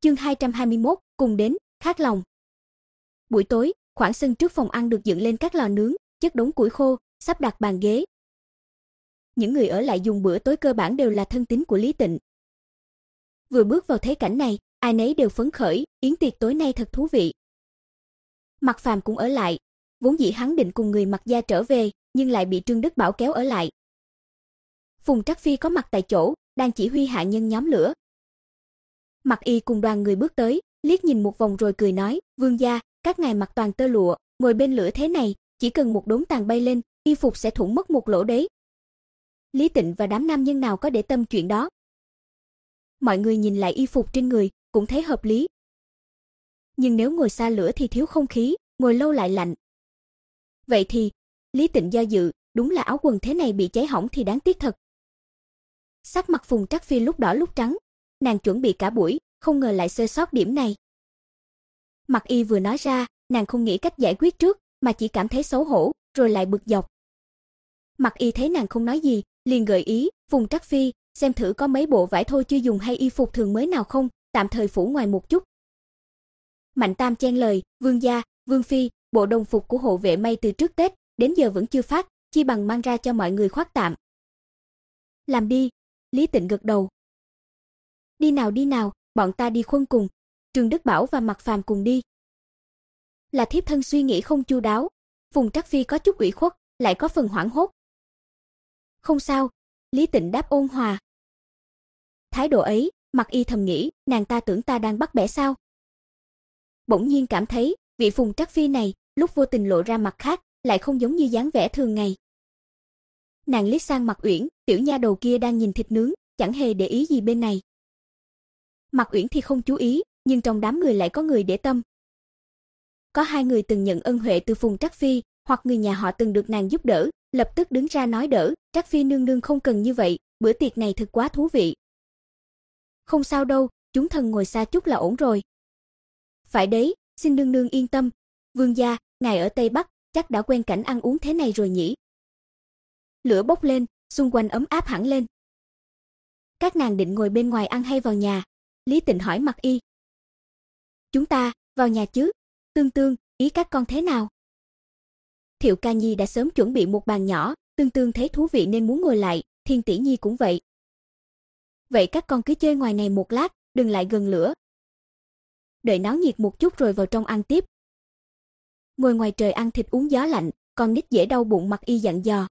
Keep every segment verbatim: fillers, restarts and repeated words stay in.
Chương hai trăm hai mươi mốt, cùng đến, khát lòng. Buổi tối, khoảng sân trước phòng ăn được dựng lên các lò nướng, chất đống củi khô, sắp đặt bàn ghế. Những người ở lại dùng bữa tối cơ bản đều là thân tín của Lý Tịnh. Vừa bước vào thế cảnh này, ai nấy đều phấn khởi, yến tiệc tối nay thật thú vị. Mạc Phàm cũng ở lại, vốn dĩ hắn định cùng người Mạc gia trở về, nhưng lại bị Trương Đức Bảo kéo ở lại. Phùng Trắc Phi có mặt tại chỗ, đang chỉ huy hạ nhân nhóm lửa. Mạc Y cùng đoàn người bước tới, liếc nhìn một vòng rồi cười nói, "Vương gia, các ngài mặc toàn tơ lụa, ngồi bên lửa thế này, chỉ cần một đốm tàn bay lên, y phục sẽ thủng mất một lỗ đấy." Lý Tịnh và đám nam nhân nào có để tâm chuyện đó. Mọi người nhìn lại y phục trên người, cũng thấy hợp lý. Nhưng nếu ngồi xa lửa thì thiếu không khí, ngồi lâu lại lạnh. Vậy thì, Lý Tịnh do dự, đúng là áo quần thế này bị cháy hỏng thì đáng tiếc thật. Sắc mặt Phùng Trắc Phi lúc đỏ lúc trắng, nàng chuẩn bị cả buổi, không ngờ lại sơ sót điểm này. Mạc Y vừa nói ra, nàng không nghĩ cách giải quyết trước, mà chỉ cảm thấy xấu hổ, rồi lại bực dọc. Mạc Y thấy nàng không nói gì, liền gợi ý, "Phùng Trắc Phi, xem thử có mấy bộ vải thô chưa dùng hay y phục thường mới nào không, tạm thời phủ ngoài một chút." Mạnh Tam chen lời, "Vương gia, Vương phi, bộ đồng phục của hộ vệ may từ trước Tết, đến giờ vẫn chưa phát, chi bằng mang ra cho mọi người khoác tạm." "Làm đi." Lý Tịnh gật đầu. "Đi nào đi nào, bọn ta đi khuân cùng." Trương Đức Bảo và Mạc Phàm cùng đi. Là thiếp thân suy nghĩ không chu đáo, Phùng Trắc Phi có chút ủy khuất, lại có phần hoảng hốt. "Không sao." Lý Tịnh đáp ôn hòa. Thái độ ấy, Mạc Y thầm nghĩ, nàng ta tưởng ta đang bắt bẻ sao? Bỗng nhiên cảm thấy, vị Phùng Trắc Phi này, lúc vô tình lộ ra mặt khác, lại không giống như dáng vẻ thường ngày. Nàng liếc sang Mạc Uyển, tiểu nha đầu kia đang nhìn thịt nướng, chẳng hề để ý gì bên này. Mạc Uyển thì không chú ý, nhưng trong đám người lại có người để tâm. Có hai người từng nhận ân huệ từ Phùng Trắc Phi, hoặc người nhà họ từng được nàng giúp đỡ, lập tức đứng ra nói đỡ, "Trắc Phi nương nương không cần như vậy, bữa tiệc này thật quá thú vị." "Không sao đâu, chúng thần ngồi xa chút là ổn rồi." "Phải đấy, xin nương nương yên tâm. Vương gia, ngài ở Tây Bắc, chắc đã quen cảnh ăn uống thế này rồi nhỉ?" Lửa bốc lên, xung quanh ấm áp hẳn lên. "Các nàng định ngồi bên ngoài ăn hay vào nhà?" Lý Tịnh hỏi Mạc Y. "Chúng ta, vào nhà chứ. Tương Tương, ý các con thế nào?" Thiệu Ca Nhi đã sớm chuẩn bị một bàn nhỏ, Tương Tương thấy thú vị nên muốn ngồi lại, Thiên Tỷ Nhi cũng vậy. "Vậy các con cứ chơi ngoài này một lát, đừng lại gần lửa. Đợi náo nhiệt một chút rồi vào trong ăn tiếp." Ngồi ngoài trời ăn thịt uống gió lạnh, còn nít dễ đau bụng, Mạc Y dặn dò.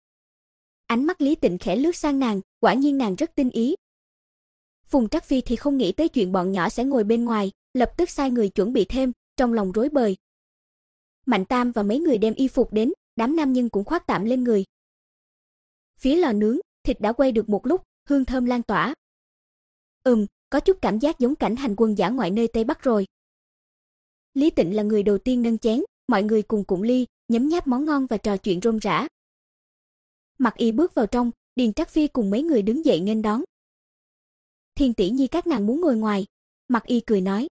Ánh mắt Lý Tịnh khẽ lướt sang nàng, quả nhiên nàng rất tinh ý. Phùng Trắc Phi thì không nghĩ tới chuyện bọn nhỏ sẽ ngồi bên ngoài, lập tức sai người chuẩn bị thêm, trong lòng rối bời. Mạnh Tam và mấy người đem y phục đến, đám nam nhân cũng khoác tạm lên người. Phía lò nướng, thịt đã quay được một lúc, hương thơm lan tỏa. Ừm, có chút cảm giác giống cảnh hành quân dã ngoại nơi Tây Bắc rồi. Lý Tịnh là người đầu tiên nâng chén, mọi người cùng cụng ly, nhấm nháp món ngon và trò chuyện rôm rả. Mạc Y bước vào trong, Điền Trắc Phi cùng mấy người đứng dậy nghênh đón. "Thiên Tỷ Nhi các nàng muốn ngồi ngoài." Mạc Y cười nói.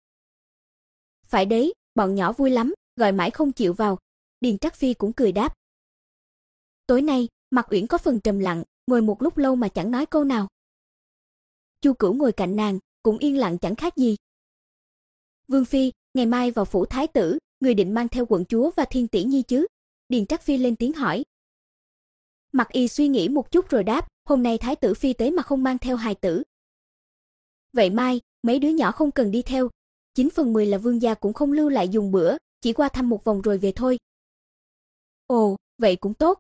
"Phải đấy, bọn nhỏ vui lắm, gọi mãi không chịu vào." Điền Trắc Phi cũng cười đáp. Tối nay, Mạc Uyển có phần trầm lặng, ngồi một lúc lâu mà chẳng nói câu nào. Chu Cửu ngồi cạnh nàng, cũng yên lặng chẳng khác gì. "Vương phi, ngày mai vào phủ thái tử, người định mang theo quận chúa và Thiên Tỷ Nhi chứ?" Điền Trắc Phi lên tiếng hỏi. Mạc Y suy nghĩ một chút rồi đáp, "Hôm nay thái tử phi tới mà không mang theo hài tử. Vậy mai, mấy đứa nhỏ không cần đi theo, chín phần mười là vương gia cũng không lưu lại dùng bữa, chỉ qua thăm một vòng rồi về thôi." "Ồ, vậy cũng tốt.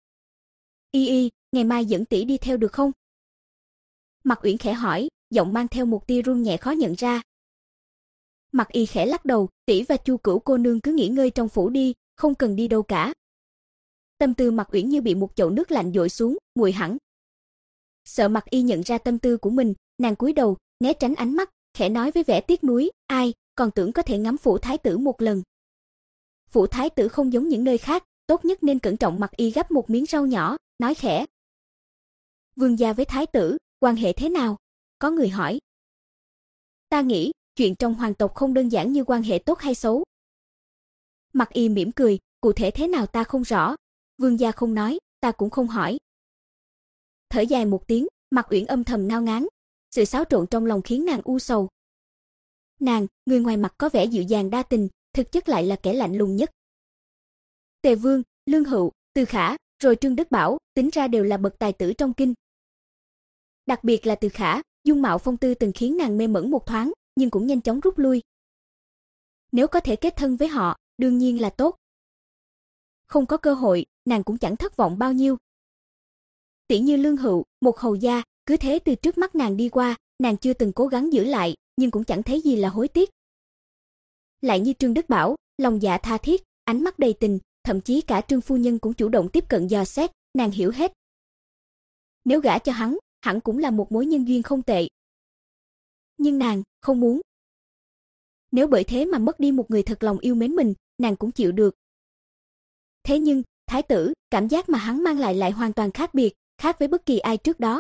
Y Y, ngày mai dẫn tỷ đi theo được không?" Mạc Uyển khẽ hỏi, giọng mang theo một tia run nhẹ khó nhận ra. Mạc Y khẽ lắc đầu, "Tỷ và Chu Cửu cô nương cứ nghỉ ngơi trong phủ đi, không cần đi đâu cả." Tâm tư Mạc Uyển như bị một chậu nước lạnh dội xuống, nguội hẳn. Sợ Mạc Y nhận ra tâm tư của mình, nàng cúi đầu, né tránh ánh mắt, khẽ nói với vẻ tiếc nuối, "Ai, còn tưởng có thể ngắm phủ thái tử một lần." Phủ thái tử không giống những nơi khác, tốt nhất nên cẩn trọng. Mạc Y gắp một miếng rau nhỏ, nói khẽ. "Vương gia với thái tử, quan hệ thế nào?" Có người hỏi. "Ta nghĩ, chuyện trong hoàng tộc không đơn giản như quan hệ tốt hay xấu." Mạc Y mỉm cười, "Cụ thể thế nào ta không rõ. Vương gia không nói, ta cũng không hỏi." Thở dài một tiếng, Mạc Uyển âm thầm ngao ngán, sự xáo trộn trong lòng khiến nàng u sầu. nàng, người ngoài mặt có vẻ dịu dàng đa tình, thực chất lại là kẻ lạnh lùng nhất. Tề Vương, Lương Hựu, Từ Khả, rồi Trương Đức Bảo, tính ra đều là bậc tài tử trong kinh. Đặc biệt là Từ Khả, dung mạo phong tư từng khiến nàng mê mẩn một thoáng, nhưng cũng nhanh chóng rút lui. Nếu có thể kết thân với họ, đương nhiên là tốt. Không có cơ hội, nàng cũng chẳng thất vọng bao nhiêu. Tỷ như Lương Hựu, một hầu gia, cứ thế từ trước mắt nàng đi qua, nàng chưa từng cố gắng giữ lại, nhưng cũng chẳng thấy gì là hối tiếc. Lại như Trương Đức Bảo, lòng dạ tha thiết, ánh mắt đầy tình, thậm chí cả Trương phu nhân cũng chủ động tiếp cận dò xét, nàng hiểu hết. Nếu gả cho hắn, hẳn cũng là một mối nhân duyên không tệ. Nhưng nàng không muốn. Nếu bởi thế mà mất đi một người thật lòng yêu mến mình, nàng cũng chịu được. Thế nhưng, thái tử, cảm giác mà hắn mang lại lại hoàn toàn khác biệt, khác với bất kỳ ai trước đó.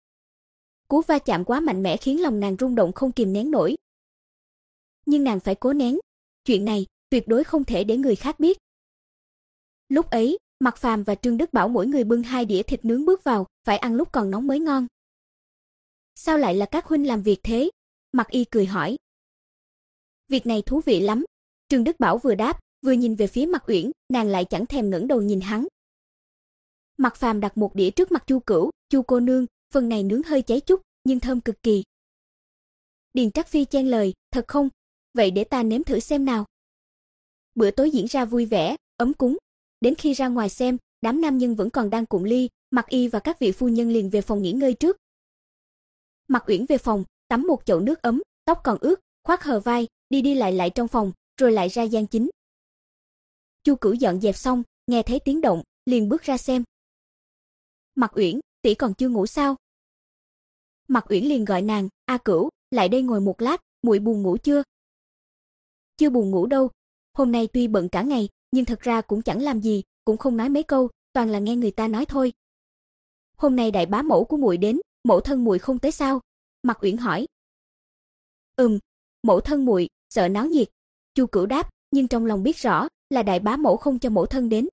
Cú va chạm quá mạnh mẽ khiến lòng nàng rung động không kìm nén nổi. Nhưng nàng phải cố nén, chuyện này tuyệt đối không thể để người khác biết. Lúc ấy, Mạc Phàm và Trương Đức Bảo mỗi người bưng hai đĩa thịt nướng bước vào, phải ăn lúc còn nóng mới ngon. Sao lại là các huynh làm việc thế? Mạc Y cười hỏi. Việc này thú vị lắm. Trương Đức Bảo vừa đáp, vừa nhìn về phía Mạc Uyển, nàng lại chẳng thèm ngẩng đầu nhìn hắn. Mạc Phàm đặt một đĩa trước mặt Chu Cửu, "Chu cô nương, phần này nướng hơi cháy chút, nhưng thơm cực kỳ." Điền Trắc Phi chen lời, "Thật không? Vậy để ta nếm thử xem nào." Bữa tối diễn ra vui vẻ, ấm cúng. Đến khi ra ngoài xem, đám nam nhân vẫn còn đang cụng ly, Mạc Y và các vị phu nhân liền về phòng nghỉ ngơi trước. Mạc Uyển về phòng, tắm một chậu nước ấm, tóc còn ướt, khoác hờ vai, đi đi lại lại trong phòng, rồi lại ra gian chính. Chu Cửu dọn dẹp xong, nghe thấy tiếng động, liền bước ra xem. Mạc Uyển, tỷ còn chưa ngủ sao? Mạc Uyển liền gọi nàng, "A Cửu, lại đây ngồi một lát, muội buồn ngủ chưa?" "Chưa buồn ngủ đâu, hôm nay tuy bận cả ngày, nhưng thật ra cũng chẳng làm gì, cũng không nói mấy câu, toàn là nghe người ta nói thôi." "Hôm nay đại bá mẫu của muội đến, mẫu thân muội không tới sao?" Mạc Uyển hỏi. "Ừm, mẫu thân muội sợ náo nhiệt." Chu Cửu đáp, nhưng trong lòng biết rõ là đại bá mẫu không cho mẫu thân đến.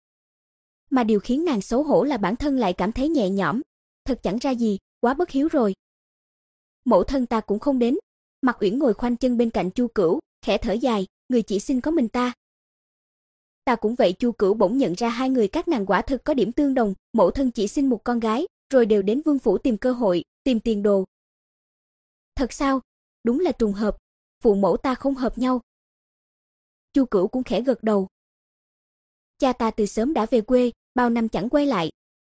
Mà điều khiến nàng xấu hổ là bản thân lại cảm thấy nhẹ nhõm, thật chẳng ra gì, quá bất hiếu rồi. "Mẫu thân ta cũng không đến." Mạc Uyển ngồi khoanh chân bên cạnh Chu Cửu, khẽ thở dài, "Người chỉ xin có mình ta." "Ta cũng vậy." Chu Cửu bỗng nhận ra hai người các nàng quả thực có điểm tương đồng, mẫu thân chỉ xin một con gái, rồi đều đến vương phủ tìm cơ hội, tìm tiền đồ. "Thật sao? Đúng là trùng hợp, phụ mẫu ta không hợp nhau." Chu Cửu cũng khẽ gật đầu. "Cha ta từ sớm đã về quê, bao năm chẳng quay lại.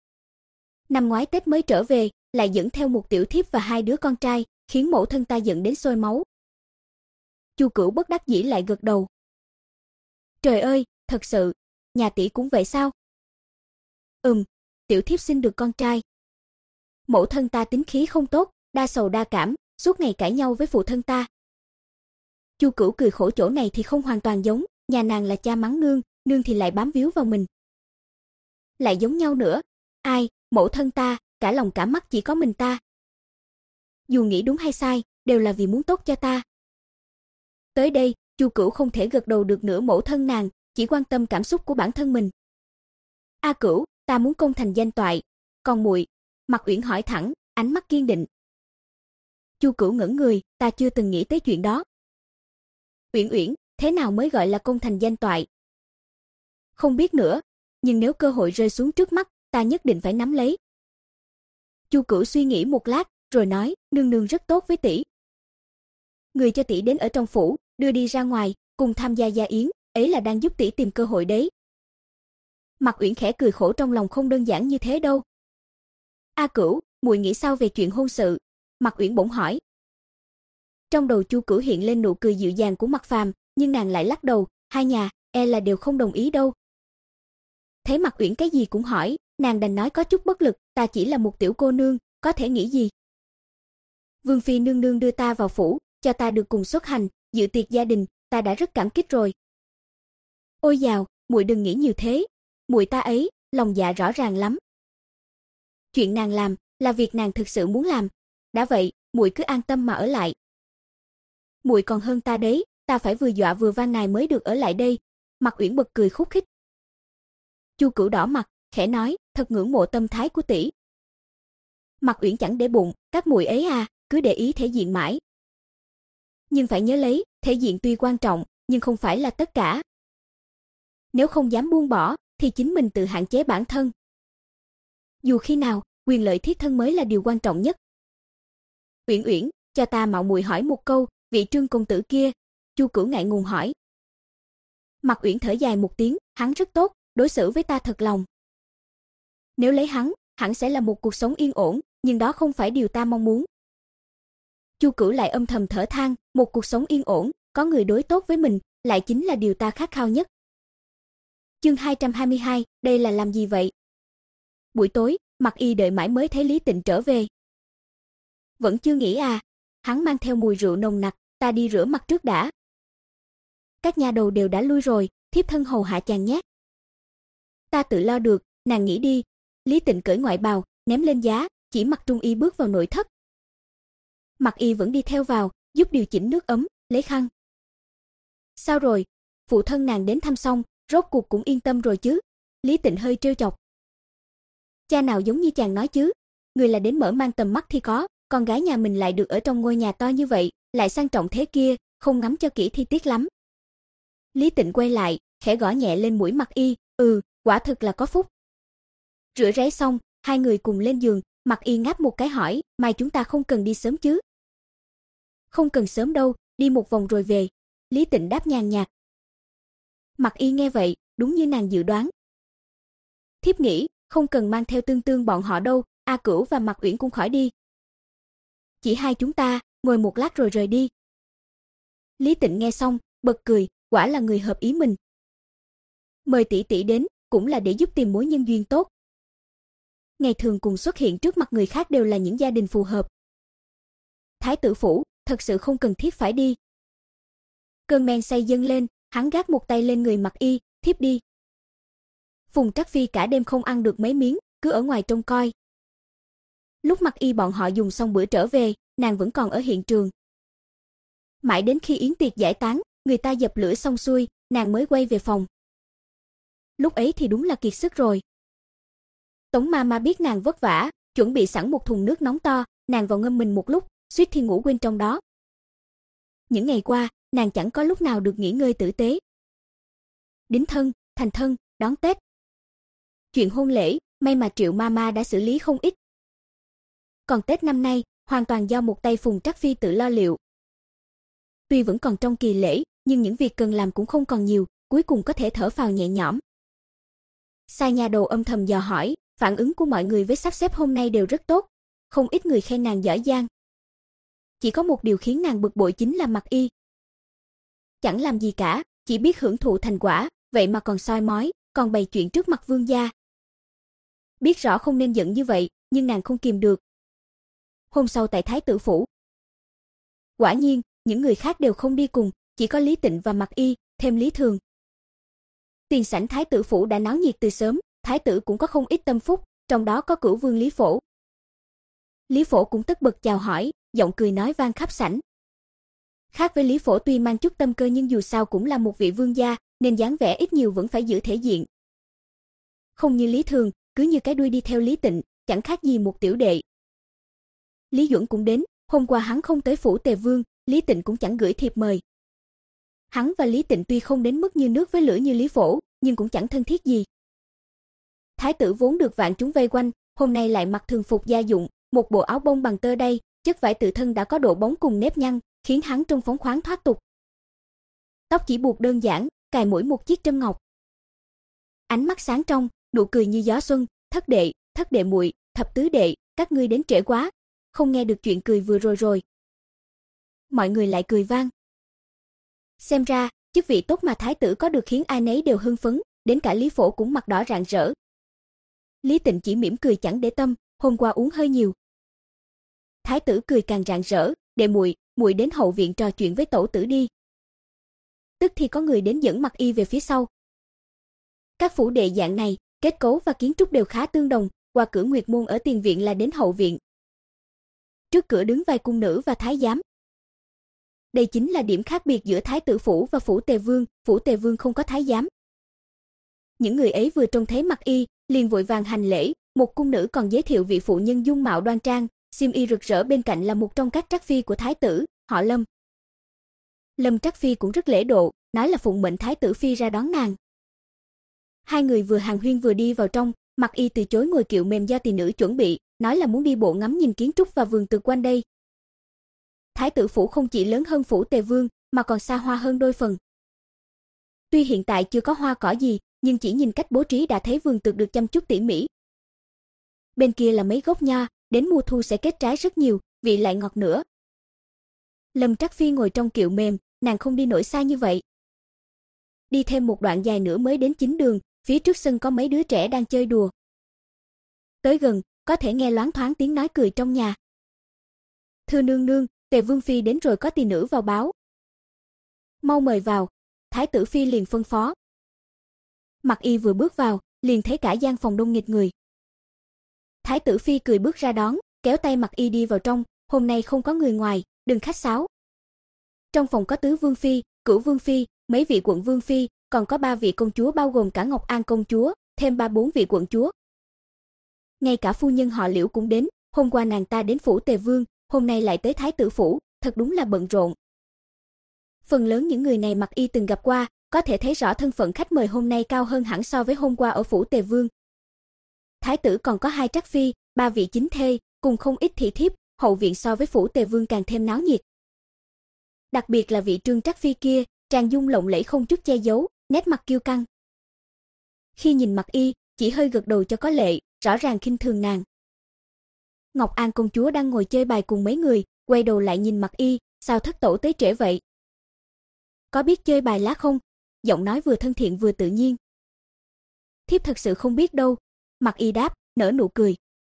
Năm ngoái Tết mới trở về, lại dẫn theo một tiểu thiếp và hai đứa con trai, khiến mẫu thân ta giận đến sôi máu." Chu Cửu bất đắc dĩ lại gật đầu. "Trời ơi, thật sự, nhà tỷ cũng vậy sao?" "Ừm, tiểu thiếp sinh được con trai. Mẫu thân ta tính khí không tốt, đa sầu đa cảm, suốt ngày cãi nhau với phụ thân ta." Chu Cửu cười khổ, chỗ này thì không hoàn toàn giống, nhà nàng là cha mắng nương, nương thì lại bám víu vào mình. Lại giống nhau nữa, ai, mẫu thân ta, cả lòng cả mắt chỉ có mình ta. Dù nghĩ đúng hay sai, đều là vì muốn tốt cho ta. Tới đây, Chu Cửu không thể gật đầu được nữa, mẫu thân nàng chỉ quan tâm cảm xúc của bản thân mình. "A Cửu, ta muốn công thành danh toại, còn muội?" Mạc Uyển hỏi thẳng, ánh mắt kiên định. Chu Cửu ngẩn người, "Ta chưa từng nghĩ tới chuyện đó." "Uyển Uyển, thế nào mới gọi là công thành danh toại?" "Không biết nữa, nhưng nếu cơ hội rơi xuống trước mắt, ta nhất định phải nắm lấy." Chu Cửu suy nghĩ một lát, rồi nói, "Nương nương rất tốt với tỷ. Người cho tỷ đến ở trong phủ, đưa đi ra ngoài, cùng tham gia gia yến, ấy là đang giúp tỷ tìm cơ hội đấy." Mạc Uyển khẽ cười khổ, trong lòng không đơn giản như thế đâu. "A Cửu, muội nghĩ sao về chuyện hôn sự?" Mạc Uyển bỗng hỏi. Trong đầu Chu Cửu hiện lên nụ cười dịu dàng của Mạc Phàm, nhưng nàng lại lắc đầu, "Hai nhà e là đều không đồng ý đâu." Thấy Mạc Uyển cái gì cũng hỏi, nàng đành nói có chút bất lực, "Ta chỉ là một tiểu cô nương, có thể nghĩ gì? Vương phi nương nương đưa ta vào phủ, cho ta được cùng xuất hành, dự tiệc gia đình, ta đã rất cảm kích rồi." "Ôi dào, muội đừng nghĩ nhiều thế, muội ta ấy, lòng dạ rõ ràng lắm. Chuyện nàng làm là việc nàng thực sự muốn làm, đã vậy, muội cứ an tâm mà ở lại. Muội còn hơn ta đấy, ta phải vừa dọa vừa van nài mới được ở lại đây." Mạc Uyển bật cười khúc khích. Chu Cửu đỏ mặt, khẽ nói, "Thật ngưỡng mộ tâm thái của tỷ." Mạc Uyển chẳng để bụng, "Các muội ấy à, cứ để ý thể diện mãi. Nhưng phải nhớ lấy, thể diện tuy quan trọng, nhưng không phải là tất cả. Nếu không dám buông bỏ, thì chính mình tự hạn chế bản thân. Dù khi nào, quyền lợi thiết thân mới là điều quan trọng nhất. Uyển Uyển, cho ta mạo muội hỏi một câu, vị Trương công tử kia, Chu Cửu ngại ngùng hỏi. Mạc Uyển thở dài một tiếng, hắn rất tốt, đối xử với ta thật lòng. Nếu lấy hắn, hẳn sẽ là một cuộc sống yên ổn, nhưng đó không phải điều ta mong muốn. Chu Cửu lại âm thầm thở than, một cuộc sống yên ổn, có người đối tốt với mình, lại chính là điều ta khát khao nhất. Chương hai trăm hai mươi hai, đây là làm gì vậy? Buổi tối, Mạc Y đợi mãi mới thấy Lý Tịnh trở về. Vẫn chưa nghỉ à? Hắn mang theo mùi rượu nồng nặc, ta đi rửa mặt trước đã. Các nhà đầu đều đã lui rồi, thiếp thân hầu hạ chàng nhé. Ta tự lo được, nàng nghỉ đi. Lý Tịnh cởi ngoại bào, ném lên giá, chỉ mặc trung y bước vào nội thất. Mạc Y vẫn đi theo vào, giúp điều chỉnh nước ấm, lấy khăn. Sao rồi? Phụ thân nàng đến thăm xong, rốt cuộc cũng yên tâm rồi chứ? Lý Tịnh hơi trêu chọc. Cha nào giống như chàng nói chứ? Người là đến mở mang tầm mắt thì có, con gái nhà mình lại được ở trong ngôi nhà to như vậy, lại sang trọng thế kia, không ngắm cho kỹ thì tiếc lắm. Lý Tịnh quay lại, khẽ gõ nhẹ lên mũi Mạc Y, ừ, quả thực là có phúc. Rửa ráy xong, hai người cùng lên giường, Mạc Y ngáp một cái hỏi, mai chúng ta không cần đi sớm chứ? Không cần sớm đâu, đi một vòng rồi về. Lý Tịnh đáp nhàn nhạt. Mạc Y nghe vậy, đúng như nàng dự đoán. Thiếp nghĩ, không cần mang theo Tương Tương bọn họ đâu, A Cửu và Mạc Uyển cũng khỏi đi. Chỉ hai chúng ta, ngồi một lát rồi rời đi. Lý Tịnh nghe xong, bật cười, quả là người hợp ý mình. Mời tỷ tỷ đến, cũng là để giúp tìm mối nhân duyên tốt. Ngày thường cùng xuất hiện trước mặt người khác đều là những gia đình phù hợp. Thái tử phủ, thật sự không cần thiết phải đi. Cơn men say dâng lên, hắn gác một tay lên người Mạc Y, thiếp đi. Phùng Trắc Phi cả đêm không ăn được mấy miếng, cứ ở ngoài trông coi. Lúc Mạc Y bọn họ dùng xong bữa trở về, nàng vẫn còn ở hiện trường. Mãi đến khi yến tiệc giải tán, người ta dập lửa xong xuôi, nàng mới quay về phòng. Lúc ấy thì đúng là kiệt sức rồi. Tống Mama biết nàng vất vả, chuẩn bị sẵn một thùng nước nóng to, nàng vào ngâm mình một lúc, suýt thì ngủ quên trong đó. Những ngày qua, nàng chẳng có lúc nào được nghỉ ngơi tử tế. Đính thân, thành thân, đón Tết. Chuyện hôn lễ, may mà Triệu Mama đã xử lý không ít. Còn Tết năm nay, hoàn toàn do một tay Phùng Trắc Phi tự lo liệu. Tuy vẫn còn trong kỳ lễ, nhưng những việc cần làm cũng không còn nhiều, cuối cùng có thể thở phào nhẹ nhõm. Sai nhà đầu âm thầm dò hỏi, phản ứng của mọi người với sắp xếp hôm nay đều rất tốt, không ít người khen nàng giỏi giang. Chỉ có một điều khiến nàng bực bội chính là Mạc Y. Chẳng làm gì cả, chỉ biết hưởng thụ thành quả, vậy mà còn soi mói, còn bày chuyện trước mặt vương gia. Biết rõ không nên giận như vậy, nhưng nàng không kìm được. Hôm sau tại Thái tử phủ. Quả nhiên, những người khác đều không đi cùng, chỉ có Lý Tịnh và Mạc Y, thêm Lý Thường. Tiền sảnh Thái tử phủ đã náo nhiệt từ sớm, thái tử cũng có không ít tâm phúc, trong đó có Cửu Vương Lý Phổ. Lý Phổ cũng tất bật chào hỏi, giọng cười nói vang khắp sảnh. Khác với Lý Phổ tuy mang chút tâm cơ nhưng dù sao cũng là một vị vương gia, nên dáng vẻ ít nhiều vẫn phải giữ thể diện. Không như Lý Thường, cứ như cái đuôi đi theo Lý Tịnh, chẳng khác gì một tiểu đệ. Lý Duẩn cũng đến, hôm qua hắn không tới phủ Tề Vương, Lý Tịnh cũng chẳng gửi thiệp mời. Hắn và Lý Tịnh tuy không đến mức như nước với lửa như Lý Phổ, nhưng cũng chẳng thân thiết gì. Thái tử vốn được vạn chúng vây quanh, hôm nay lại mặc thường phục gia dụng, một bộ áo bông bằng tơ đay, chất vải tự thân đã có độ bóng cùng nếp nhăn, khiến hắn trông phóng khoáng thoát tục. Tóc chỉ buộc đơn giản, cài mũi một chiếc trâm ngọc. Ánh mắt sáng trong, nụ cười như gió xuân, thất đệ, thất đệ muội, thập tứ đệ, các ngươi đến trễ quá, không nghe được chuyện cười vừa rồi rồi. Mọi người lại cười vang. Xem ra, chức vị tốt mà thái tử có được khiến ai nấy đều hưng phấn, đến cả Lý Phổ cũng mặt đỏ rạng rỡ. Lý Tịnh chỉ mỉm cười chẳng để tâm, hôm qua uống hơi nhiều. Thái tử cười càng rạng rỡ, đệ muội, muội đến hậu viện trò chuyện với tổ tử đi. Tức thì có người đến dẫn Mạc Y về phía sau. Các phủ đệ dạng này, kết cấu và kiến trúc đều khá tương đồng, qua cửa Nguyệt môn ở tiền viện là đến hậu viện. Trước cửa đứng vài cung nữ và thái giám. Đây chính là điểm khác biệt giữa Thái tử phủ và phủ Tề Vương, phủ Tề Vương không có thái giám. Những người ấy vừa trông thấy Mạc Y, liền vội vàng hành lễ, một cung nữ còn giới thiệu vị phụ nhân dung mạo đoan trang, xiêm y rực rỡ bên cạnh là một trong các trắc phi của thái tử, họ Lâm. Lâm Trắc Phi cũng rất lễ độ, nói là phụng mệnh thái tử phi ra đón nàng. Hai người vừa hàn huyên vừa đi vào trong, Mặc Y từ chối ngồi kiệu mềm do tỳ nữ chuẩn bị, nói là muốn đi bộ ngắm nhìn kiến trúc và vườn tược quanh đây. Thái tử phủ không chỉ lớn hơn phủ Tề Vương, mà còn xa hoa hơn đôi phần. Tuy hiện tại chưa có hoa cỏ gì, nhưng chỉ nhìn cách bố trí đã thấy vườn tược được chăm chút tỉ mỉ. Bên kia là mấy gốc nho, đến mùa thu sẽ kết trái rất nhiều, vị lại ngọt nữa. Lâm Trắc Phi ngồi trong kiệu mềm, nàng không đi nổi xa như vậy. Đi thêm một đoạn dài nữa mới đến chính đường, phía trước sân có mấy đứa trẻ đang chơi đùa. Tới gần, có thể nghe loáng thoáng tiếng nói cười trong nhà. Thưa nương nương, Tề Vương phi đến rồi, có tỳ nữ vào báo. Mau mời vào, thái tử phi liền phân phó. Mặc Y vừa bước vào, liền thấy cả gian phòng đông nghịt người. Thái tử phi cười bước ra đón, kéo tay Mặc Y đi vào trong, hôm nay không có người ngoài, đừng khách sáo. Trong phòng có tứ vương phi, cửu vương phi, mấy vị quận vương phi, còn có ba vị công chúa bao gồm cả Ngọc An công chúa, thêm ba bốn vị quận chúa. Ngay cả phu nhân họ Liễu cũng đến, hôm qua nàng ta đến phủ Tề Vương, hôm nay lại tới thái tử phủ, thật đúng là bận rộn. Phần lớn những người này Mặc Y từng gặp qua, có thể thấy rõ thân phận khách mời hôm nay cao hơn hẳn so với hôm qua ở phủ Tề Vương. Thái tử còn có hai trắc phi, ba vị chính thê, cùng không ít thị thiếp, hậu viện so với phủ Tề Vương càng thêm náo nhiệt. Đặc biệt là vị Trương trắc phi kia, tràn dung lộng lẫy không chút che giấu, nét mặt kiêu căng. Khi nhìn Mặc Y, chỉ hơi gật đầu cho có lệ, rõ ràng khinh thường nàng. Ngọc An công chúa đang ngồi chơi bài cùng mấy người, quay đầu lại nhìn Mặc Y, sao thất tổ tới trễ vậy? Có biết chơi bài lá không? Giọng nói vừa thân thiện vừa tự nhiên. Thiếp thật sự không biết đâu, Mặc Y đáp, nở nụ cười.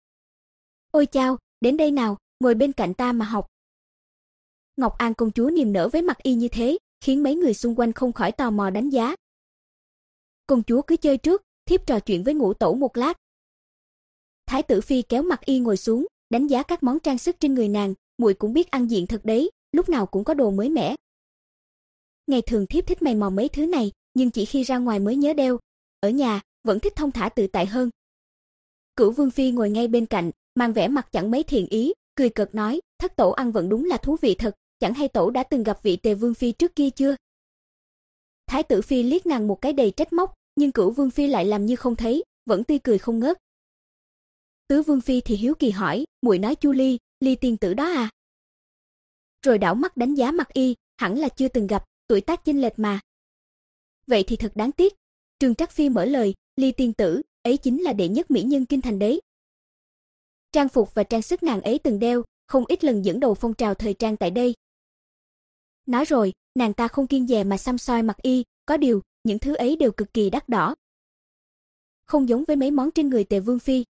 Ôi chao, đến đây nào, ngồi bên cạnh ta mà học. Ngọc An công chúa niềm nở với Mặc Y như thế, khiến mấy người xung quanh không khỏi tò mò đánh giá. Công chúa cứ chơi trước, thiếp trò chuyện với ngũ tổ một lát. Thái tử phi kéo Mặc Y ngồi xuống, đánh giá các món trang sức trên người nàng, muội cũng biết ăn diện thật đấy, lúc nào cũng có đồ mới mẻ. Ngày thường thiếp thích mày mò mấy thứ này, nhưng chỉ khi ra ngoài mới nhớ đeo, ở nhà vẫn thích thong thả tự tại hơn. Cửu vương phi ngồi ngay bên cạnh, mang vẻ mặt chẳng mấy thiện ý, cười cợt nói, thất tổ ăn vẫn đúng là thú vị thật, chẳng hay tổ đã từng gặp vị Tề Vương phi trước kia chưa? Thái tử phi liếc nàng một cái đầy trách móc, nhưng Cửu vương phi lại làm như không thấy, vẫn tươi cười không ngớt. Tứ vương phi thì hiếu kỳ hỏi, muội nói Chu Ly, Ly tiên tử đó à? Rồi đảo mắt đánh giá Mặc Y, hẳn là chưa từng gặp, tuổi tác chênh lệch mà. Vậy thì thật đáng tiếc. Trương Trắc Phi mở lời, Ly tiên tử, ấy chính là đệ nhất mỹ nhân kinh thành đấy. Trang phục và trang sức nàng ấy từng đeo, không ít lần dẫn đầu phong trào thời trang tại đây. Nói rồi, nàng ta không kiêng dè mà xăm soi Mặc Y, có điều, những thứ ấy đều cực kỳ đắt đỏ. Không giống với mấy món trên người Tề Vương phi.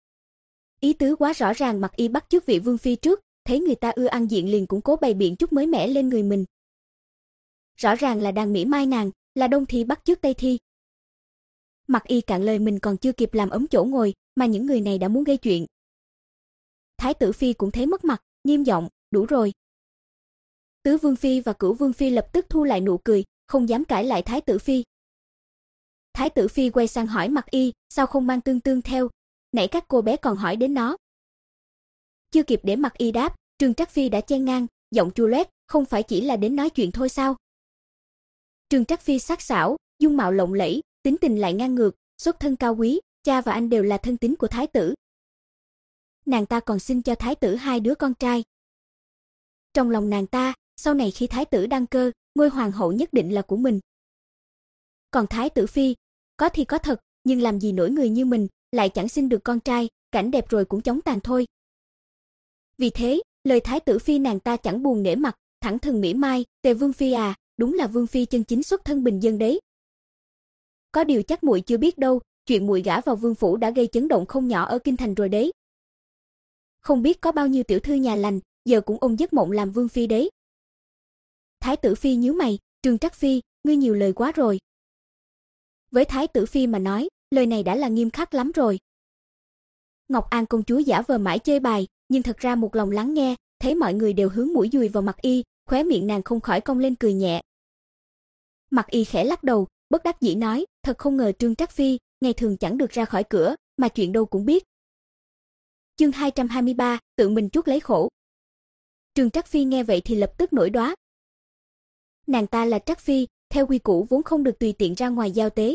Ý tứ quá rõ ràng, Mặc Y bắt chước vị vương phi trước, thấy người ta ưa ăn diện liền cũng cố bày biện chút mới mẻ lên người mình. Rõ ràng là đang mỉa mai nàng, là Đông thi bắt chước Tây thi. Mặc Y cạn lời mình còn chưa kịp làm ấm chỗ ngồi, mà những người này đã muốn gây chuyện. Thái tử phi cũng thấy mất mặt, nghiêm giọng, đủ rồi. Tứ vương phi và Cửu vương phi lập tức thu lại nụ cười, không dám cãi lại thái tử phi. Thái tử phi quay sang hỏi Mặc Y, sao không mang Tương Tương theo, nãy các cô bé còn hỏi đến nó. Chưa kịp để Mặc Y đáp, Trương Trắc Phi đã chen ngang, giọng chua loét, không phải chỉ là đến nói chuyện thôi sao? Trương Trắc Phi sắc sảo, dung mạo lộng lẫy, tính tình lại ngang ngược, xuất thân cao quý, cha và anh đều là thân tín của thái tử. Nàng ta còn sinh cho thái tử hai đứa con trai. Trong lòng nàng ta, sau này khi thái tử đăng cơ, ngôi hoàng hậu nhất định là của mình. Còn thái tử phi, có thì có thật, nhưng làm gì nổi người như mình, lại chẳng sinh được con trai, cảnh đẹp rồi cũng chóng tàn thôi. Vì thế, lời thái tử phi nàng ta chẳng buồn nể mặt, thẳng thừng mỉa mai, Tề Vương phi à, đúng là vương phi chân chính xuất thân bình dân đấy. Có điều chắc muội chưa biết đâu, chuyện muội gả vào vương phủ đã gây chấn động không nhỏ ở kinh thành rồi đấy. Không biết có bao nhiêu tiểu thư nhà lành, giờ cũng ôm giấc mộng làm vương phi đấy. Thái tử phi nhíu mày, Trương Trắc Phi, ngươi nhiều lời quá rồi. Với thái tử phi mà nói, lời này đã là nghiêm khắc lắm rồi. Ngọc An công chúa giả vờ mãi chơi bài, nhưng thật ra một lòng lắng nghe, thấy mọi người đều hướng mũi dùi vào Mặc Y, khóe miệng nàng không khỏi cong lên cười nhẹ. Mặc Y khẽ lắc đầu, bất đắc dĩ nói, thật không ngờ Trương Trắc Phi, ngày thường chẳng được ra khỏi cửa, mà chuyện đâu cũng biết. Chương hai trăm hai mươi ba, tự mình chuốc lấy khổ. Trương Trắc Phi nghe vậy thì lập tức nổi đoá. Nàng ta là Trắc phi, theo quy củ vốn không được tùy tiện ra ngoài giao tế.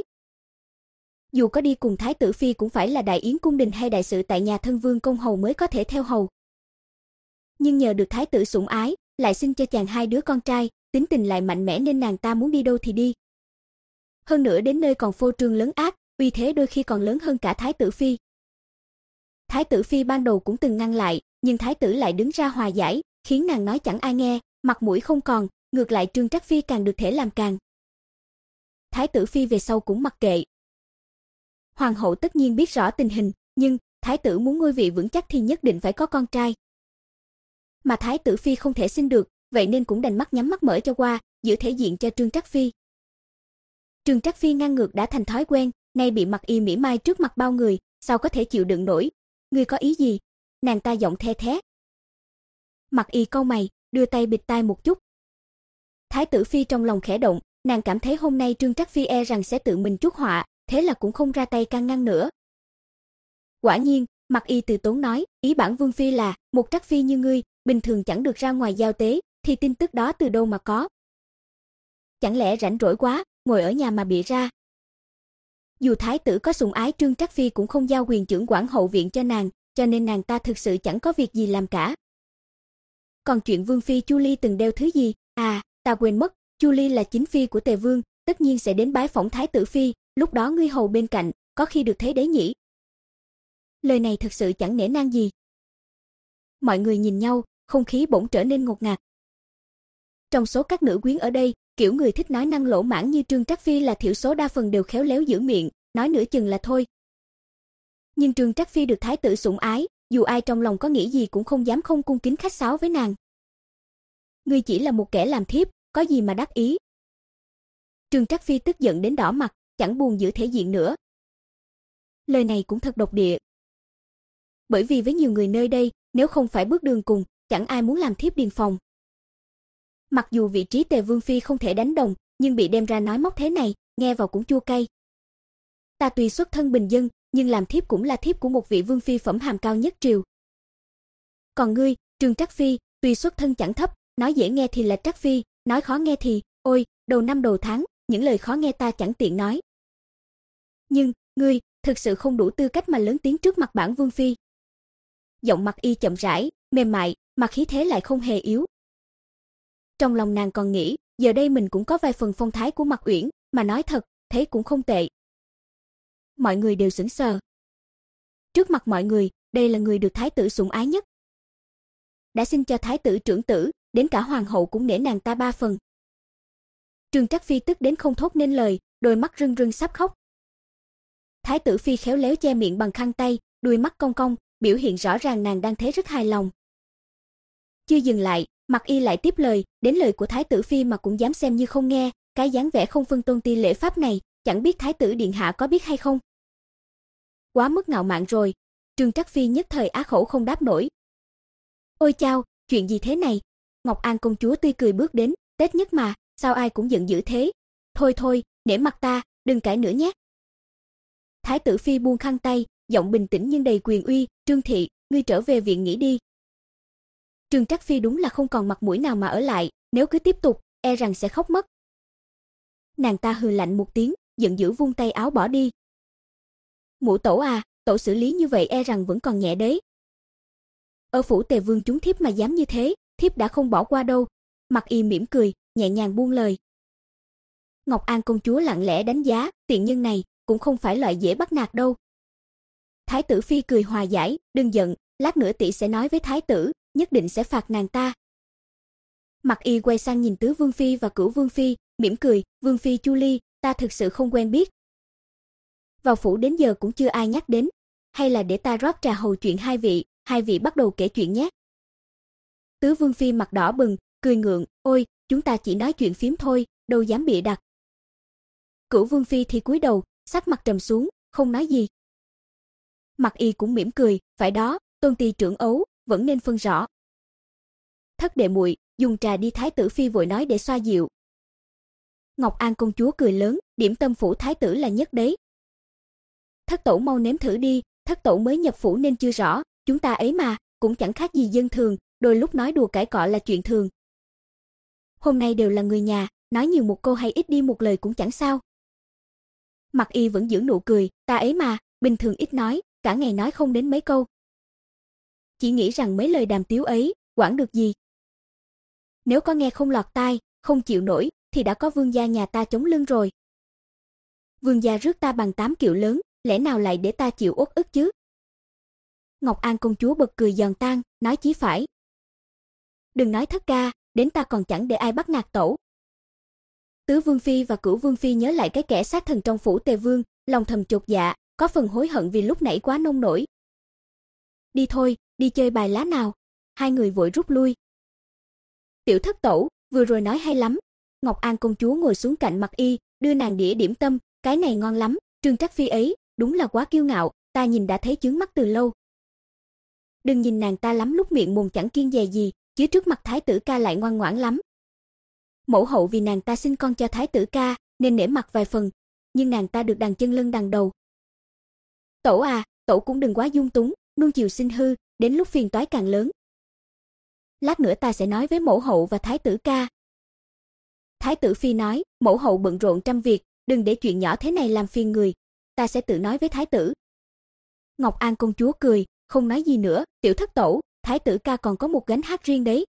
Dù có đi cùng thái tử phi cũng phải là đại yến cung đình hay đại sự tại nhà thân vương công hầu mới có thể theo hầu. Nhưng nhờ được thái tử sủng ái, lại sinh cho chàng hai đứa con trai, tính tình lại mạnh mẽ nên nàng ta muốn đi đâu thì đi. Hơn nữa đến nơi còn phô trương lớn ác, uy thế đôi khi còn lớn hơn cả thái tử phi. Thái tử phi ban đầu cũng từng ngăn lại, nhưng thái tử lại đứng ra hòa giải, khiến nàng nói chẳng ai nghe, mặt mũi không còn, ngược lại Trương Trắc phi càng được thể làm càng. Thái tử phi về sau cũng mặc kệ. Hoàng hậu tất nhiên biết rõ tình hình, nhưng thái tử muốn ngôi vị vững chắc thì nhất định phải có con trai. Mà thái tử phi không thể sinh được, vậy nên cũng đành mắt nhắm mắt mở cho qua, giữ thể diện cho Trương Trắc phi. Trương Trắc phi ngang ngược đã thành thói quen, nay bị Mặc Y mỉa mai trước mặt bao người, sao có thể chịu đựng nổi? Ngươi có ý gì? Nàng ta giọng the thé. Mặc Y cau mày, đưa tay bịt tai một chút. Thái tử phi trong lòng khẽ động, nàng cảm thấy hôm nay Trương Trắc phi e rằng sẽ tự mình chuốc họa, thế là cũng không ra tay can ngăn nữa. Quả nhiên, Mặc Y từ tốn nói, ý bản vương phi là, một Trắc phi như ngươi, bình thường chẳng được ra ngoài giao tế, thì tin tức đó từ đâu mà có? Chẳng lẽ rảnh rỗi quá, ngồi ở nhà mà bịa ra? Dù thái tử có sủng ái Trương Trắc phi cũng không giao quyền chưởng quản hậu viện cho nàng, cho nên nàng ta thực sự chẳng có việc gì làm cả. Còn chuyện vương phi Chu Ly từng đeo thứ gì? À, ta quên mất, Chu Ly là chính phi của Tề vương, tất nhiên sẽ đến bái phỏng thái tử phi, lúc đó ngươi hầu bên cạnh, có khi được thấy đấy nhỉ? Lời này thực sự chẳng nể nang gì. Mọi người nhìn nhau, không khí bỗng trở nên ngột ngạt. Trong số các nữ quyến ở đây, kiểu người thích nói năng lỗ mãng như Trương Trắc phi là thiểu số, đa phần đều khéo léo giữ miệng, nói nửa chừng là thôi. Nhưng Trương Trắc phi được thái tử sủng ái, dù ai trong lòng có nghĩ gì cũng không dám không cung kính khách sáo với nàng. Ngươi chỉ là một kẻ làm thiếp, có gì mà đắc ý? Trương Trắc phi tức giận đến đỏ mặt, chẳng buồn giữ thể diện nữa. Lời này cũng thật độc địa. Bởi vì với nhiều người nơi đây, nếu không phải bước đường cùng, chẳng ai muốn làm thiếp điền phòng. Mặc dù vị trí Tề vương phi không thể đánh đồng, nhưng bị đem ra nói móc thế này, nghe vào cũng chua cay. Ta tuy xuất thân bình dân, nhưng làm thiếp cũng là thiếp của một vị vương phi phẩm hàm cao nhất triều. Còn ngươi, Trương Trắc phi, tuy xuất thân chẳng thấp, nói dễ nghe thì là Trắc phi, nói khó nghe thì, ôi, đầu năm đầu tháng, những lời khó nghe ta chẳng tiện nói. Nhưng, ngươi, thực sự không đủ tư cách mà lớn tiếng trước mặt bản vương phi. Giọng Mặc Y chậm rãi, mềm mại, mà khí thế lại không hề yếu. Trong lòng nàng còn nghĩ, giờ đây mình cũng có vài phần phong thái của Mặc Uyển, mà nói thật, thế cũng không tệ. Mọi người đều sững sờ. Trước mặt mọi người, đây là người được thái tử sủng ái nhất. Đã sinh cho thái tử trưởng tử, đến cả hoàng hậu cũng nể nàng ta ba phần. Trương Trắc phi tức đến không thốt nên lời, đôi mắt rưng rưng sắp khóc. Thái tử phi khéo léo che miệng bằng khăn tay, đuôi mắt cong cong, biểu hiện rõ ràng nàng đang thấy rất hài lòng. Chưa dừng lại, Mặc Y lại tiếp lời, đến lời của thái tử phi mà cũng dám xem như không nghe, cái dáng vẻ không phân tôn ti lễ pháp này, chẳng biết thái tử điện hạ có biết hay không. Quá mức ngạo mạn rồi. Trương Trắc phi nhất thời á khẩu không đáp nổi. Ôi chao, chuyện gì thế này? Ngọc An công chúa tươi cười bước đến, Tết nhất mà, sao ai cũng giận dữ thế? Thôi thôi, nể mặt ta, đừng cãi nữa nhé. Thái tử phi buông khăn tay, giọng bình tĩnh nhưng đầy quyền uy, Trương thị, ngươi trở về viện nghỉ đi. Trương Trắc phi đúng là không còn mặt mũi nào mà ở lại, nếu cứ tiếp tục, e rằng sẽ khóc mất. Nàng ta hừ lạnh một tiếng, giận dữ vung tay áo bỏ đi. Mụ tổ à, tổ xử lý như vậy e rằng vẫn còn nhẹ đấy. Ở phủ Tề vương chúng thiếp mà dám như thế, thiếp đã không bỏ qua đâu. Mặc Y mỉm cười, nhẹ nhàng buông lời. Ngọc An công chúa lặng lẽ đánh giá, tiện nhân này cũng không phải loại dễ bắt nạt đâu. Thái tử phi cười hòa giải, đừng giận, lát nữa tỷ sẽ nói với thái tử, nhất định sẽ phạt nàng ta. Mặc Y quay sang nhìn tứ vương phi và cửu vương phi, mỉm cười, vương phi Chu Ly, ta thực sự không quen biết. Vào phủ đến giờ cũng chưa ai nhắc đến, hay là để ta rót trà hầu chuyện hai vị, hai vị bắt đầu kể chuyện nhé. Tứ vương phi mặt đỏ bừng, cười ngượng, ôi, chúng ta chỉ nói chuyện phím thôi, đâu dám bịa đặt. Cửu vương phi thì cúi đầu, sắc mặt trầm xuống, không nói gì. Mặc Y cũng mỉm cười, phải đó, tôn ti trưởng ấu, vẫn nên phân rõ. Thất đệ muội, dùng trà đi, thái tử phi vội nói để xoa dịu. Ngọc An công chúa cười lớn, điểm tâm phủ thái tử là nhất đấy. Thất tổ mau nếm thử đi, thất tổ mới nhập phủ nên chưa rõ, chúng ta ấy mà, cũng chẳng khác gì dân thường, đôi lúc nói đùa cãi cọ là chuyện thường. Hôm nay đều là người nhà, nói nhiều một câu hay ít đi một lời cũng chẳng sao. Mặc Y vẫn giữ nụ cười, ta ấy mà, bình thường ít nói, cả ngày nói không đến mấy câu. Chỉ nghĩ rằng mấy lời đàm tiếu ấy, quản được gì. Nếu có nghe không lọt tai, không chịu nổi, thì đã có vương gia nhà ta chống lưng rồi. Vương gia rước ta bằng tám kiệu lớn, lẽ nào lại để ta chịu uất ức chứ? Ngọc An công chúa bật cười giòn tan, nói chí phải. Đừng nói Thất ca, đến ta còn chẳng để ai bắt nạt tẩu. Tứ Vương Phi và Cửu Vương Phi nhớ lại cái kẻ sát thần trong phủ Tề Vương, lòng thầm chột dạ, có phần hối hận vì lúc nãy quá nông nổi. Đi thôi, đi chơi bài lá nào. Hai người vội rút lui. Tiểu Thất tẩu, vừa rồi nói hay lắm. Ngọc An công chúa ngồi xuống cạnh Mặc Y, đưa nàng đĩa điểm tâm, cái này ngon lắm, Trương Trắc Phi ấy, đúng là quá kiêu ngạo, ta nhìn đã thấy chướng mắt từ lâu. Đừng nhìn nàng ta lắm lúc miệng mồm chẳng kiêng dè gì, chứ trước mặt thái tử ca lại ngoan ngoãn lắm. Mẫu hậu vì nàng ta sinh con cho thái tử ca, nên nể mặt vài phần, nhưng nàng ta được đàn chân lân đằng đầu. Tẩu à, tẩu cũng đừng quá dung túng, nuông chiều sinh hư, đến lúc phiền toái càng lớn. Lát nữa ta sẽ nói với mẫu hậu và thái tử ca. Thái tử phi nói, mẫu hậu bận rộn trăm việc, đừng để chuyện nhỏ thế này làm phiền người, ta sẽ tự nói với thái tử. Ngọc An công chúa cười, không nói gì nữa, tiểu thất tẩu, thái tử ca còn có một gánh hát riêng đấy.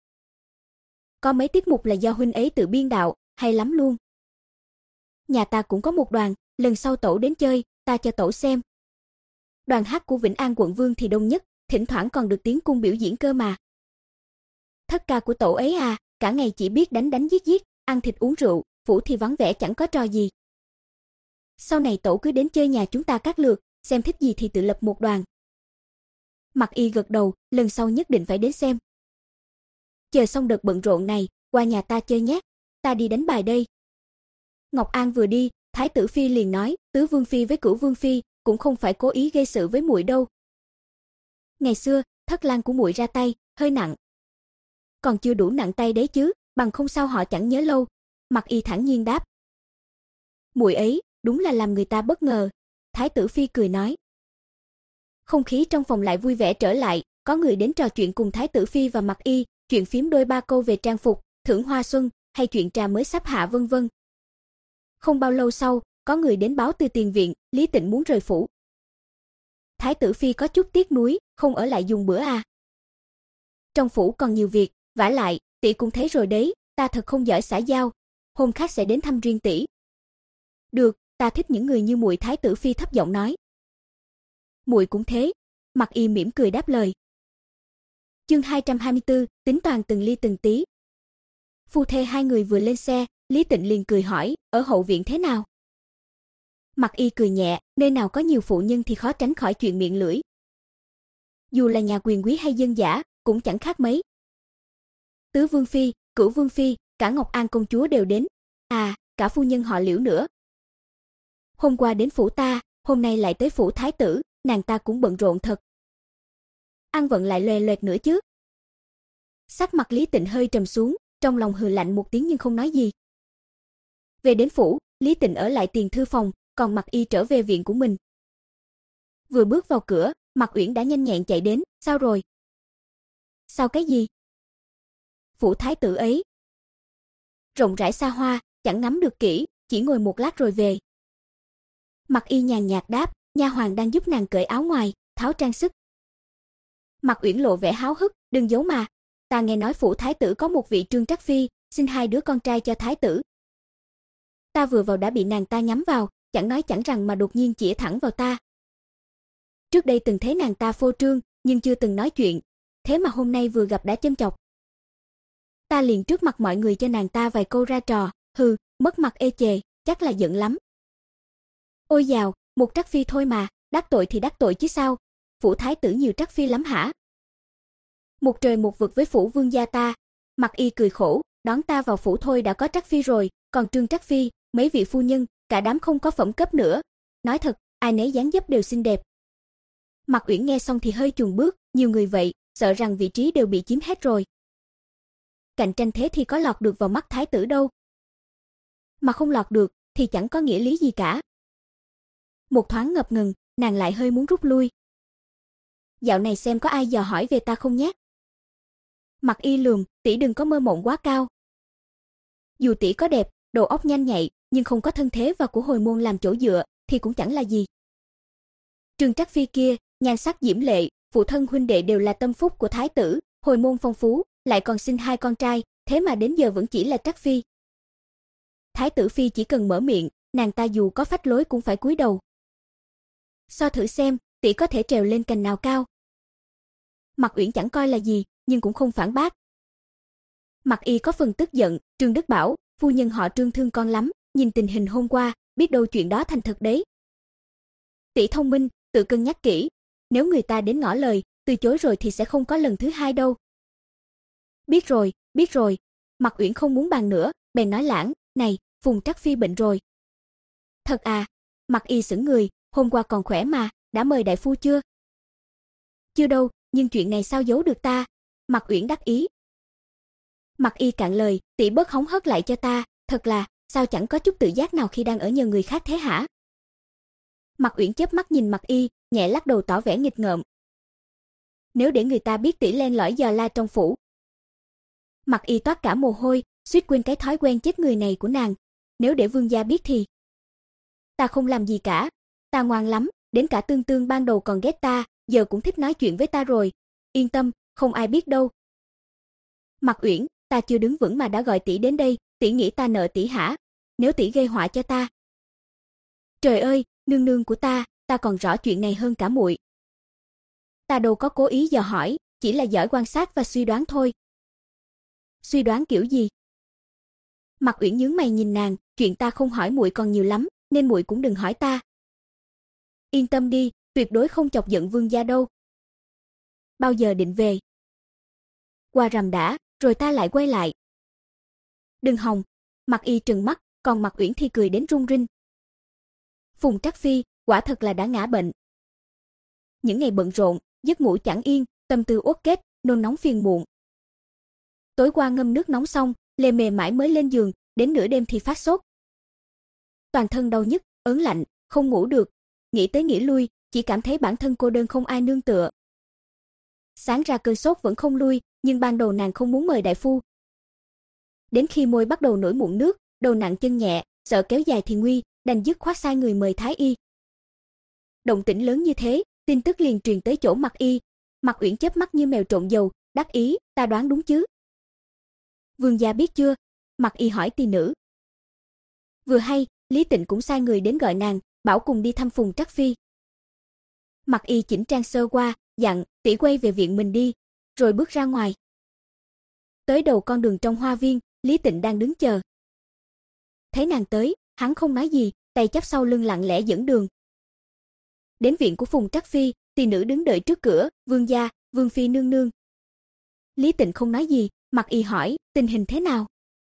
Có mấy tiết mục là do huynh ấy tự biên đạo, hay lắm luôn. Nhà ta cũng có một đoàn, lần sau tẩu đến chơi, ta cho tẩu xem. Đoàn hát của Vĩnh An quận vương thì đông nhất, thỉnh thoảng còn được tiến cung biểu diễn cơ mà. Thất ca của tẩu ấy à, cả ngày chỉ biết đánh đánh giết giết, ăn thịt uống rượu, phủ thì vắng vẻ chẳng có trò gì. Sau này tẩu cứ đến chơi nhà chúng ta các lượt, xem thích gì thì tự lập một đoàn. Mặc Y gật đầu, lần sau nhất định phải đến xem. Chờ xong đợt bận rộn này, qua nhà ta chơi nhé, ta đi đánh bài đây. Ngọc An vừa đi, thái tử phi liền nói, Tứ Vương Phi với Cửu Vương Phi cũng không phải cố ý gây sự với muội đâu. Ngày xưa, thất lang của muội ra tay, hơi nặng. Còn chưa đủ nặng tay đấy chứ, bằng không sao họ chẳng nhớ lâu. Mặc Y thản nhiên đáp. Muội ấy, đúng là làm người ta bất ngờ. Thái tử phi cười nói. Không khí trong phòng lại vui vẻ trở lại, có người đến trò chuyện cùng thái tử phi và Mặc Y, chuyện phím đôi ba câu về trang phục, thưởng hoa xuân, hay chuyện trà mới sắp hạ vân vân. Không bao lâu sau, có người đến báo từ tiền viện, Lý Tịnh muốn rời phủ. Thái tử phi có chút tiếc nuối, không ở lại dùng bữa à? Trong phủ còn nhiều việc, vả lại, tỷ cũng thấy rồi đấy, ta thật không giỏi xã giao, hôm khác sẽ đến thăm riêng tỷ. Được, ta thích những người như muội, thái tử phi thấp giọng nói. Muội cũng thế, Mặc Y mỉm cười đáp lời. Chương hai trăm hai mươi tư, tính toàn từng ly từng tí. Phu thê hai người vừa lên xe, Lý Tịnh liền cười hỏi, ở hậu viện thế nào? Mặc Y cười nhẹ, nơi nào có nhiều phụ nhân thì khó tránh khỏi chuyện miệng lưỡi. Dù là nhà quyền quý hay dân dã, cũng chẳng khác mấy. Tứ Vương Phi, Cửu Vương Phi, cả Ngọc An công chúa đều đến. À, cả phu nhân họ Liễu nữa. Hôm qua đến phủ ta, hôm nay lại tới phủ thái tử, nàng ta cũng bận rộn thật. Ăn vận lại loè loẹt nữa chứ. Sắc mặt Lý Tịnh hơi trầm xuống, trong lòng hừ lạnh một tiếng nhưng không nói gì. Về đến phủ, Lý Tịnh ở lại tiền thư phòng, còn Mặc Y trở về viện của mình. Vừa bước vào cửa, Mặc Uyển đã nhanh nhẹn chạy đến, sao rồi? Sao cái gì? Phủ thái tử ấy. Rộng rãi xa hoa, chẳng ngắm được kỹ, chỉ ngồi một lát rồi về. Mặc Y nhàn nhạt đáp, nha hoàn đang giúp nàng cởi áo ngoài, tháo trang sức. Mặc Uyển lộ vẻ háo hức, đừng giấu mà, ta nghe nói phủ thái tử có một vị Trương Trắc Phi, sinh hai đứa con trai cho thái tử. Ta vừa vào đã bị nàng ta nhắm vào, chẳng nói chẳng rằng mà đột nhiên chĩa thẳng vào ta. Trước đây từng thấy nàng ta phô trương, nhưng chưa từng nói chuyện, thế mà hôm nay vừa gặp đã châm chọc. Ta liền trước mặt mọi người cho nàng ta vài câu ra trò, hừ, mất mặt ê chề, chắc là giận lắm. Ôi dào, một Trắc Phi thôi mà, đắc tội thì đắc tội chứ sao, phủ thái tử nhiều Trắc Phi lắm hả? Một trời một vực với phủ vương gia ta. Mặc Y cười khổ, đón ta vào phủ thôi đã có Trắc Phi rồi, còn Trương Trắc Phi, mấy vị phu nhân, cả đám không có phẩm cấp nữa. Nói thật, ai nấy dáng dấp đều xinh đẹp. Mặc Uyển nghe xong thì hơi chùn bước, nhiều người vậy, sợ rằng vị trí đều bị chiếm hết rồi. Cạnh tranh thế thì có lọt được vào mắt thái tử đâu. Mà không lọt được, thì chẳng có nghĩa lý gì cả. Một thoáng ngập ngừng, nàng lại hơi muốn rút lui. Dạo này xem có ai dò hỏi về ta không nhé. Mặc Y lườm, tỷ đừng có mơ mộng quá cao. Dù tỷ có đẹp, đầu óc nhanh nhạy, nhưng không có thân thế và của hồi môn làm chỗ dựa, thì cũng chẳng là gì. Trương Trắc Phi kia, nhan sắc diễm lệ, phụ thân huynh đệ đều là tâm phúc của thái tử, hồi môn phong phú, lại còn sinh hai con trai, thế mà đến giờ vẫn chỉ là Trắc Phi. Thái tử phi chỉ cần mở miệng, nàng ta dù có phách lối cũng phải cúi đầu. So thử xem, tỷ có thể trèo lên cành nào cao. Mạc Uyển chẳng coi là gì, nhưng cũng không phản bác. Mạc Y có phần tức giận, Trương Đức bảo, phu nhân họ Trương thương con lắm, nhìn tình hình hôm qua, biết đâu chuyện đó thành thật đấy. Tỷ thông minh, tự cân nhắc kỹ, nếu người ta đến ngỏ lời, từ chối rồi thì sẽ không có lần thứ hai đâu. Biết rồi, biết rồi. Mạc Uyển không muốn bàn nữa, bèn nói lãng, này, Phùng Trắc Phi bệnh rồi. Thật à? Mạc Y sững người, hôm qua còn khỏe mà, đã mời đại phu chưa? Chưa đâu, nhưng chuyện này sao giấu được ta? Mạc Uyển đắc ý. Mạc Y cạn lời, tỷ bớt hóng hớt lại cho ta, thật là, sao chẳng có chút tự giác nào khi đang ở nhờ người khác thế hả? Mạc Uyển chớp mắt nhìn Mạc Y, nhẹ lắc đầu tỏ vẻ nghịch ngợm. Nếu để người ta biết tỷ len lỏi dò la trong phủ. Mạc Y toát cả mồ hôi, suýt quên cái thói quen chết người này của nàng. Nếu để vương gia biết thì... Ta không làm gì cả, ta ngoan lắm, đến cả Tương Tương ban đầu còn ghét ta, giờ cũng thích nói chuyện với ta rồi. Yên tâm, không ai biết đâu. Mạc Uyển, ta chưa đứng vững mà đã gọi tỷ đến đây, tỷ nghĩ ta nợ tỷ hả? Nếu tỷ gây họa cho ta. Trời ơi, nương nương của ta, ta còn rõ chuyện này hơn cả muội. Ta đâu có cố ý dò hỏi, chỉ là giỏi quan sát và suy đoán thôi. Suy đoán kiểu gì? Mạc Uyển nhướng mày nhìn nàng, chuyện ta không hỏi muội còn nhiều lắm, nên muội cũng đừng hỏi ta. Yên tâm đi, tuyệt đối không chọc giận vương gia đâu. Bao giờ định về? Qua rằm đã, rồi ta lại quay lại. Đừng hòng. Mạc Y trừng mắt, còn Mạc Uyển thì cười đến run rinh. Phùng Trắc Phi, quả thật là đã ngã bệnh. Những ngày bận rộn, giấc ngủ chẳng yên, tâm tư uất kết, nôn nóng phiền muộn. Tối qua ngâm nước nóng xong, lề mề mãi mới lên giường, đến nửa đêm thì phát sốt. Toàn thân đau nhức, ớn lạnh, không ngủ được, nghĩ tới nghĩ lui, chỉ cảm thấy bản thân cô đơn không ai nương tựa. Sáng ra cơn sốt vẫn không lui, nhưng ban đầu nàng không muốn mời đại phu. Đến khi môi bắt đầu nổi mụn nước, đầu nặng chân nhẹ, sợ kéo dài thì nguy, đành dứt khoát sai người mời thái y. Động tĩnh lớn như thế, tin tức liền truyền tới chỗ Mạc Y. Mạc Uyển chớp mắt như mèo trộn dầu, đắc ý, ta đoán đúng chứ? Vương gia biết chưa? Mạc Y hỏi tỳ nữ. Vừa hay, Lý Tịnh cũng sai người đến gọi nàng, bảo cùng đi thăm Phùng Trắc Phi. Mạc Y chỉnh trang sơ qua, dặn, tỷ quay về viện mình đi, rồi bước ra ngoài. Tới đầu con đường trong hoa viên, Lý Tịnh đang đứng chờ. Thấy nàng tới, hắn không nói gì, tay chắp sau lưng lặng lẽ dẫn đường. Đến viện của Phùng Trắc Phi, tỳ nữ đứng đợi trước cửa, vương gia, vương phi nương nương. Lý Tịnh không nói gì, Mạc Y hỏi, tình hình thế nào?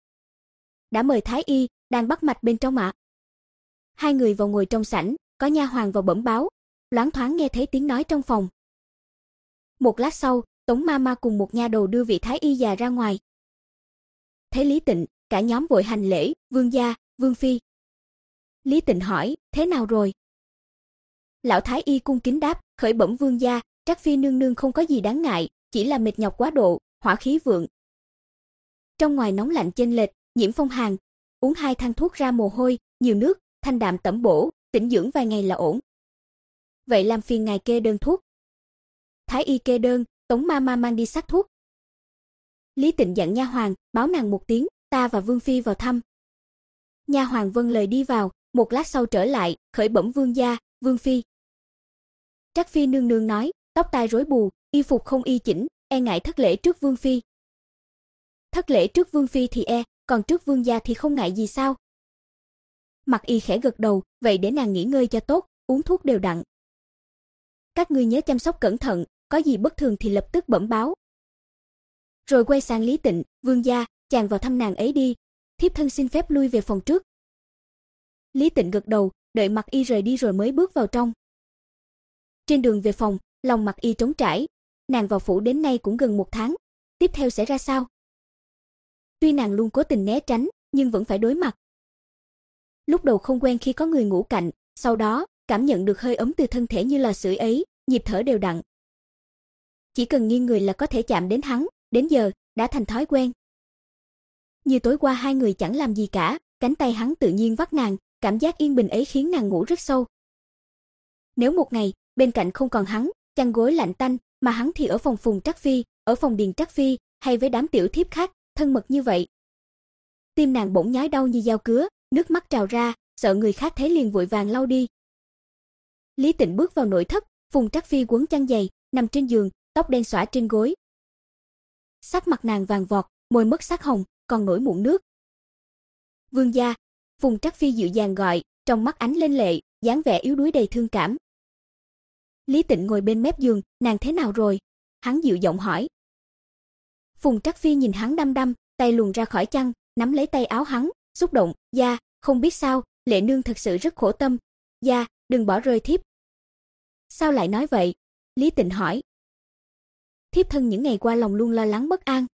Đã mời thái y, đang bắt mạch bên trong ạ. Hai người vào ngồi trong sảnh, có nha hoàn vào bẩm báo, loáng thoáng nghe thấy tiếng nói trong phòng. Một lát sau, Tống ma ma cùng một nha đầu đưa vị thái y già ra ngoài. Thấy Lý Tịnh, cả nhóm vội hành lễ, vương gia, vương phi. Lý Tịnh hỏi, thế nào rồi? Lão thái y cung kính đáp, khởi bẩm vương gia, Trắc Phi nương nương không có gì đáng ngại, chỉ là mệt nhọc quá độ, hỏa khí vượng. Trong ngoài nóng lạnh chênh lệch, nhiễm phong hàn, uống hai thang thuốc ra mồ hôi, nhiều nước, thanh đạm tẩm bổ, tĩnh dưỡng vài ngày là ổn. Vậy làm phiền ngài kê đơn thuốc. Thái y kê đơn, Tống ma ma mang đi sắc thuốc. Lý Tịnh dặn nha hoàn, báo nàng một tiếng, ta và vương phi vào thăm. Nha hoàn vâng lời đi vào, một lát sau trở lại, khởi bẩm vương gia, vương phi. Trắc Phi nương nương nói, tóc tai rối bù, y phục không y chỉnh, e ngại thất lễ trước vương phi. Thất lễ trước vương phi thì e, còn trước vương gia thì không ngại gì sao? Mạc Y khẽ gật đầu, vậy để nàng nghỉ ngơi cho tốt, uống thuốc đều đặn. Các ngươi nhớ chăm sóc cẩn thận, có gì bất thường thì lập tức bẩm báo. Rồi quay sang Lý Tịnh, vương gia, chàng vào thăm nàng ấy đi, thiếp thân xin phép lui về phòng trước. Lý Tịnh gật đầu, đợi Mạc Y rời đi rồi mới bước vào trong. Trên đường về phòng, lòng Mạc Y trống trải, nàng vào phủ đến nay cũng gần một tháng, tiếp theo sẽ ra sao? Tuy nàng luôn cố tình né tránh, nhưng vẫn phải đối mặt. Lúc đầu không quen khi có người ngủ cạnh, sau đó, cảm nhận được hơi ấm từ thân thể như là sưởi ấy, nhịp thở đều đặn. Chỉ cần nghiêng người là có thể chạm đến hắn, đến giờ, đã thành thói quen. Như tối qua hai người chẳng làm gì cả, cánh tay hắn tự nhiên vắt nàng, cảm giác yên bình ấy khiến nàng ngủ rất sâu. Nếu một ngày, bên cạnh không còn hắn, chăn gối lạnh tanh, mà hắn thì ở phòng Phùng Trắc Phi, ở phòng Điền Trắc Phi, hay với đám tiểu thiếp khác, thân mật như vậy. Tim nàng bỗng nhói đau như dao cứa, nước mắt trào ra, sợ người khác thấy liền vội vàng lau đi. Lý Tịnh bước vào nội thất, Phùng Trắc Phi quấn chăn dày, nằm trên giường, tóc đen xõa trên gối. Sắc mặt nàng vàng vọt, môi mất sắc hồng, còn nổi mụn nước. Vương gia, Phùng Trắc Phi dịu dàng gọi, trong mắt ánh lên lệ, dáng vẻ yếu đuối đầy thương cảm. Lý Tịnh ngồi bên mép giường, nàng thế nào rồi? Hắn dịu giọng hỏi. Phùng Trắc Phi nhìn hắn đăm đăm, tay luồn ra khỏi chăn, nắm lấy tay áo hắn, xúc động, "Gia, không biết sao, Lệ nương thật sự rất khổ tâm. Gia, đừng bỏ rơi thiếp." "Sao lại nói vậy?" Lý Tịnh hỏi. "Thiếp thân những ngày qua lòng luôn lo lắng bất an.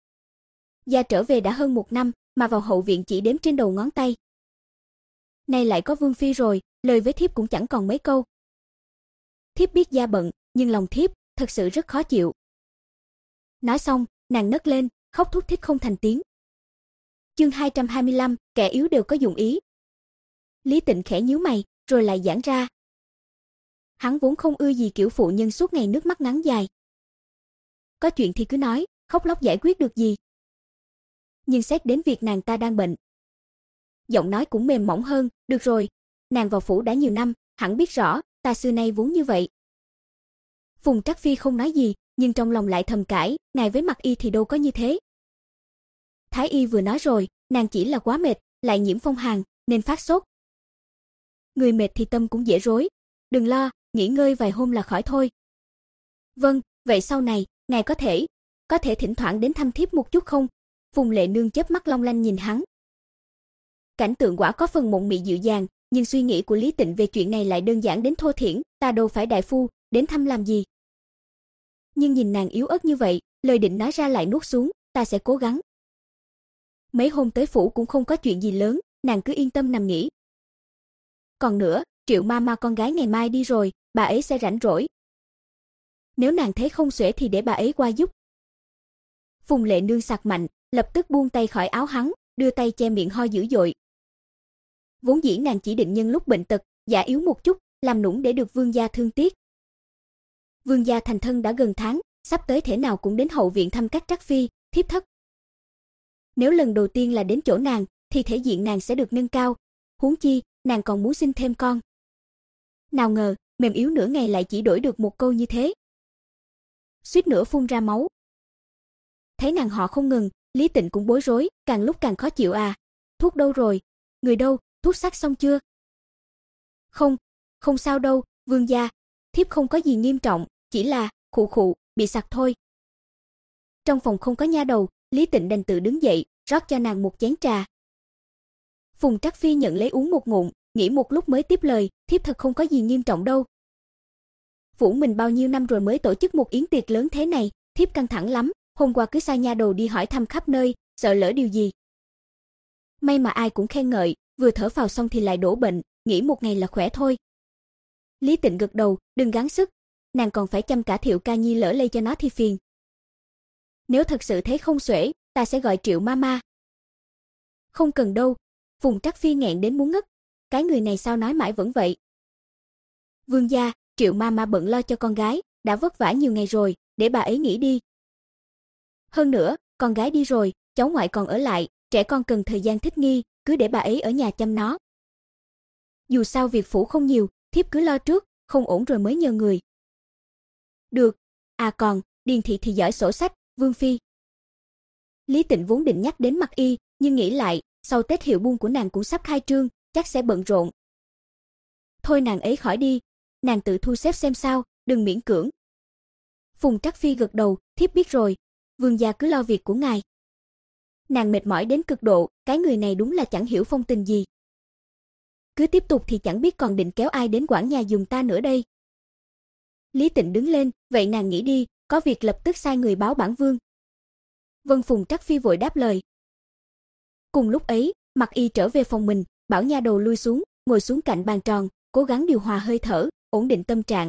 Gia trở về đã hơn một năm, mà vào hậu viện chỉ đếm trên đầu ngón tay. Nay lại có Vương phi rồi, lời với thiếp cũng chẳng còn mấy câu. Thiếp biết gia bận, nhưng lòng thiếp thật sự rất khó chịu." Nói xong, nàng nấc lên, khóc thút thít không thành tiếng. Chương hai trăm hai mươi lăm, kẻ yếu đều có dụng ý. Lý Tịnh khẽ nhíu mày, rồi lại giãn ra. Hắn vốn không ưa gì kiểu phụ nhân suốt ngày nước mắt ngắn dài. Có chuyện thì cứ nói, khóc lóc giải quyết được gì. Nhưng xét đến việc nàng ta đang bệnh. Giọng nói cũng mềm mỏng hơn, "Được rồi, nàng vào phủ đã nhiều năm, hẳn biết rõ, ta xưa nay vốn như vậy." Phùng Trắc Phi không nói gì, nhưng trong lòng lại thầm cãi, ngài với Mặc Y thì đâu có như thế. Thái y vừa nói rồi, nàng chỉ là quá mệt, lại nhiễm phong hàn, nên phát sốt. Người mệt thì tâm cũng dễ rối, đừng lo, nghỉ ngơi vài hôm là khỏi thôi. Vâng, vậy sau này, ngài có thể, có thể thỉnh thoảng đến thăm thiếp một chút không? Phùng Lệ Nương chớp mắt long lanh nhìn hắn. Cảnh tượng quả có phần mộng mị dịu dàng, nhưng suy nghĩ của Lý Tịnh về chuyện này lại đơn giản đến thô thiển, ta đâu phải đại phu, đến thăm làm gì. Nhưng nhìn nàng yếu ớt như vậy, lời định nói ra lại nuốt xuống, ta sẽ cố gắng. Mấy hôm tới phủ cũng không có chuyện gì lớn, nàng cứ yên tâm nằm nghỉ. Còn nữa, Triệu ma ma con gái ngày mai đi rồi, bà ấy sẽ rảnh rỗi. Nếu nàng thấy không xuể thì để bà ấy qua giúp. Phùng Lệ Nương sặc mạnh, lập tức buông tay khỏi áo hắn, đưa tay che miệng ho dữ dội. Vốn dĩ nàng chỉ định nhân lúc bệnh tật, giả yếu một chút, làm nũng để được vương gia thương tiếc. Vương gia thành thân đã gần tháng, sắp tới thể nào cũng đến hậu viện thăm các Trắc Phi, thiếp thất. Nếu lần đầu tiên là đến chỗ nàng, thì thể diện nàng sẽ được nâng cao, huống chi, nàng còn muốn sinh thêm con. Nào ngờ, mềm yếu nửa ngày lại chỉ đổi được một câu như thế. Suýt nữa phun ra máu. Thấy nàng họ không ngừng, Lý Tịnh cũng bối rối, càng lúc càng khó chịu à. Thuốc đâu rồi? Người đâu? Thuốc sắc xong chưa? Không, không sao đâu, vương gia, thiếp không có gì nghiêm trọng, chỉ là, khụ khụ, bị sặc thôi. Trong phòng không có nha đầu, Lý Tịnh đành tự đứng dậy, rót cho nàng một chén trà. Phùng Trắc Phi nhận lấy uống một ngụm, nghĩ một lúc mới tiếp lời, thiếp thật không có gì nghiêm trọng đâu. Phủ mình bao nhiêu năm rồi mới tổ chức một yến tiệc lớn thế này, thiếp căng thẳng lắm, hôm qua cứ sai nha đầu đi hỏi thăm khắp nơi, sợ lỡ điều gì. May mà ai cũng khen ngợi, vừa thở phào xong thì lại đổ bệnh, nghỉ một ngày là khỏe thôi. Lý Tịnh gật đầu, đừng gắng sức, nàng còn phải chăm cả Thiệu Ca Nhi lỡ lây cho nó thì phiền. Nếu thật sự thấy không xuể, ta sẽ gọi Triệu Mama. Không cần đâu, Phùng Trắc Phi nghẹn đến muốn ngất, cái người này sao nói mãi vẫn vậy. Vương gia, Triệu Mama bận lo cho con gái, đã vất vả nhiều ngày rồi, để bà ấy nghỉ đi. Hơn nữa, con gái đi rồi, cháu ngoại còn ở lại, trẻ con cần thời gian thích nghi, cứ để bà ấy ở nhà chăm nó. Dù sao việc phủ không nhiều, thiếp cứ lo trước, không ổn rồi mới nhờ người. Được, à còn, Điền thị thì giỏi sổ sách, Vương phi. Lý Tịnh vốn định nhắc đến Mặc Y, nhưng nghĩ lại, sau Tết hiệu buôn của nàng cũng sắp khai trương, chắc sẽ bận rộn. Thôi nàng ấy khỏi đi, nàng tự thu xếp xem sao, đừng miễn cưỡng. Phùng Trắc Phi gật đầu, thiếp biết rồi, vương gia cứ lo việc của ngài. Nàng mệt mỏi đến cực độ, cái người này đúng là chẳng hiểu phong tình gì. Cứ tiếp tục thì chẳng biết còn định kéo ai đến quản nhà dùng ta nữa đây. Lý Tịnh đứng lên, vậy nàng nghĩ đi, có việc lập tức sai người báo bản vương. Vân. Phùng Trắc Phi vội đáp lời. Cùng lúc ấy, Mặc Y trở về phòng mình, bảo nha đầu lui xuống, ngồi xuống cạnh bàn tròn, cố gắng điều hòa hơi thở, ổn định tâm trạng.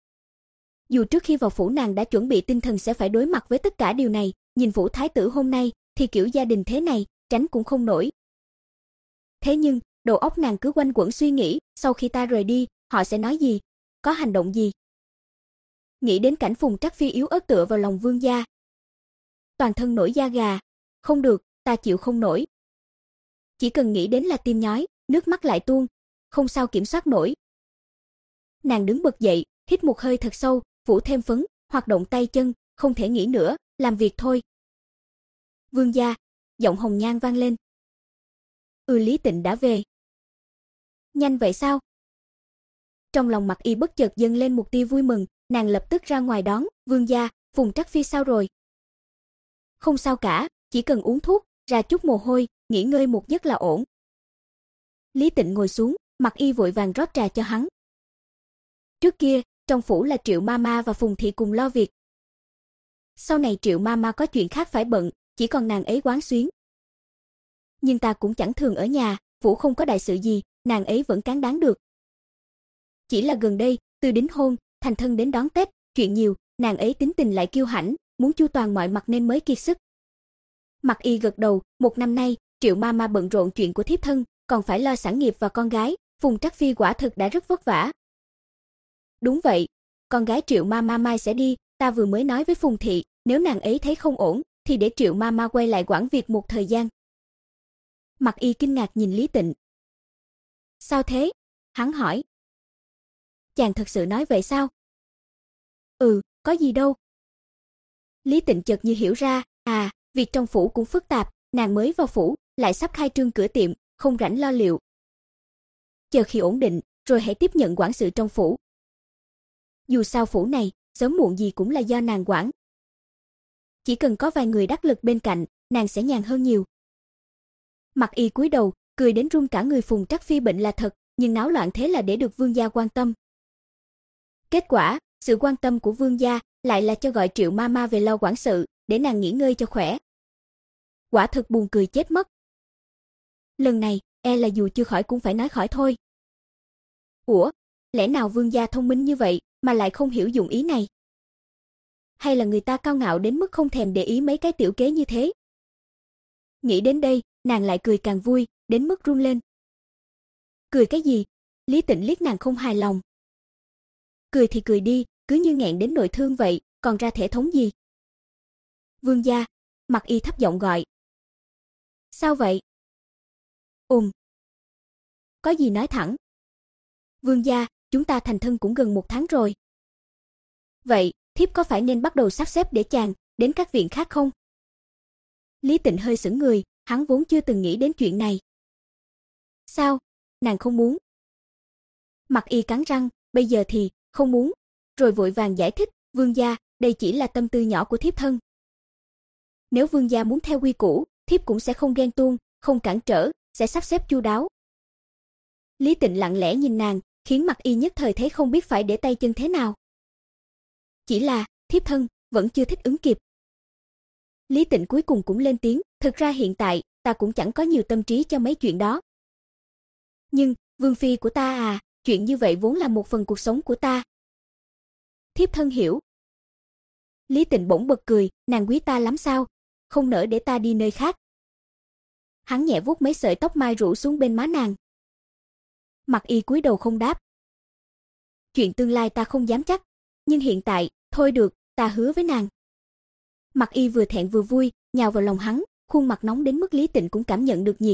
Dù trước khi vào phủ nàng đã chuẩn bị tinh thần sẽ phải đối mặt với tất cả điều này, nhìn Vũ thái tử hôm nay thì kiểu gia đình thế này, tránh cũng không nổi. Thế nhưng, đầu óc nàng cứ quanh quẩn suy nghĩ, sau khi ta rời đi, họ sẽ nói gì? Có hành động gì? Nghĩ đến cảnh Phùng Trắc Phi yếu ớt tựa vào lòng Vương gia. Toàn thân nổi da gà. Không được, ta chịu không nổi. Chỉ cần nghĩ đến là tim nhói, nước mắt lại tuôn, không sao kiểm soát nổi. Nàng đứng bật dậy, hít một hơi thật sâu, phủ thêm phấn, hoạt động tay chân, không thể nghĩ nữa, làm việc thôi. Vương gia, giọng Hồng Nhan vang lên. Ừ, Lý Tịnh đã về. Nhanh vậy sao? Trong lòng Mặc Y bất chợt dâng lên một tia vui mừng, nàng lập tức ra ngoài đón, Vương gia, Phùng Trắc Phi sao rồi? Không sao cả, chỉ cần uống thuốc, ra chút mồ hôi, nghỉ ngơi một giấc là ổn. Lý Tịnh ngồi xuống, Mặc Y vội vàng rót trà cho hắn. Trước kia, trong phủ là Triệu Mama và Phùng thị cùng lo việc. Sau này Triệu Mama có chuyện khác phải bận, chỉ còn nàng ấy quán xuyến. Nhưng ta cũng chẳng thường ở nhà, phủ không có đại sự gì, nàng ấy vẫn cán đáng được. Chỉ là gần đây, từ đính hôn, thành thân đến đón Tết, chuyện nhiều, nàng ấy tính tình lại kiêu hãnh, muốn chu toàn mọi mặt nên mới kiệt sức. Mặc Y gật đầu, một năm nay, Triệu Mama bận rộn chuyện của thiếp thân, còn phải lo sản nghiệp và con gái, Phùng Trắc Phi quả thực đã rất vất vả. Đúng vậy, con gái Triệu Mama mai sẽ đi, ta vừa mới nói với Phùng thị, nếu nàng ấy thấy không ổn, thì để Triệu Mama quay lại quản việc một thời gian. Mặc Y kinh ngạc nhìn Lý Tịnh. Sao thế? Hắn hỏi. Chàng thật sự nói vậy sao? Ừ, có gì đâu. Lý Tịnh chợt như hiểu ra, à, việc trong phủ cũng phức tạp, nàng mới vào phủ, lại sắp khai trương cửa tiệm, không rảnh lo liệu. Chờ khi ổn định, rồi hãy tiếp nhận quản sự trong phủ. Dù sao phủ này, sớm muộn gì cũng là do nàng quản. Chỉ cần có vài người đắc lực bên cạnh, nàng sẽ nhàn hơn nhiều. Mặc Y cúi đầu, cười đến run cả người. Phùng Trắc Phi bệnh là thật, nhưng náo loạn thế là để được Vương gia quan tâm. Kết quả, sự quan tâm của Vương gia lại là cho gọi Triệu Mama về lo quản sự, để nàng nghỉ ngơi cho khỏe. Quả thực buồn cười chết mất. Lần này, e là dù chưa khỏi cũng phải nói khỏi thôi. Ủa, lẽ nào Vương gia thông minh như vậy mà lại không hiểu dụng ý này? Hay là người ta cao ngạo đến mức không thèm để ý mấy cái tiểu kế như thế? Nghĩ đến đây, nàng lại cười càng vui, đến mức run lên. Cười cái gì? Lý Tịnh liếc nàng không hài lòng. Cười thì cười đi, cứ như nghẹn đến nội thương vậy, còn ra thể thống gì? Vương gia, Mặc Y thấp giọng gọi. Sao vậy? Ừm. Có gì nói thẳng. Vương gia, chúng ta thành thân cũng gần một tháng rồi. Vậy, thiếp có phải nên bắt đầu sắp xếp để chàng đến các viện khác không? Lý Tịnh hơi sững người, hắn vốn chưa từng nghĩ đến chuyện này. Sao? Nàng không muốn? Mặc Y cắn răng, bây giờ thì không muốn, rồi vội vàng giải thích, Vương gia, đây chỉ là tâm tư nhỏ của thiếp thân. Nếu Vương gia muốn theo quy củ, thiếp cũng sẽ không ghen tuông, không cản trở, sẽ sắp xếp chu đáo. Lý Tịnh lặng lẽ nhìn nàng, khiến Mặc Y nhất thời thấy không biết phải để tay chân thế nào. Chỉ là, thiếp thân vẫn chưa thích ứng kịp. Lý Tịnh cuối cùng cũng lên tiếng, thực ra hiện tại, ta cũng chẳng có nhiều tâm trí cho mấy chuyện đó. Nhưng, Vương phi của ta à, chuyện như vậy vốn là một phần cuộc sống của ta. Thiếp thân hiểu. Lý Tịnh bỗng bật cười, nàng quý ta lắm sao? Không nỡ để ta đi nơi khác. Hắn nhẹ vuốt mấy sợi tóc mai rủ xuống bên má nàng. Mặc Y cúi đầu không đáp. Chuyện tương lai ta không dám chắc, nhưng hiện tại, thôi được, ta hứa với nàng. Mặc Y vừa thẹn vừa vui, nhào vào lòng hắn, khuôn mặt nóng đến mức Lý Tịnh cũng cảm nhận được nhiệt.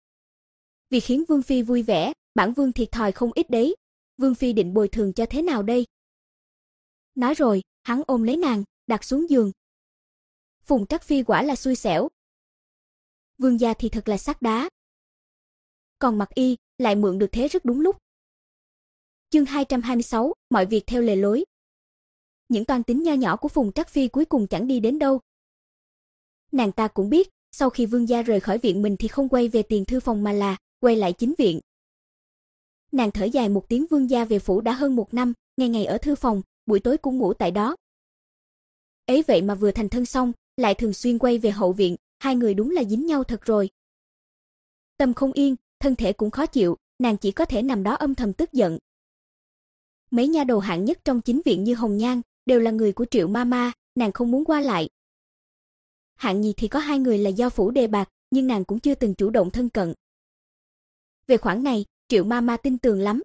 Vì khiến Vương phi vui vẻ, bản Vương thiệt thòi không ít đấy. Vương phi định bồi thường cho thế nào đây? Nói rồi, hắn ôm lấy nàng, đặt xuống giường. Phùng Trắc Phi quả là xui xẻo. Vương gia thì thật là sắt đá. Còn Mặc Y lại mượn được thế rất đúng lúc. Chương hai trăm hai mươi sáu, mọi việc theo lề lối. Những toan tính nho nhỏ của Phùng Trắc Phi cuối cùng chẳng đi đến đâu. Nàng ta cũng biết, sau khi Vương gia rời khỏi viện mình thì không quay về tiền thư phòng mà là quay lại chính viện. Nàng thở dài một tiếng. Vương gia về phủ đã hơn một năm, ngày ngày ở thư phòng, buổi tối cũng ngủ tại đó. Ấy vậy mà vừa thành thân xong, lại thường xuyên quay về hậu viện, hai người đúng là dính nhau thật rồi. Tâm không yên, thân thể cũng khó chịu, nàng chỉ có thể nằm đó âm thầm tức giận. Mấy nha đầu hạng nhất trong chính viện như Hồng Nhan, đều là người của Triệu Mama, nàng không muốn qua lại. Hạng nhì thì có hai người là do phủ đề bạt, nhưng nàng cũng chưa từng chủ động thân cận. về khoản này, Triệu Mama tin tưởng lắm.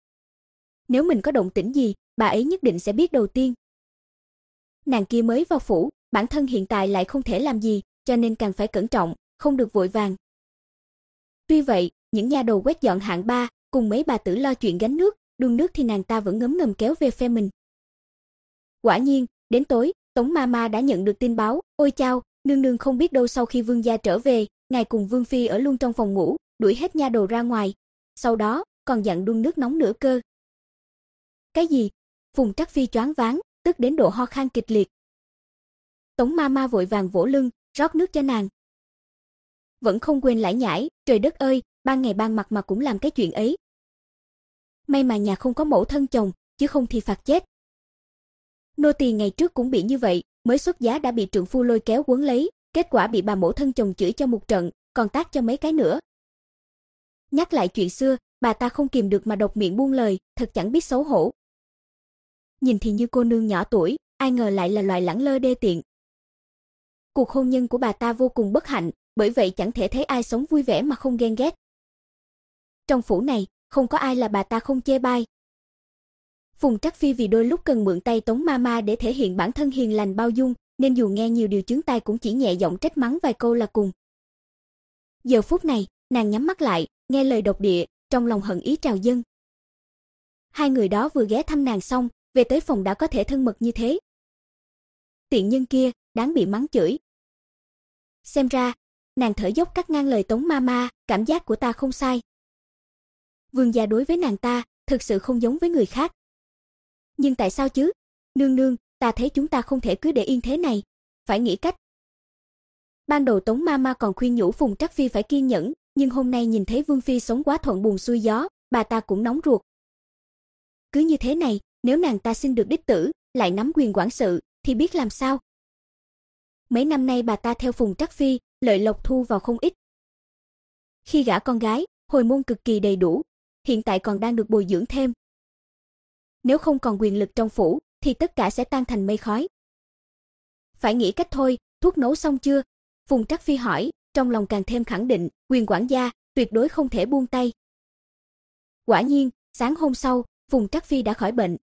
Nếu mình có động tĩnh gì, bà ấy nhất định sẽ biết đầu tiên. Nàng kia mới vào phủ, bản thân hiện tại lại không thể làm gì, cho nên càng phải cẩn trọng, không được vội vàng. Tuy vậy, những nha đầu quét dọn hạng ba, cùng mấy bà tử lo chuyện gánh nước, đun nước thì nàng ta vẫn ngấm ngầm kéo về phe mình. Quả nhiên, đến tối, Tống Mama đã nhận được tin báo, ôi chao, nương nương không biết đâu sau khi vương gia trở về, ngài cùng vương phi ở luôn trong phòng ngủ, đuổi hết nha đầu ra ngoài. Sau đó, còn dặn đun nước nóng nữa cơ. Cái gì? Phùng Trắc Phi choáng váng, tức đến độ ho khan kịch liệt. Tống Mama vội vàng vỗ lưng, rót nước cho nàng. Vẫn không quên lải nhải, trời đất ơi, ban ngày ban mặt mà cũng làm cái chuyện ấy. May mà nhà không có mẫu thân chồng, chứ không thì phạt chết. Nô tỳ ngày trước cũng bị như vậy, mới xuất giá đã bị trượng phu lôi kéo quấn lấy, kết quả bị bà mẫu thân chồng chửi cho một trận, còn tát cho mấy cái nữa. Nhắc lại chuyện xưa, bà ta không kìm được mà độc miệng buông lời, thật chẳng biết xấu hổ. Nhìn thì như cô nương nhỏ tuổi, ai ngờ lại là loại lẳng lơ đê tiện. Cuộc hôn nhân của bà ta vô cùng bất hạnh, bởi vậy chẳng thể thấy ai sống vui vẻ mà không ghen ghét. Trong phủ này, không có ai là bà ta không chê bai. Phùng Trắc Phi vì đôi lúc cần mượn tay Tống Mama để thể hiện bản thân hiền lành bao dung, nên dù nghe nhiều điều chướng tai cũng chỉ nhẹ giọng trách mắng vài câu là cùng. Giờ phút này, nàng nhắm mắt lại, nghe lời độc địa, trong lòng hận ý trào dâng. Hai người đó vừa ghé thăm nàng xong, về tới phòng đã có thể thân mật như thế. Tiện nhân kia, đáng bị mắng chửi. Xem ra, nàng thở dốc cắt ngang lời Tống Mama, cảm giác của ta không sai. Vương gia đối với nàng ta, thực sự không giống với người khác. Nhưng tại sao chứ? Nương nương, ta thấy chúng ta không thể cứ để yên thế này, phải nghĩ cách. Ban đầu Tống Mama còn khuyên nhủ Phùng Trắc Phi phải kiên nhẫn, nhưng hôm nay nhìn thấy Vương phi sống quá thuận buồm xuôi gió, bà ta cũng nóng ruột. Cứ như thế này, nếu nàng ta sinh được đích tử, lại nắm quyền quản sự, thì biết làm sao? Mấy năm nay bà ta theo Phùng Trắc Phi, lợi lộc thu vào không ít. Khi gả con gái, hồi môn cực kỳ đầy đủ, hiện tại còn đang được bồi dưỡng thêm. Nếu không còn quyền lực trong phủ, thì tất cả sẽ tan thành mây khói. Phải nghĩ cách thôi, thuốc nấu xong chưa? Phùng Trắc Phi hỏi, trong lòng càng thêm khẳng định, quyền quản gia, tuyệt đối không thể buông tay. Quả nhiên, sáng hôm sau, Phùng Trắc Phi đã khỏi bệnh.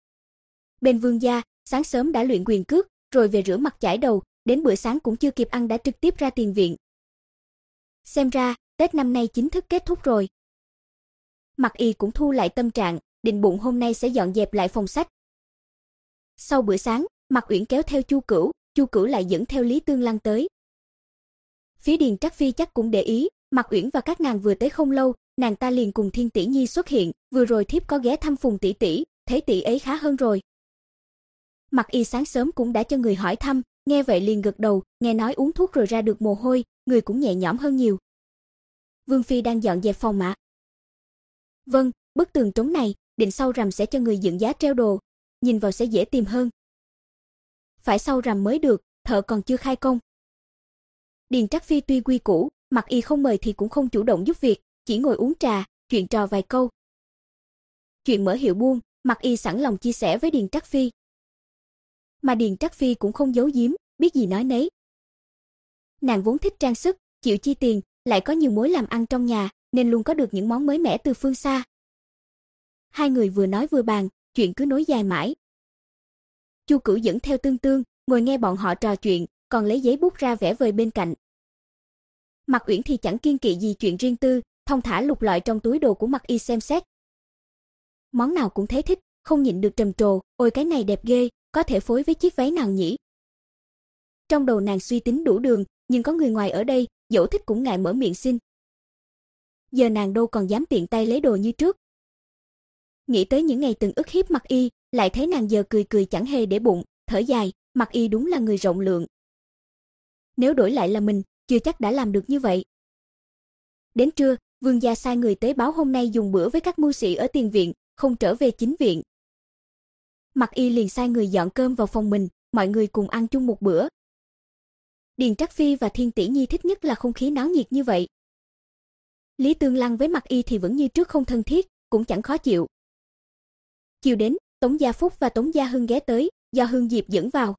Bên vương gia, sáng sớm đã luyện quyền cước, rồi về rửa mặt chải đầu, đến bữa sáng cũng chưa kịp ăn đã trực tiếp ra tiền viện. Xem ra, Tết năm nay chính thức kết thúc rồi. Mặc Y cũng thu lại tâm trạng, định bụng hôm nay sẽ dọn dẹp lại phòng sách. Sau bữa sáng, Mặc Uyển kéo theo Chu Cửu, Chu Cửu lại dẫn theo Lý Tương Lăng tới. Phía Điền Trắc Phi chắc cũng để ý, Mặc Uyển và các nàng vừa tới không lâu, nàng ta liền cùng Thiên tỷ nhi xuất hiện, vừa rồi thiếp có ghé thăm Phùng tỷ tỷ, thấy tỷ ấy khá hơn rồi. Mặc Y sáng sớm cũng đã cho người hỏi thăm, nghe vậy liền gật đầu, nghe nói uống thuốc rồi ra được mồ hôi, người cũng nhẹ nhõm hơn nhiều. Vương phi đang dọn dẹp phòng ạ. Vâng, bức tường trống này, định sau rằm sẽ cho người dựng giá treo đồ, nhìn vào sẽ dễ tìm hơn. Phải sau rằm mới được, thợ còn chưa khai công. Điền Trắc Phi tuy quy củ, Mặc Y không mời thì cũng không chủ động giúp việc, chỉ ngồi uống trà, chuyện trò vài câu. Chuyện mở hiệu buôn, Mặc Y sẵn lòng chia sẻ với Điền Trắc Phi. Mà Điền Trắc Phi cũng không giấu giếm, biết gì nói nấy. Nàng vốn thích trang sức, chịu chi tiền, lại có nhiều mối làm ăn trong nhà, nên luôn có được những món mới mẻ từ phương xa. Hai người vừa nói vừa bàn, chuyện cứ nối dài mãi. Chu Cửu dẫn theo Tương Tương, ngồi nghe bọn họ trò chuyện, còn lấy giấy bút ra vẽ vời bên cạnh. Mặc Uyển thì chẳng kiêng kỵ gì chuyện riêng tư, thong thả lục lọi trong túi đồ của Mặc Y xem xét. Món nào cũng thấy thích, không nhịn được trầm trồ, ôi cái này đẹp ghê, có thể phối với chiếc váy nào nhỉ? Trong đầu nàng suy tính đủ đường, nhưng có người ngoài ở đây, dẫu thích cũng ngại mở miệng xin. Giờ nàng đâu còn dám tiện tay lấy đồ như trước. Nghĩ tới những ngày từng ức hiếp Mặc Y, lại thấy nàng giờ cười cười chẳng hề để bụng, thở dài, Mặc Y đúng là người rộng lượng. Nếu đổi lại là mình, chưa chắc đã làm được như vậy. Đến trưa, vương gia sai người tới báo hôm nay dùng bữa với các mưu sĩ ở tiền viện, không trở về chính viện. Mặc Y liền sai người dọn cơm vào phòng mình, mọi người cùng ăn chung một bữa. Điền Trắc Phi và Thiên tỷ nhi thích nhất là không khí náo nhiệt như vậy. Lý Tương Lăng với Mặc Y thì vẫn như trước không thân thiết, cũng chẳng khó chịu. Chiều đến, Tống Gia Phúc và Tống Gia Hưng ghé tới, do Hương Diệp dẫn vào.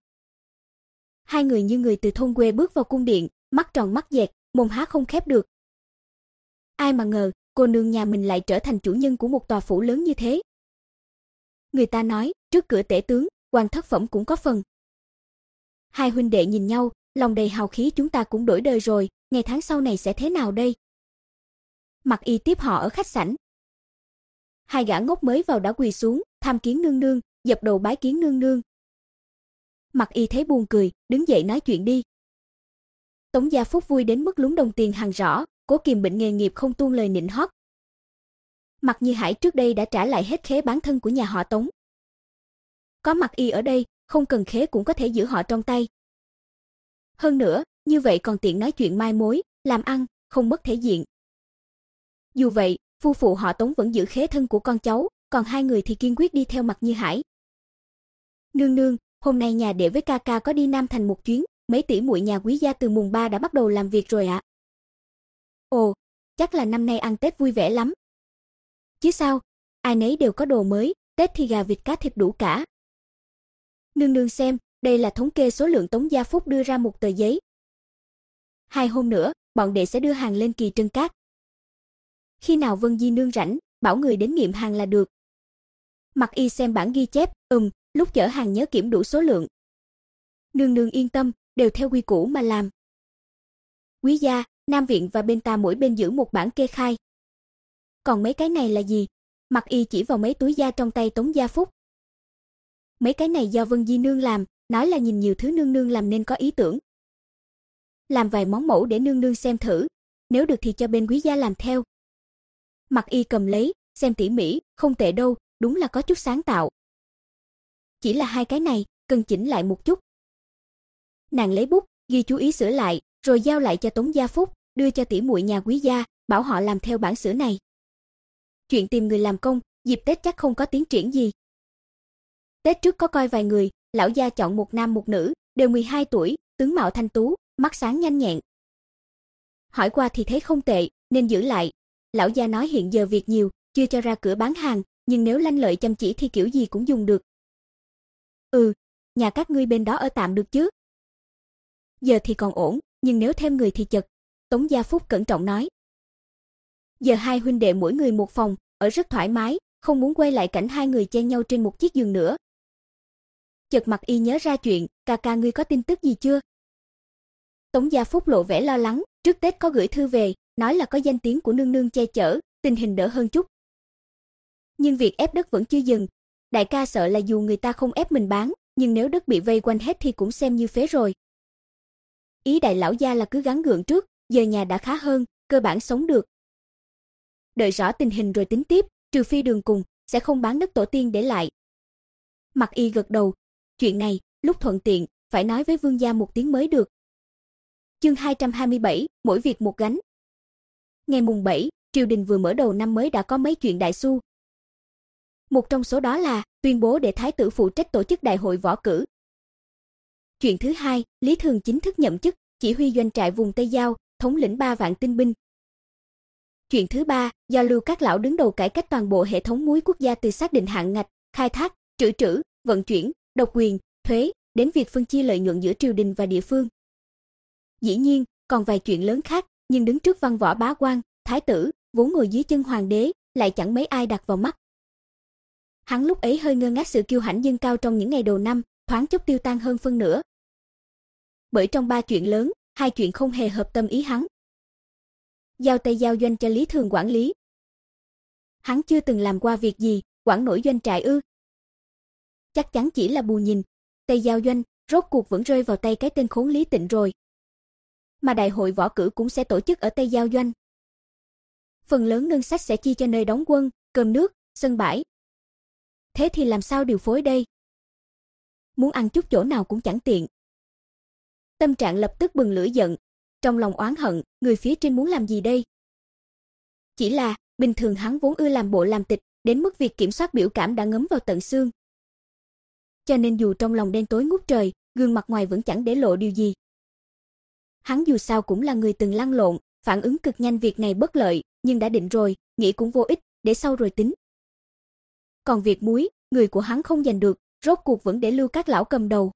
Hai người như người từ thôn quê bước vào cung điện, mắt tròn mắt dẹt, mồm há không khép được. Ai mà ngờ, cô nương nhà mình lại trở thành chủ nhân của một tòa phủ lớn như thế. Người ta nói, trước cửa tể tướng, quan thất phẩm cũng có phần. Hai huynh đệ nhìn nhau, lòng đầy hào khí. Chúng ta cũng đổi đời rồi, ngày tháng sau này sẽ thế nào đây? Mặc Y tiếp họ ở khách sảnh. Hai gã ngốc mới vào đã quỳ xuống, tham kiến nương nương, dập đầu bái kiến nương nương. Mặc Y thấy buồn cười, đứng dậy nói chuyện đi. Tống Gia Phúc vui đến mức lúng đồng tiền hàng rõ, cố kìm bệnh nghề nghiệp không tuôn lời nịnh hót. Mặc Như Hải trước đây đã trả lại hết khế bán thân của nhà họ Tống. Có Mặc Y ở đây, không cần khế cũng có thể giữ họ trong tay. Hơn nữa, như vậy còn tiện nói chuyện mai mối, làm ăn, không mất thể diện. Dù vậy, phu phụ họ Tống vẫn giữ khế thân của con cháu, còn hai người thì kiên quyết đi theo Mặc Như Hải. Nương nương, hôm nay nhà đệ với ca ca có đi Nam Thành một chuyến, mấy tỷ muội nhà quý gia từ mùng ba đã bắt đầu làm việc rồi ạ. Ồ, chắc là năm nay ăn Tết vui vẻ lắm. Chứ sao, ai nấy đều có đồ mới, Tết thì gà vịt cá thịt đủ cả. Nương nương xem, đây là thống kê số lượng Tống Gia Phúc đưa ra một tờ giấy. Hai hôm nữa, bọn đệ sẽ đưa hàng lên Kỳ Trân Cát. Khi nào Vân Di nương rảnh, bảo người đến nghiệm hàng là được. Mặc Y xem bản ghi chép, ừm, lúc chở hàng nhớ kiểm đủ số lượng. Nương nương yên tâm, đều theo quy củ mà làm. Quý gia, Nam viện và bên ta mỗi bên giữ một bản kê khai. Còn mấy cái này là gì? Mặc Y chỉ vào mấy túi da trong tay Tống Gia Phúc. Mấy cái này do Vân Di nương làm, nói là nhìn nhiều thứ nương nương làm nên có ý tưởng. Làm vài món mẫu để nương nương xem thử, nếu được thì cho bên quý gia làm theo. Mặc Y cầm lấy, xem tỉ mỉ, không tệ đâu, đúng là có chút sáng tạo. Chỉ là hai cái này, cần chỉnh lại một chút. Nàng lấy bút, ghi chú ý sửa lại, rồi giao lại cho Tống Gia Phúc, đưa cho tỉ muội nhà quý gia, bảo họ làm theo bản sửa này. Chuyện tìm người làm công, dịp Tết chắc không có tiến triển gì. Tết trước có coi vài người, lão gia chọn một nam một nữ, đều mười hai tuổi, tướng mạo thanh tú, mắt sáng nhanh nhẹn. Hỏi qua thì thấy không tệ, nên giữ lại. Lão gia nói hiện giờ việc nhiều, chưa cho ra cửa bán hàng, nhưng nếu lanh lợi chăm chỉ thì kiểu gì cũng dùng được. Ừ, nhà các ngươi bên đó ở tạm được chứ? Giờ thì còn ổn, nhưng nếu thêm người thì chật. Tống Gia Phúc cẩn trọng nói. Giờ hai huynh đệ mỗi người một phòng, ở rất thoải mái, không muốn quay lại cảnh hai người chen nhau trên một chiếc giường nữa. Chợt Mặc Y nhớ ra chuyện, ca ca ngươi có tin tức gì chưa? Tống Gia Phúc lộ vẻ lo lắng, trước Tết có gửi thư về, nói là có danh tiếng của nương nương che chở, tình hình đỡ hơn chút. Nhưng việc ép đất vẫn chưa dừng, đại ca sợ là dù người ta không ép mình bán, nhưng nếu đất bị vây quanh hết thì cũng xem như phế rồi. Ý đại lão gia là cứ gắng gượng trước, giờ nhà đã khá hơn, cơ bản sống được. Đợi rõ tình hình rồi tính tiếp, trừ phi đường cùng, sẽ không bán đất tổ tiên để lại. Mặc Y gật đầu, chuyện này, lúc thuận tiện, phải nói với vương gia một tiếng mới được. Chương hai trăm hai mươi bảy, mỗi việc một gánh. Ngày mùng bảy, triều đình vừa mở đầu năm mới đã có mấy chuyện đại xu. Một trong số đó là tuyên bố để thái tử phụ trách tổ chức đại hội võ cử. Chuyện thứ hai, Lý Thường chính thức nhậm chức, chỉ huy doanh trại vùng Tây Giao, thống lĩnh ba vạn tinh binh. Chuyện thứ ba, do Lưu Các lão đứng đầu cải cách toàn bộ hệ thống muối quốc gia từ xác định hạn ngạch, khai thác, trữ trữ, vận chuyển, độc quyền, thuế, đến việc phân chia lợi nhuận giữa triều đình và địa phương. Dĩ nhiên, còn vài chuyện lớn khác, nhưng đứng trước văn võ bá quan, thái tử, vốn ngồi dưới chân hoàng đế, lại chẳng mấy ai đặt vào mắt. Hắn lúc ấy hơi ngơ ngác sự kiêu hãnh dâng cao trong những ngày đầu năm, thoáng chốc tiêu tan hơn phân nửa. Bởi trong ba chuyện lớn, hai chuyện không hề hợp tâm ý hắn. Giao Tây Giao doanh cho Lý Thường quản lý. Hắn chưa từng làm qua việc gì, quản nổi doanh trại ư? Chắc chắn chỉ là bù nhìn. Tây Giao doanh, rốt cuộc vẫn rơi vào tay cái tên khốn Lý Tịnh rồi. Mà đại hội võ cử cũng sẽ tổ chức ở Tây Giao doanh. Phần lớn ngân sách sẽ chi cho nơi đóng quân, cơm nước, sân bãi. Thế thì làm sao điều phối đây? Muốn ăn chút chỗ nào cũng chẳng tiện. Tâm trạng lập tức bừng lửa giận, trong lòng oán hận, người phía trên muốn làm gì đây? Chỉ là, bình thường hắn vốn ưa làm bộ làm tịch, đến mức việc kiểm soát biểu cảm đã ngấm vào tận xương. Cho nên dù trong lòng đen tối ngút trời, gương mặt ngoài vẫn chẳng để lộ điều gì. Hắn dù sao cũng là người từng lăn lộn, phản ứng cực nhanh việc này bất lợi, nhưng đã định rồi, nghĩ cũng vô ích, để sau rồi tính. Còn việc muối, người của hắn không giành được, rốt cuộc vẫn để Lưu Các lão cầm đầu.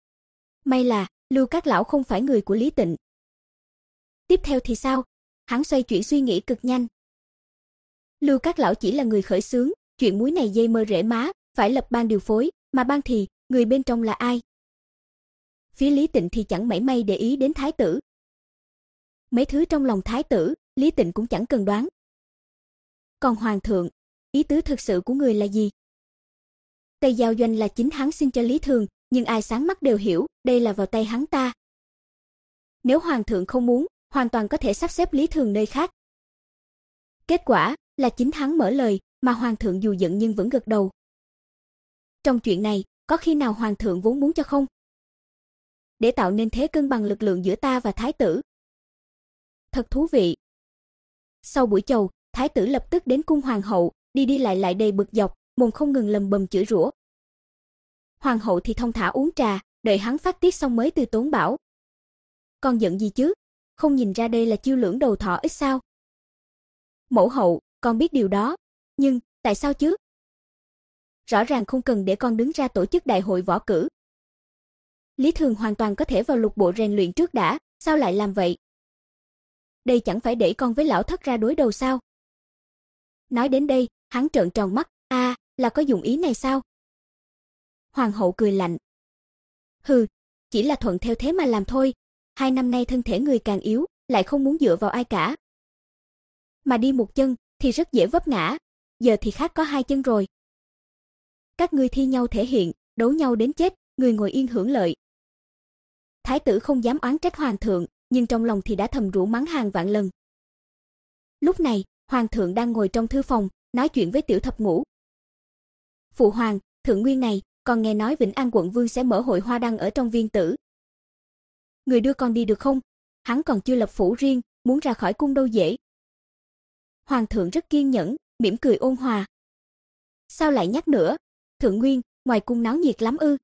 May là, Lưu Các lão không phải người của Lý Tịnh. Tiếp theo thì sao? Hắn xoay chuyển suy nghĩ cực nhanh. Lưu Các lão chỉ là người khởi xướng, chuyện muối này dây mơ rễ má, phải lập ban điều phối, mà ban thì, người bên trong là ai? Phía Lý Tịnh thì chẳng mảy may để ý đến thái tử. Mấy thứ trong lòng thái tử, Lý Tịnh cũng chẳng cần đoán. Còn hoàng thượng, ý tứ thực sự của người là gì? Tây Giao Doanh là chính hắn xin cho Lý Thường, nhưng ai sáng mắt đều hiểu, đây là vào tay hắn ta. Nếu hoàng thượng không muốn, hoàn toàn có thể sắp xếp Lý Thường nơi khác. Kết quả là chính hắn mở lời, mà hoàng thượng dù giận nhưng vẫn gật đầu. Trong chuyện này, có khi nào hoàng thượng vốn muốn cho không? Để tạo nên thế cân bằng lực lượng giữa ta và thái tử. Thật thú vị. Sau buổi chầu, thái tử lập tức đến cung hoàng hậu, đi đi lại lại đầy bực dọc, mồm không ngừng lầm bầm chửi rủa. Hoàng hậu thì thong thả uống trà, đợi hắn phát tiết xong mới từ tốn bảo. Con giận gì chứ? Không nhìn ra đây là chiêu lưỡng đầu thọ ít sao? Mẫu hậu, con biết điều đó, nhưng tại sao chứ? Rõ ràng không cần để con đứng ra tổ chức đại hội võ cử. Lý Thường hoàn toàn có thể vào lục bộ rèn luyện trước đã, sao lại làm vậy? Đây chẳng phải để con với lão thất ra đối đầu sao? Nói đến đây, hắn trợn tròn mắt, a, à, là có dụng ý này sao? Hoàng hậu cười lạnh. Hừ, chỉ là thuận theo thế mà làm thôi. Hai năm nay thân thể người càng yếu, lại không muốn dựa vào ai cả. Mà đi một chân thì rất dễ vấp ngã, giờ thì khác có hai chân rồi. Các ngươi thi nhau thể hiện, đấu nhau đến chết, người ngồi yên hưởng lợi. Thái tử không dám oán trách hoàng thượng, nhưng trong lòng thì đã thầm rủa mắng hàng vạn lần. Lúc này, hoàng thượng đang ngồi trong thư phòng, nói chuyện với Tiểu Thập Ngũ. Phụ hoàng, thượng nguyên này, còn nghe nói Vĩnh An quận vương sẽ mở hội hoa đăng ở trong viên tử. Người đưa con đi được không? Hắn còn chưa lập phủ riêng, muốn ra khỏi cung đâu dễ. Hoàng thượng rất kiên nhẫn, mỉm cười ôn hòa. Sao lại nhắc nữa? Thượng nguyên, ngoài cung náo nhiệt lắm ư?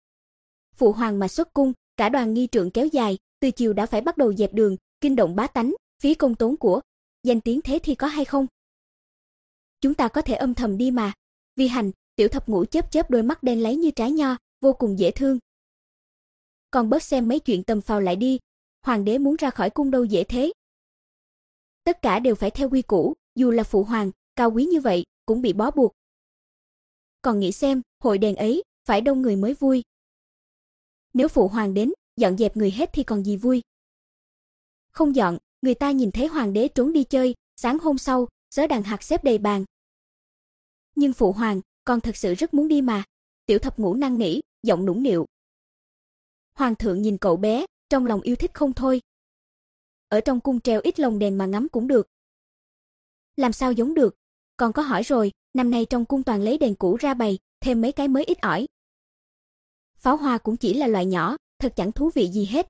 Phụ hoàng mà xuất cung, cả đoàn nghi trượng kéo dài, từ chiều đã phải bắt đầu dẹp đường, kinh động bá tánh, phí công tốn của. Danh tiếng thế thì có hay không? Chúng ta có thể âm thầm đi mà. Vi hành, Tiểu Thập Ngũ chớp chớp đôi mắt đen láy như trái nho, vô cùng dễ thương. Còn bớt xem mấy chuyện tầm phào lại đi, hoàng đế muốn ra khỏi cung đâu dễ thế. Tất cả đều phải theo quy củ, dù là phụ hoàng, cao quý như vậy, cũng bị bó buộc. Còn nghĩ xem, hội đèn ấy, phải đông người mới vui. Nếu phụ hoàng đến, dọn dẹp người hết thì còn gì vui. Không dọn, người ta nhìn thấy hoàng đế trốn đi chơi, sáng hôm sau, sớ đàn hạt xếp đầy bàn. Nhưng phụ hoàng, con thật sự rất muốn đi mà. Tiểu Thập Ngũ năn nỉ, giọng nũng nịu. Hoàng thượng nhìn cậu bé, trong lòng yêu thích không thôi. Ở trong cung treo ít lồng đèn mà ngắm cũng được. Làm sao giống được? Con có hỏi rồi, năm nay trong cung toàn lấy đèn cũ ra bày, thêm mấy cái mới ít ỏi. Pháo hoa cũng chỉ là loại nhỏ, thật chẳng thú vị gì hết.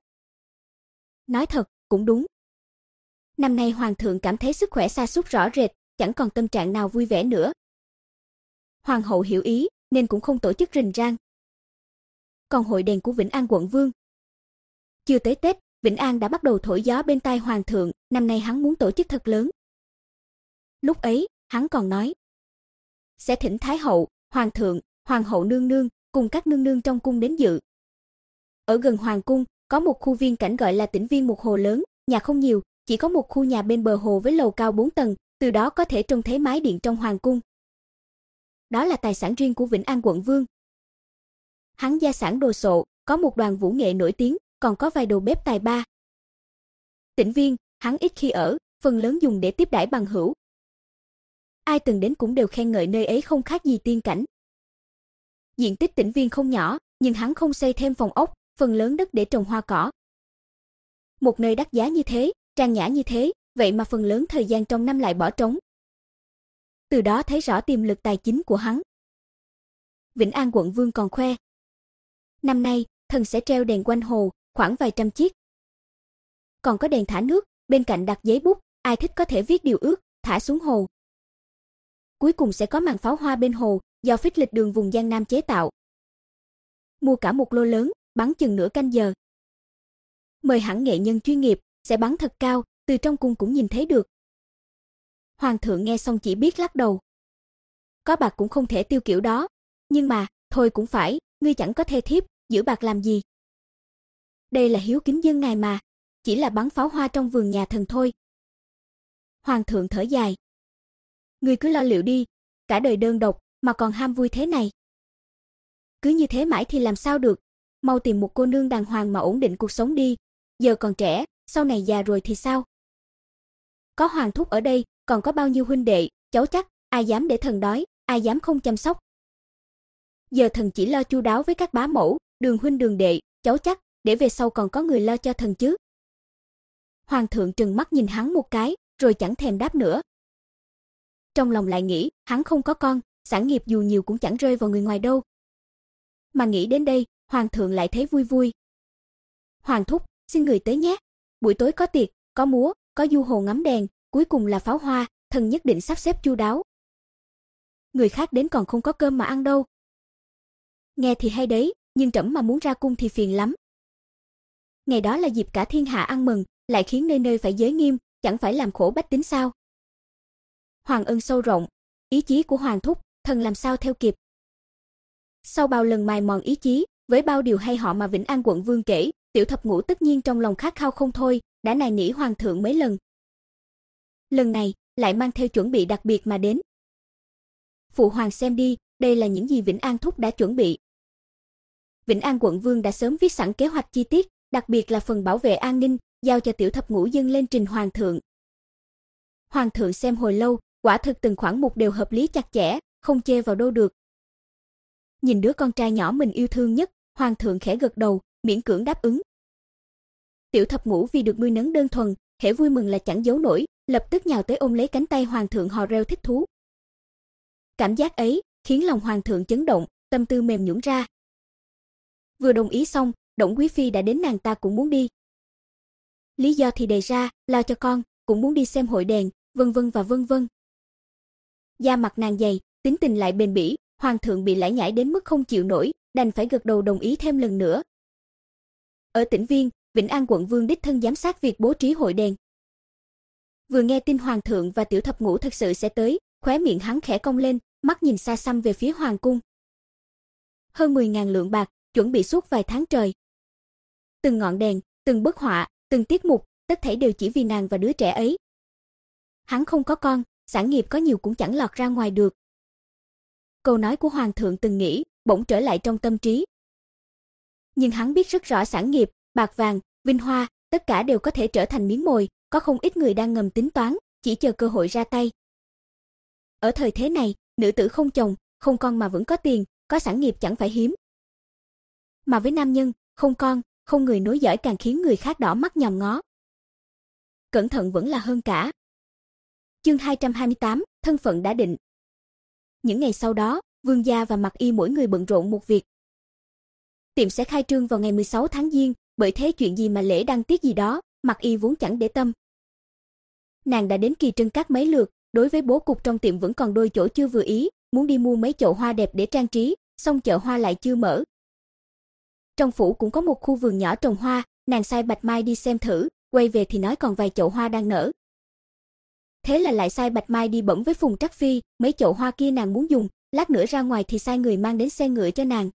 Nói thật, cũng đúng. Năm nay hoàng thượng cảm thấy sức khỏe sa sút rõ rệt, chẳng còn tâm trạng nào vui vẻ nữa. Hoàng hậu hiểu ý, nên cũng không tổ chức rình rang. Còn hội đèn của Vĩnh An quận vương. Chưa tới Tết, Vĩnh An đã bắt đầu thổi gió bên tai hoàng thượng, năm nay hắn muốn tổ chức thật lớn. Lúc ấy, hắn còn nói sẽ thỉnh Thái hậu, hoàng thượng, hoàng hậu nương nương cùng các nương nương trong cung đến dự. Ở gần hoàng cung, có một khu viên cảnh gọi là Tĩnh Viên một hồ lớn, nhà không nhiều, chỉ có một khu nhà bên bờ hồ với lầu cao bốn tầng, từ đó có thể trông thấy mái điện trong hoàng cung. Đó là tài sản riêng của Vĩnh An quận vương. Hắn gia sản đồ sộ, có một đoàn vũ nghệ nổi tiếng, còn có vài đầu bếp tài ba. Tĩnh Viên, hắn ít khi ở, phần lớn dùng để tiếp đãi bằng hữu. Ai từng đến cũng đều khen ngợi nơi ấy không khác gì tiên cảnh. Diện tích Tĩnh Viên không nhỏ, nhưng hắn không xây thêm phòng ốc, phần lớn đất để trồng hoa cỏ. Một nơi đắt giá như thế, trang nhã như thế, vậy mà phần lớn thời gian trong năm lại bỏ trống. Từ đó thấy rõ tiềm lực tài chính của hắn. Vĩnh An quận vương còn khoe. Năm nay, thần sẽ treo đèn quanh hồ, khoảng vài trăm chiếc. Còn có đèn thả nước, bên cạnh đặt giấy bút, ai thích có thể viết điều ước, thả xuống hồ. Cuối cùng sẽ có màn pháo hoa bên hồ, do phích lịch đường vùng Giang Nam chế tạo. Mua cả một lô lớn, bắn chừng nửa canh giờ. Mời hẳn nghệ nhân chuyên nghiệp, sẽ bắn thật cao, từ trong cung cũng nhìn thấy được. Hoàng thượng nghe xong chỉ biết lắc đầu. Có bạc cũng không thể tiêu kiểu đó, nhưng mà, thôi cũng phải, ngươi chẳng có thê thiếp, giữ bạc làm gì? Đây là hiếu kính dân ngài mà, chỉ là bắn pháo hoa trong vườn nhà thần thôi. Hoàng thượng thở dài. Ngươi cứ lo liệu đi, cả đời đơn độc mà còn ham vui thế này. Cứ như thế mãi thì làm sao được, mau tìm một cô nương đàng hoàng mà ổn định cuộc sống đi, giờ còn trẻ, sau này già rồi thì sao? Có Hoàng thúc ở đây, còn có bao nhiêu huynh đệ, cháu chắc, ai dám để thần đói, ai dám không chăm sóc. Giờ thần chỉ lo chu đáo với các bá mẫu, Đường huynh Đường đệ, cháu chắc, để về sau còn có người lo cho thần chứ. Hoàng thượng trừng mắt nhìn hắn một cái, rồi chẳng thèm đáp nữa. Trong lòng lại nghĩ, hắn không có con, sản nghiệp dù nhiều cũng chẳng rơi vào người ngoài đâu. Mà nghĩ đến đây, Hoàng thượng lại thấy vui vui. Hoàng thúc, xin người tới nhé. Buổi tối có tiệc, có múa, có du hồ ngắm đèn, cuối cùng là pháo hoa, thần nhất định sắp xếp chu đáo. Người khác đến còn không có cơm mà ăn đâu. Nghe thì hay đấy, nhưng trẫm mà muốn ra cung thì phiền lắm. Ngày đó là dịp cả thiên hạ ăn mừng, lại khiến nơi nơi phải giới nghiêm, chẳng phải làm khổ bách tính sao? Hoàng ân sâu rộng, ý chí của Hoàng thúc, thần làm sao theo kịp. Sau bao lần mài mòn ý chí, với bao điều hay họ mà Vĩnh An quận vương kể, Tiểu Thập Ngũ tất nhiên trong lòng khát khao không thôi, đã nài nỉ Hoàng thượng mấy lần. Lần này, lại mang theo chuẩn bị đặc biệt mà đến. Phụ hoàng xem đi, đây là những gì Vĩnh An thúc đã chuẩn bị. Vĩnh An quận vương đã sớm viết sẵn kế hoạch chi tiết, đặc biệt là phần bảo vệ an ninh, giao cho Tiểu Thập Ngũ dâng lên trình Hoàng thượng. Hoàng thượng xem hồi lâu, quả thực từng khoản mục đều hợp lý chặt chẽ, không chê vào đâu được. Nhìn đứa con trai nhỏ mình yêu thương nhất, Hoàng thượng khẽ gật đầu, miễn cưỡng đáp ứng. Tiểu Thập Ngũ vì được nuôi nấng đơn thuần, hễ vui mừng là chẳng giấu nổi, lập tức nhào tới ôm lấy cánh tay Hoàng thượng hò reo thích thú. Cảm giác ấy khiến lòng Hoàng thượng chấn động, tâm tư mềm nhũn ra. Vừa đồng ý xong, Đổng quý phi đã đến, nàng ta cũng muốn đi. Lý do thì đề ra, lo cho con, cũng muốn đi xem hội đèn, vân vân và vân vân. Da mặt nàng dày, tính tình lại bền bỉ, Hoàng thượng bị lải nhải đến mức không chịu nổi, đành phải gật đầu đồng ý thêm lần nữa. Ở Tĩnh Viên, Vĩnh An quận vương đích thân giám sát việc bố trí hội đèn. Vừa nghe tin Hoàng thượng và Tiểu Thập Ngũ thật sự sẽ tới, khóe miệng hắn khẽ cong lên, mắt nhìn xa xăm về phía hoàng cung. Hơn mười ngàn lượng bạc, chuẩn bị suốt vài tháng trời. Từng ngọn đèn, từng bức họa, từng tiết mục, tất thảy đều chỉ vì nàng và đứa trẻ ấy. Hắn không có con, sản nghiệp có nhiều cũng chẳng lọt ra ngoài được. Câu nói của Hoàng thượng từng nghĩ, bỗng trở lại trong tâm trí. Nhưng hắn biết rất rõ sản nghiệp, bạc vàng, vinh hoa, tất cả đều có thể trở thành miếng mồi, có không ít người đang ngầm tính toán, chỉ chờ cơ hội ra tay. Ở thời thế này, nữ tử không chồng, không con mà vẫn có tiền, có sản nghiệp chẳng phải hiếm. Mà với nam nhân, không con, không người nối dõi càng khiến người khác đỏ mắt nhòm ngó. Cẩn thận vẫn là hơn cả. Chương hai trăm hai mươi tám, thân phận đã định. Những ngày sau đó, Vương gia và Mặc Y mỗi người bận rộn một việc. Tiệm sẽ khai trương vào ngày mười sáu tháng Giêng, bởi thế chuyện gì mà lễ đăng tiết gì đó, Mặc Y vốn chẳng để tâm. Nàng đã đến Kỳ Trân Các mấy lượt, đối với bố cục trong tiệm vẫn còn đôi chỗ chưa vừa ý, muốn đi mua mấy chậu hoa đẹp để trang trí, song chợ hoa lại chưa mở. Trong phủ cũng có một khu vườn nhỏ trồng hoa, nàng sai Bạch Mai đi xem thử, quay về thì nói còn vài chậu hoa đang nở. Thế là lại sai Bạch Mai đi bẩm với Phùng Trắc Phi, mấy chậu hoa kia nàng muốn dùng, lát nữa ra ngoài thì sai người mang đến xe ngựa cho nàng.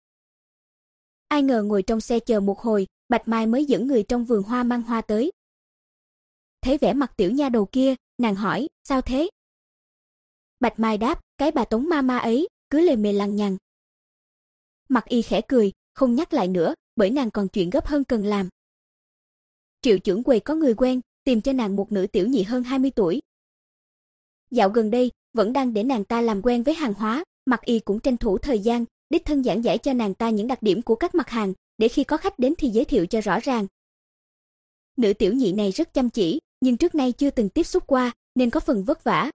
Ai ngờ ngồi trong xe chờ một hồi, Bạch Mai mới dẫn người trong vườn hoa mang hoa tới. Thấy vẻ mặt tiểu nha đầu kia, nàng hỏi, sao thế? Bạch Mai đáp, cái bà Tống ma ma ấy, cứ lề mề lằng nhằng. Mặc Y khẽ cười, không nhắc lại nữa, bởi nàng còn chuyện gấp hơn cần làm. Triệu trưởng quầy có người quen, tìm cho nàng một nữ tiểu nhị hơn hai mươi tuổi. Dạo gần đây, vẫn đang để nàng ta làm quen với hàng hóa, Mặc Y cũng tranh thủ thời gian, đích thân giảng giải cho nàng ta những đặc điểm của các mặt hàng, để khi có khách đến thì giới thiệu cho rõ ràng. Nữ tiểu nhị này rất chăm chỉ, nhưng trước nay chưa từng tiếp xúc qua, nên có phần vất vả.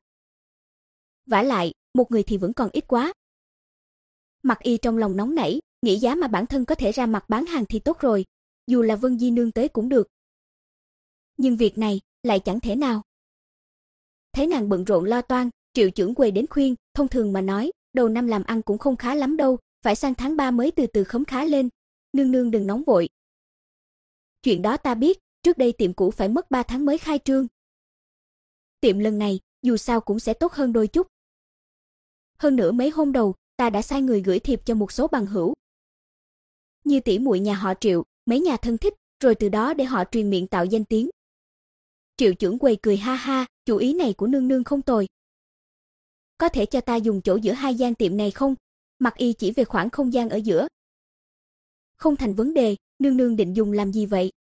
Vả lại, một người thì vẫn còn ít quá. Mặc Y trong lòng nóng nảy, nghĩ giá mà bản thân có thể ra mặt bán hàng thì tốt rồi, dù là Vân Di nương tới cũng được. Nhưng việc này lại chẳng thể nào. Thấy nàng bận rộn lo toan, Triệu trưởng quầy đến khuyên, thông thường mà nói, đầu năm làm ăn cũng không khá lắm đâu, phải sang tháng ba mới từ từ khấm khá lên. Nương nương đừng nóng vội. Chuyện đó ta biết, trước đây tiệm cũ phải mất ba tháng mới khai trương. Tiệm lần này, dù sao cũng sẽ tốt hơn đôi chút. Hơn nữa mấy hôm đầu, ta đã sai người gửi thiệp cho một số bằng hữu. Như tỷ muội nhà họ Triệu, mấy nhà thân thích, rồi từ đó để họ truyền miệng tạo danh tiếng. Triệu trưởng quầy cười ha ha, chủ ý này của nương nương không tồi. có thể cho ta dùng chỗ giữa hai gian tiệm này không? Mặc Y chỉ về khoảng không gian ở giữa. Không thành vấn đề, nương nương định dùng làm gì vậy?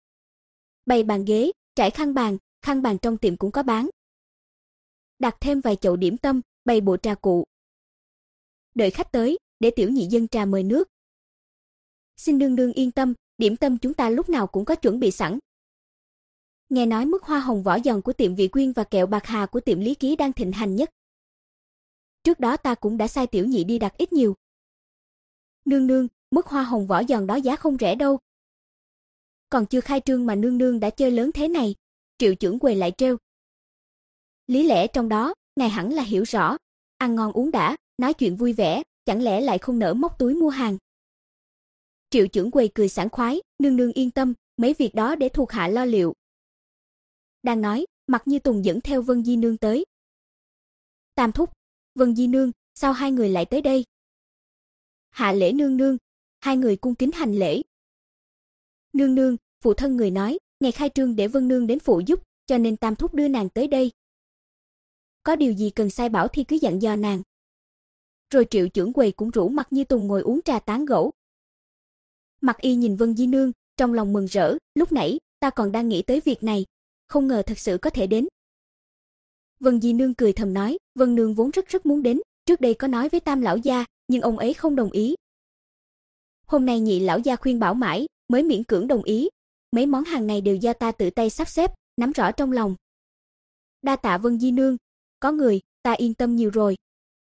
Bày bàn ghế, trải khăn bàn, khăn bàn trong tiệm cũng có bán. Đặt thêm vài chậu điểm tâm, bày bộ trà cụ. Đợi khách tới, để tiểu nhị dâng trà mời nước. Xin nương nương yên tâm, điểm tâm chúng ta lúc nào cũng có chuẩn bị sẵn. Nghe nói mức hoa hồng vỏ giòn của tiệm Vị Quyên và kẹo bạc hà của tiệm Lý Ký đang thịnh hành nhất. Trước đó ta cũng đã sai tiểu nhị đi đặt ít nhiều. Nương nương, mức hoa hồng vỏ giòn đó giá không rẻ đâu. Còn chưa khai trương mà nương nương đã chơi lớn thế này, Triệu trưởng quầy lại trêu. Lý lẽ trong đó, ngài hẳn là hiểu rõ, ăn ngon uống đã, nói chuyện vui vẻ, chẳng lẽ lại không nỡ móc túi mua hàng. Triệu trưởng quầy cười sảng khoái, nương nương yên tâm, mấy việc đó để thuộc hạ lo liệu. Đang nói, Mặc Như Tùng dẫn theo Vân Di Nương tới. Tam thúc, Vân Di Nương, sao hai người lại tới đây? Hạ lễ nương nương, hai người cung kính hành lễ. Nương nương, phụ thân người nói, ngày khai trương để Vân nương đến phụ giúp, cho nên Tam thúc đưa nàng tới đây. Có điều gì cần sai bảo thì cứ dặn dò nàng. Rồi Triệu trưởng quầy cũng rủ Mặc Như Tùng ngồi uống trà tán gẫu. Mặc Y nhìn Vân Di Nương, trong lòng mừng rỡ, lúc nãy ta còn đang nghĩ tới việc này, không ngờ thật sự có thể đến. Vân Di Nương cười thầm nói, Vân nương vốn rất rất muốn đến, trước đây có nói với Tam lão gia, nhưng ông ấy không đồng ý. Hôm nay Nhị lão gia khuyên bảo mãi, mới miễn cưỡng đồng ý. Mấy món hàng này đều do ta tự tay sắp xếp, nắm rõ trong lòng. Đa tạ Vân Di Nương, có người, ta yên tâm nhiều rồi.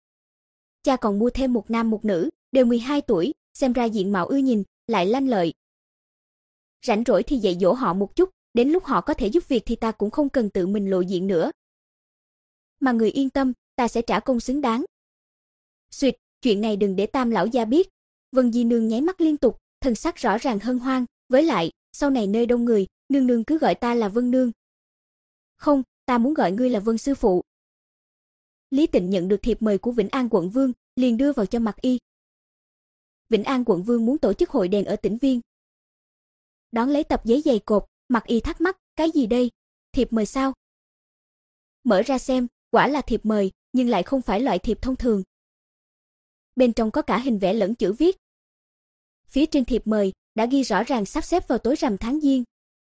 Cha còn mua thêm một nam một nữ, đều mười hai tuổi, xem ra diện mạo ưa nhìn, lại lanh lợi. Rảnh rỗi thì dạy dỗ họ một chút, đến lúc họ có thể giúp việc thì ta cũng không cần tự mình lộ diện nữa. Mà người yên tâm, ta sẽ trả công xứng đáng. Xuyệt, chuyện này đừng để Tam lão gia biết. Vân Di Nương nháy mắt liên tục, thần sắc rõ ràng hân hoan, với lại, sau này nơi đông người, nương nương cứ gọi ta là Vân nương. Không, ta muốn gọi ngươi là Vân sư phụ. Lý Tịnh nhận được thiệp mời của Vĩnh An quận vương, liền đưa vào cho Mặc Y. Vĩnh An quận vương muốn tổ chức hội đèn ở Tĩnh Viên. Đón lấy tập giấy dày cộp, Mặc Y thắc mắc, cái gì đây? Thiệp mời sao? Mở ra xem, quả là thiệp mời, nhưng lại không phải loại thiệp thông thường. Bên trong có cả hình vẽ lẫn chữ viết. Phía trên thiệp mời đã ghi rõ ràng sắp xếp vào tối rằm tháng Giêng.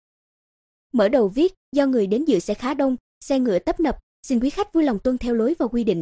Mở đầu viết, do người đến dự sẽ khá đông, xe ngựa tấp nập, xin quý khách vui lòng tuân theo lối và quy định.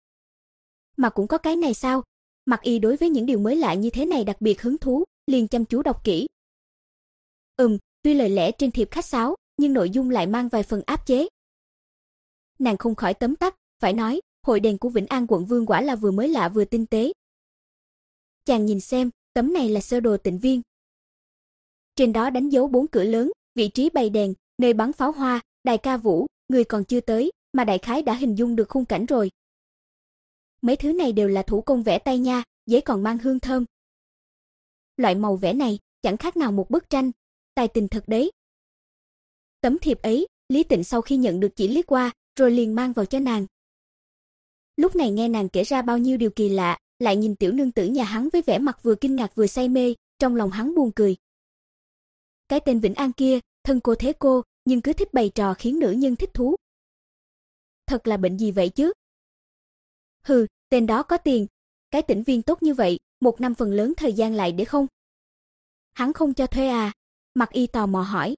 Mà cũng có cái này sao? Mặc Y đối với những điều mới lạ như thế này đặc biệt hứng thú, liền chăm chú đọc kỹ. Ừm, tuy lời lẽ trên thiệp khách sáo, nhưng nội dung lại mang vài phần áp chế. Nàng không khỏi tấm tắc, phải nói, hội đèn của Vĩnh An quận vương quả là vừa mới lạ vừa tinh tế. Chàng nhìn xem, tấm này là sơ đồ Tịnh Viên. Trên đó đánh dấu bốn cửa lớn, vị trí bày đèn, nơi bắn pháo hoa, đài ca vũ, người còn chưa tới, mà đại khái đã hình dung được khung cảnh rồi. Mấy thứ này đều là thủ công vẽ tay nha, giấy còn mang hương thơm. Loại màu vẽ này, chẳng khác nào một bức tranh, tài tình thật đấy. Tấm thiệp ấy, Lý Tịnh sau khi nhận được chỉ liếc qua, rồi liền mang vào cho nàng. Lúc này nghe nàng kể ra bao nhiêu điều kỳ lạ, lại nhìn tiểu nương tử nhà hắn với vẻ mặt vừa kinh ngạc vừa say mê, trong lòng hắn buồn cười. Cái tên Vĩnh An kia, thân cô thế cô, nhưng cứ thích bày trò khiến nữ nhân thích thú. Thật là bệnh gì vậy chứ? Hừ, tên đó có tiền, cái Tĩnh Viên tốt như vậy, một năm phần lớn thời gian lại để không. Hắn không cho thuê à? Mặc Y tò mò hỏi.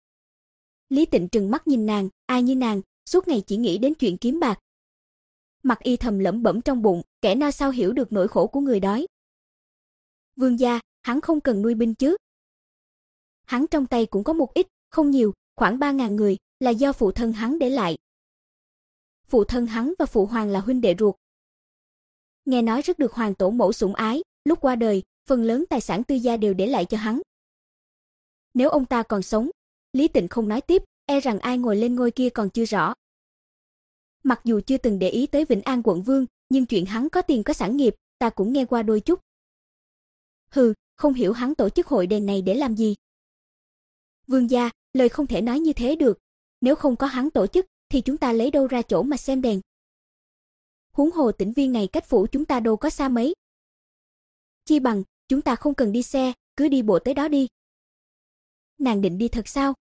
Lý Tịnh trừng mắt nhìn nàng, ai như nàng, suốt ngày chỉ nghĩ đến chuyện kiếm bạc. Mặc Y thầm lẩm bẩm trong bụng, kẻ nào sao hiểu được nỗi khổ của người đói. Vương gia, hắn không cần nuôi binh chứ? Hắn trong tay cũng có một ít, không nhiều, khoảng ba ngàn người, là do phụ thân hắn để lại. Phụ thân hắn và phụ hoàng là huynh đệ ruột. Nghe nói rất được hoàng tổ mẫu sủng ái, lúc qua đời, phần lớn tài sản tư gia đều để lại cho hắn. Nếu ông ta còn sống, Lý Tịnh không nói tiếp, e rằng ai ngồi lên ngôi kia còn chưa rõ. Mặc dù chưa từng để ý tới Vĩnh An quận vương, nhưng chuyện hắn có tiền có sản nghiệp, ta cũng nghe qua đôi chút. Hừ, không hiểu hắn tổ chức hội đèn này để làm gì. Vương gia, lời không thể nói như thế được, nếu không có hắn tổ chức, thì chúng ta lấy đâu ra chỗ mà xem đèn. Huống hồ Tĩnh Viên này cách phủ chúng ta đâu có xa mấy. Chi bằng, chúng ta không cần đi xe, cứ đi bộ tới đó đi. Nàng định đi thật sao?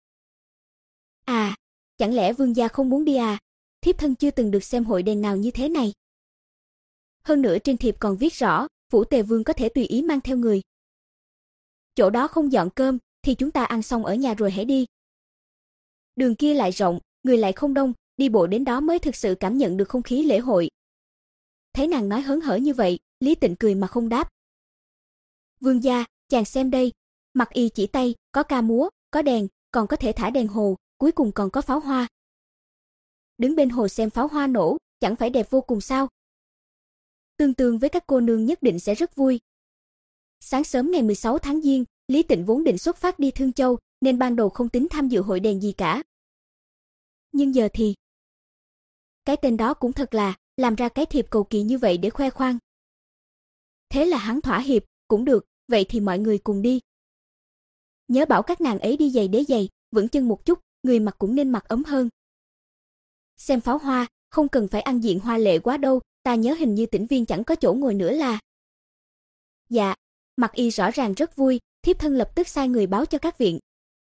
À, chẳng lẽ vương gia không muốn đi à? Thiếp thân chưa từng được xem hội đèn nào như thế này. Hơn nữa trên thiệp còn viết rõ, Vũ Tề Vương có thể tùy ý mang theo người. Chỗ đó không dọn cơm, thì chúng ta ăn xong ở nhà rồi hãy đi. Đường kia lại rộng, người lại không đông, đi bộ đến đó mới thực sự cảm nhận được không khí lễ hội. Thấy nàng nói hớn hở như vậy, Lý Tịnh cười mà không đáp. Vương gia, chàng xem đây. Mặc Y chỉ tay, có ca múa, có đèn, còn có thể thả đèn hồ, cuối cùng còn có pháo hoa. Đứng bên hồ xem pháo hoa nổ, chẳng phải đẹp vô cùng sao? Tương tương với các cô nương nhất định sẽ rất vui. Sáng sớm ngày mười sáu tháng Giêng, Lý Tịnh vốn định xuất phát đi Thương Châu, nên ban đầu không tính tham dự hội đèn gì cả. Nhưng giờ thì... Cái tên đó cũng thật là, làm ra cái thiệp cầu kỳ như vậy để khoe khoang. Thế là hắn thỏa hiệp, cũng được, vậy thì mọi người cùng đi. Nhớ bảo các nàng ấy đi giày đế giày, vững chân một chút, người mặc cũng nên mặc ấm hơn. Xem pháo hoa, không cần phải ăn diện hoa lệ quá đâu, ta nhớ hình như Tĩnh Viên chẳng có chỗ ngồi nữa là. Dạ, Mặc Y rõ ràng rất vui, thiếp thân lập tức sai người báo cho các viện.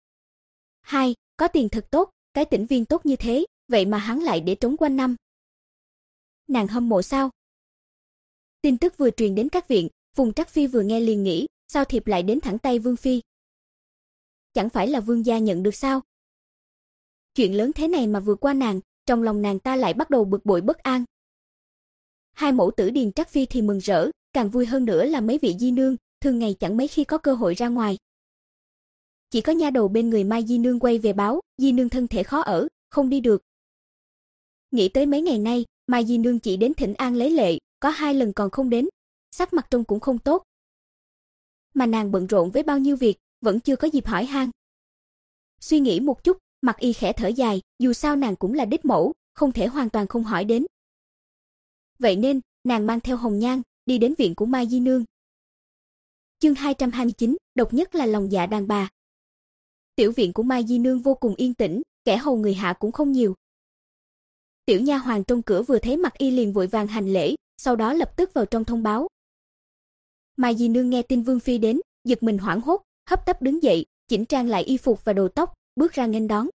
Hai, có tiền thật tốt, cái Tĩnh Viên tốt như thế, vậy mà hắn lại để trống quanh năm. Nàng hâm mộ sao? Tin tức vừa truyền đến các viện, Phùng Trắc Phi vừa nghe liền nghĩ, sao thiệp lại đến thẳng tay Vương Phi? Chẳng phải là Vương gia nhận được sao? Chuyện lớn thế này mà vượt qua nàng, trong lòng nàng ta lại bắt đầu bực bội bất an. Hai mẫu tử Điền Trắc Phi thì mừng rỡ, càng vui hơn nữa là mấy vị di nương, thường ngày chẳng mấy khi có cơ hội ra ngoài. Chỉ có nha đầu bên người Mai di nương quay về báo, di nương thân thể khó ở, không đi được. Nghĩ tới mấy ngày nay, Mai di nương chỉ đến thỉnh an lấy lệ, có hai lần còn không đến, sắc mặt trông cũng không tốt. Mà nàng bận rộn với bao nhiêu việc, vẫn chưa có dịp hỏi han. Suy nghĩ một chút, Mặc Y khẽ thở dài, dù sao nàng cũng là đích mẫu, không thể hoàn toàn không hỏi đến. Vậy nên, nàng mang theo hồng nhang, đi đến viện của Mai di nương. Chương hai trăm hai mươi chín, độc nhất là lòng dạ đàn bà. Tiểu viện của Mai di nương vô cùng yên tĩnh, kẻ hầu người hạ cũng không nhiều. Tiểu nha hoàn trong cửa vừa thấy Mặc Y liền vội vàng hành lễ, sau đó lập tức vào trong thông báo. Mai di nương nghe tin Vương Phi đến, giật mình hoảng hốt, hấp tấp đứng dậy, chỉnh trang lại y phục và đồ tóc, bước ra nghênh đón.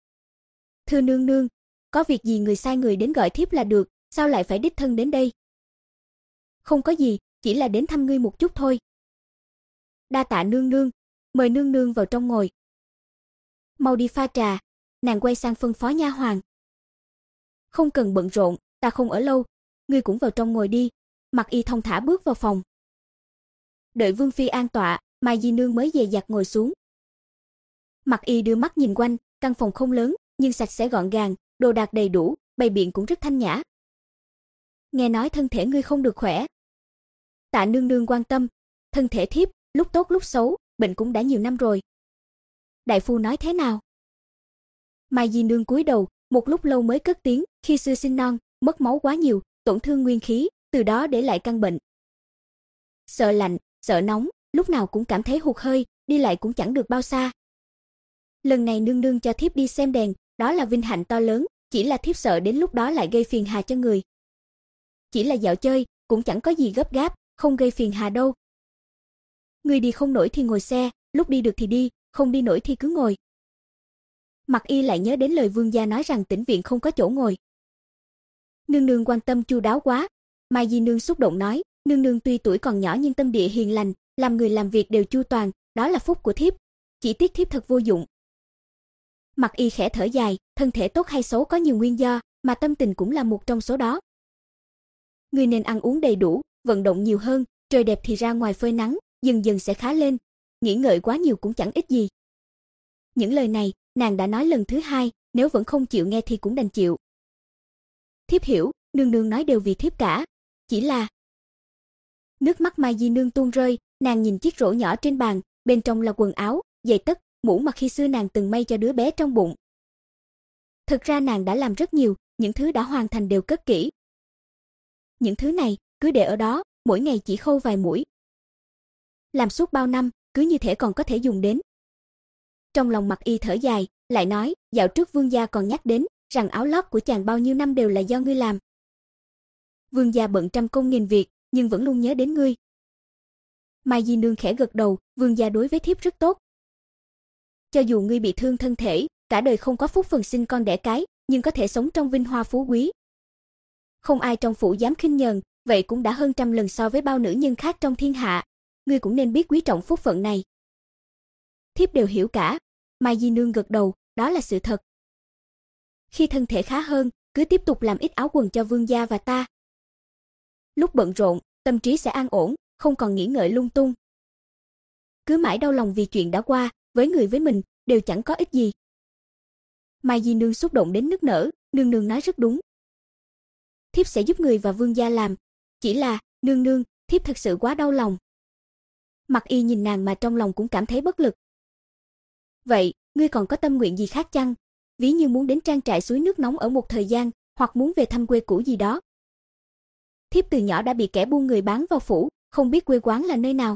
Thưa nương nương, có việc gì người sai người đến gọi thiếp là được, sao lại phải đích thân đến đây? Không có gì, chỉ là đến thăm ngươi một chút thôi. Đa tạ nương nương, mời nương nương vào trong ngồi. Mau đi pha trà, nàng quay sang phân phó nha hoàn. Không cần bận rộn, ta không ở lâu, ngươi cũng vào trong ngồi đi. Mặc Y thong thả bước vào phòng. Đợi Vương Phi an tọa, Mai di nương mới dè dặt ngồi xuống. Mặc Y đưa mắt nhìn quanh, căn phòng không lớn, nhưng sạch sẽ gọn gàng, đồ đạc đầy đủ, bày biện cũng rất thanh nhã. Nghe nói thân thể ngươi không được khỏe. Tạ nương nương quan tâm, thân thể thiếp, lúc tốt lúc xấu, bệnh cũng đã nhiều năm rồi. Đại phu nói thế nào? Mai di nương cúi đầu, một lúc lâu mới cất tiếng, khi xưa sinh non, mất máu quá nhiều, tổn thương nguyên khí, từ đó để lại căn bệnh. Sợ lạnh, sợ nóng, lúc nào cũng cảm thấy hụt hơi, đi lại cũng chẳng được bao xa. Lần này nương nương cho thiếp đi xem đèn, đó là vinh hạnh to lớn, chỉ là thiếp sợ đến lúc đó lại gây phiền hà cho người. Chỉ là dạo chơi, cũng chẳng có gì gấp gáp, không gây phiền hà đâu. Người đi không nổi thì ngồi xe, lúc đi được thì đi, không đi nổi thì cứ ngồi. Mặc Y lại nhớ đến lời vương gia nói rằng tĩnh viện không có chỗ ngồi. Nương nương quan tâm chu đáo quá. Mai di nương xúc động nói, nương nương tuy tuổi còn nhỏ nhưng tâm địa hiền lành, làm người làm việc đều chu toàn, đó là phúc của thiếp, chỉ tiếc thiếp thật vô dụng. Mặc Y khẽ thở dài, thân thể tốt hay xấu có nhiều nguyên do, mà tâm tình cũng là một trong số đó. Người nên ăn uống đầy đủ, vận động nhiều hơn, trời đẹp thì ra ngoài phơi nắng, dần dần sẽ khá lên, nghĩ ngợi quá nhiều cũng chẳng ích gì. Những lời này, nàng đã nói lần thứ hai, nếu vẫn không chịu nghe thì cũng đành chịu. Thiếp hiểu, nương nương nói đều vì thiếp cả, chỉ là... Nước mắt Mai di nương tuôn rơi, nàng nhìn chiếc rổ nhỏ trên bàn, bên trong là quần áo, giày tất, mũ mà khi xưa nàng từng may cho đứa bé trong bụng. Thực ra nàng đã làm rất nhiều, những thứ đã hoàn thành đều cất kỹ. Những thứ này, cứ để ở đó, mỗi ngày chỉ khâu vài mũi. Làm suốt bao năm, cứ như thể còn có thể dùng đến. Trong lòng Mặc Y thở dài, lại nói, dạo trước vương gia còn nhắc đến, rằng áo lót của chàng bao nhiêu năm đều là do ngươi làm. Vương gia bận trăm công nghìn việc, nhưng vẫn luôn nhớ đến ngươi. Mai di nương khẽ gật đầu, vương gia đối với thiếp rất tốt. Cho dù ngươi bị thương thân thể, cả đời không có phúc phần sinh con đẻ cái, nhưng có thể sống trong vinh hoa phú quý. Không ai trong phủ dám khinh nhờn, vậy cũng đã hơn trăm lần so với bao nữ nhân khác trong thiên hạ, ngươi cũng nên biết quý trọng phúc phận này. Thiếp đều hiểu cả, Mai Di Nương gật đầu, đó là sự thật. Khi thân thể khá hơn, cứ tiếp tục làm ít áo quần cho vương gia và ta. Lúc bận rộn, tâm trí sẽ an ổn, không còn nghĩ ngợi lung tung. Cứ mãi đau lòng vì chuyện đã qua, với người với mình, đều chẳng có ích gì. Mai Di Nương xúc động đến nức nở, nương nương nói rất đúng. Thiếp sẽ giúp người và vương gia làm, chỉ là, nương nương, thiếp thật sự quá đau lòng. Mặc Y nhìn nàng mà trong lòng cũng cảm thấy bất lực. Vậy, ngươi còn có tâm nguyện gì khác chăng? Ví như muốn đến trang trại suối nước nóng ở một thời gian, hoặc muốn về thăm quê cũ gì đó. Thiếp từ nhỏ đã bị kẻ buôn người bán vào phủ, không biết quê quán là nơi nào.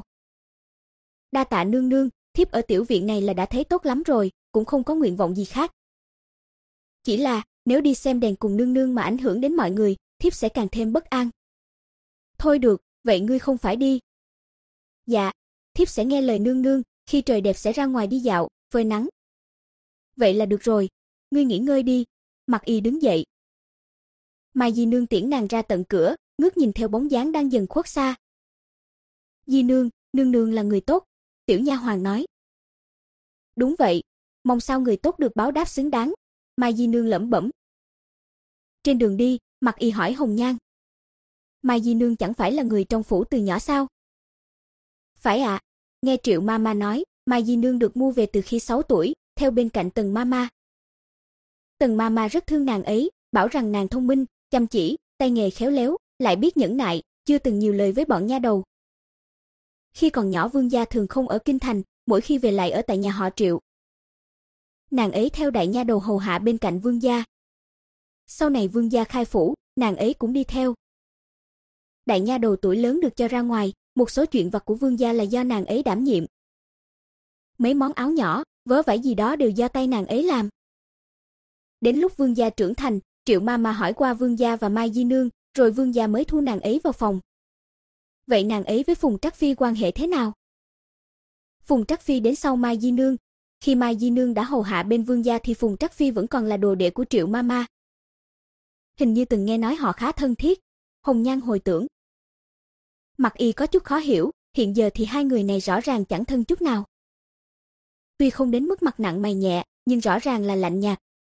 Đa tạ nương nương, thiếp ở tiểu viện này là đã thấy tốt lắm rồi, cũng không có nguyện vọng gì khác. Chỉ là, nếu đi xem đèn cùng nương nương mà ảnh hưởng đến mọi người, thiếp sẽ càng thêm bất an. Thôi được, vậy ngươi không phải đi. Dạ, thiếp sẽ nghe lời nương nương, khi trời đẹp sẽ ra ngoài đi dạo, phơi nắng. Vậy là được rồi, ngươi nghỉ ngơi đi. Mặc Y đứng dậy. Mai Di Nương tiễn nàng ra tận cửa, ngước nhìn theo bóng dáng đang dần khuất xa. Di Nương, nương nương là người tốt, tiểu nha hoàn nói. Đúng vậy, mong sao người tốt được báo đáp xứng đáng, Mai Di Nương lẩm bẩm. Trên đường đi, Mặc Y hỏi Hồng Nhan. Mai Di Nương chẳng phải là người trong phủ từ nhỏ sao? Phải ạ, à, nghe Triệu Mama nói, Mai Di Nương được mua về từ khi sáu tuổi, theo bên cạnh Tần Mama. Tần Mama rất thương nàng ấy, bảo rằng nàng thông minh, chăm chỉ, tay nghề khéo léo, lại biết nhẫn nại, chưa từng nhiều lời với bọn nha đầu. Khi còn nhỏ vương gia thường không ở kinh thành, mỗi khi về lại ở tại nhà họ Triệu. Nàng ấy theo đại nha đầu hầu hạ bên cạnh vương gia. Sau này vương gia khai phủ, nàng ấy cũng đi theo. Đại nha đầu tuổi lớn được cho ra ngoài, một số chuyện vặt của vương gia là do nàng ấy đảm nhiệm. Mấy món áo nhỏ, vớ vải gì đó đều do tay nàng ấy làm. Đến lúc vương gia trưởng thành, Triệu Mama hỏi qua vương gia và Mai Di Nương, rồi vương gia mới thu nàng ấy vào phòng. Vậy nàng ấy với Phùng Trắc Phi quan hệ thế nào? Phùng Trắc Phi đến sau Mai Di Nương. Khi Mai Di Nương đã hầu hạ bên vương gia thì Phùng Trắc Phi vẫn còn là đồ đệ của Triệu Mama. Hình như từng nghe nói họ khá thân thiết. Hồng Nhan hồi tưởng. Mặc Y có chút khó hiểu, hiện giờ thì hai người này rõ ràng chẳng thân chút nào. Tuy không đến mức mặt nặng mày nhẹ, nhưng rõ ràng là lạnh nhạt.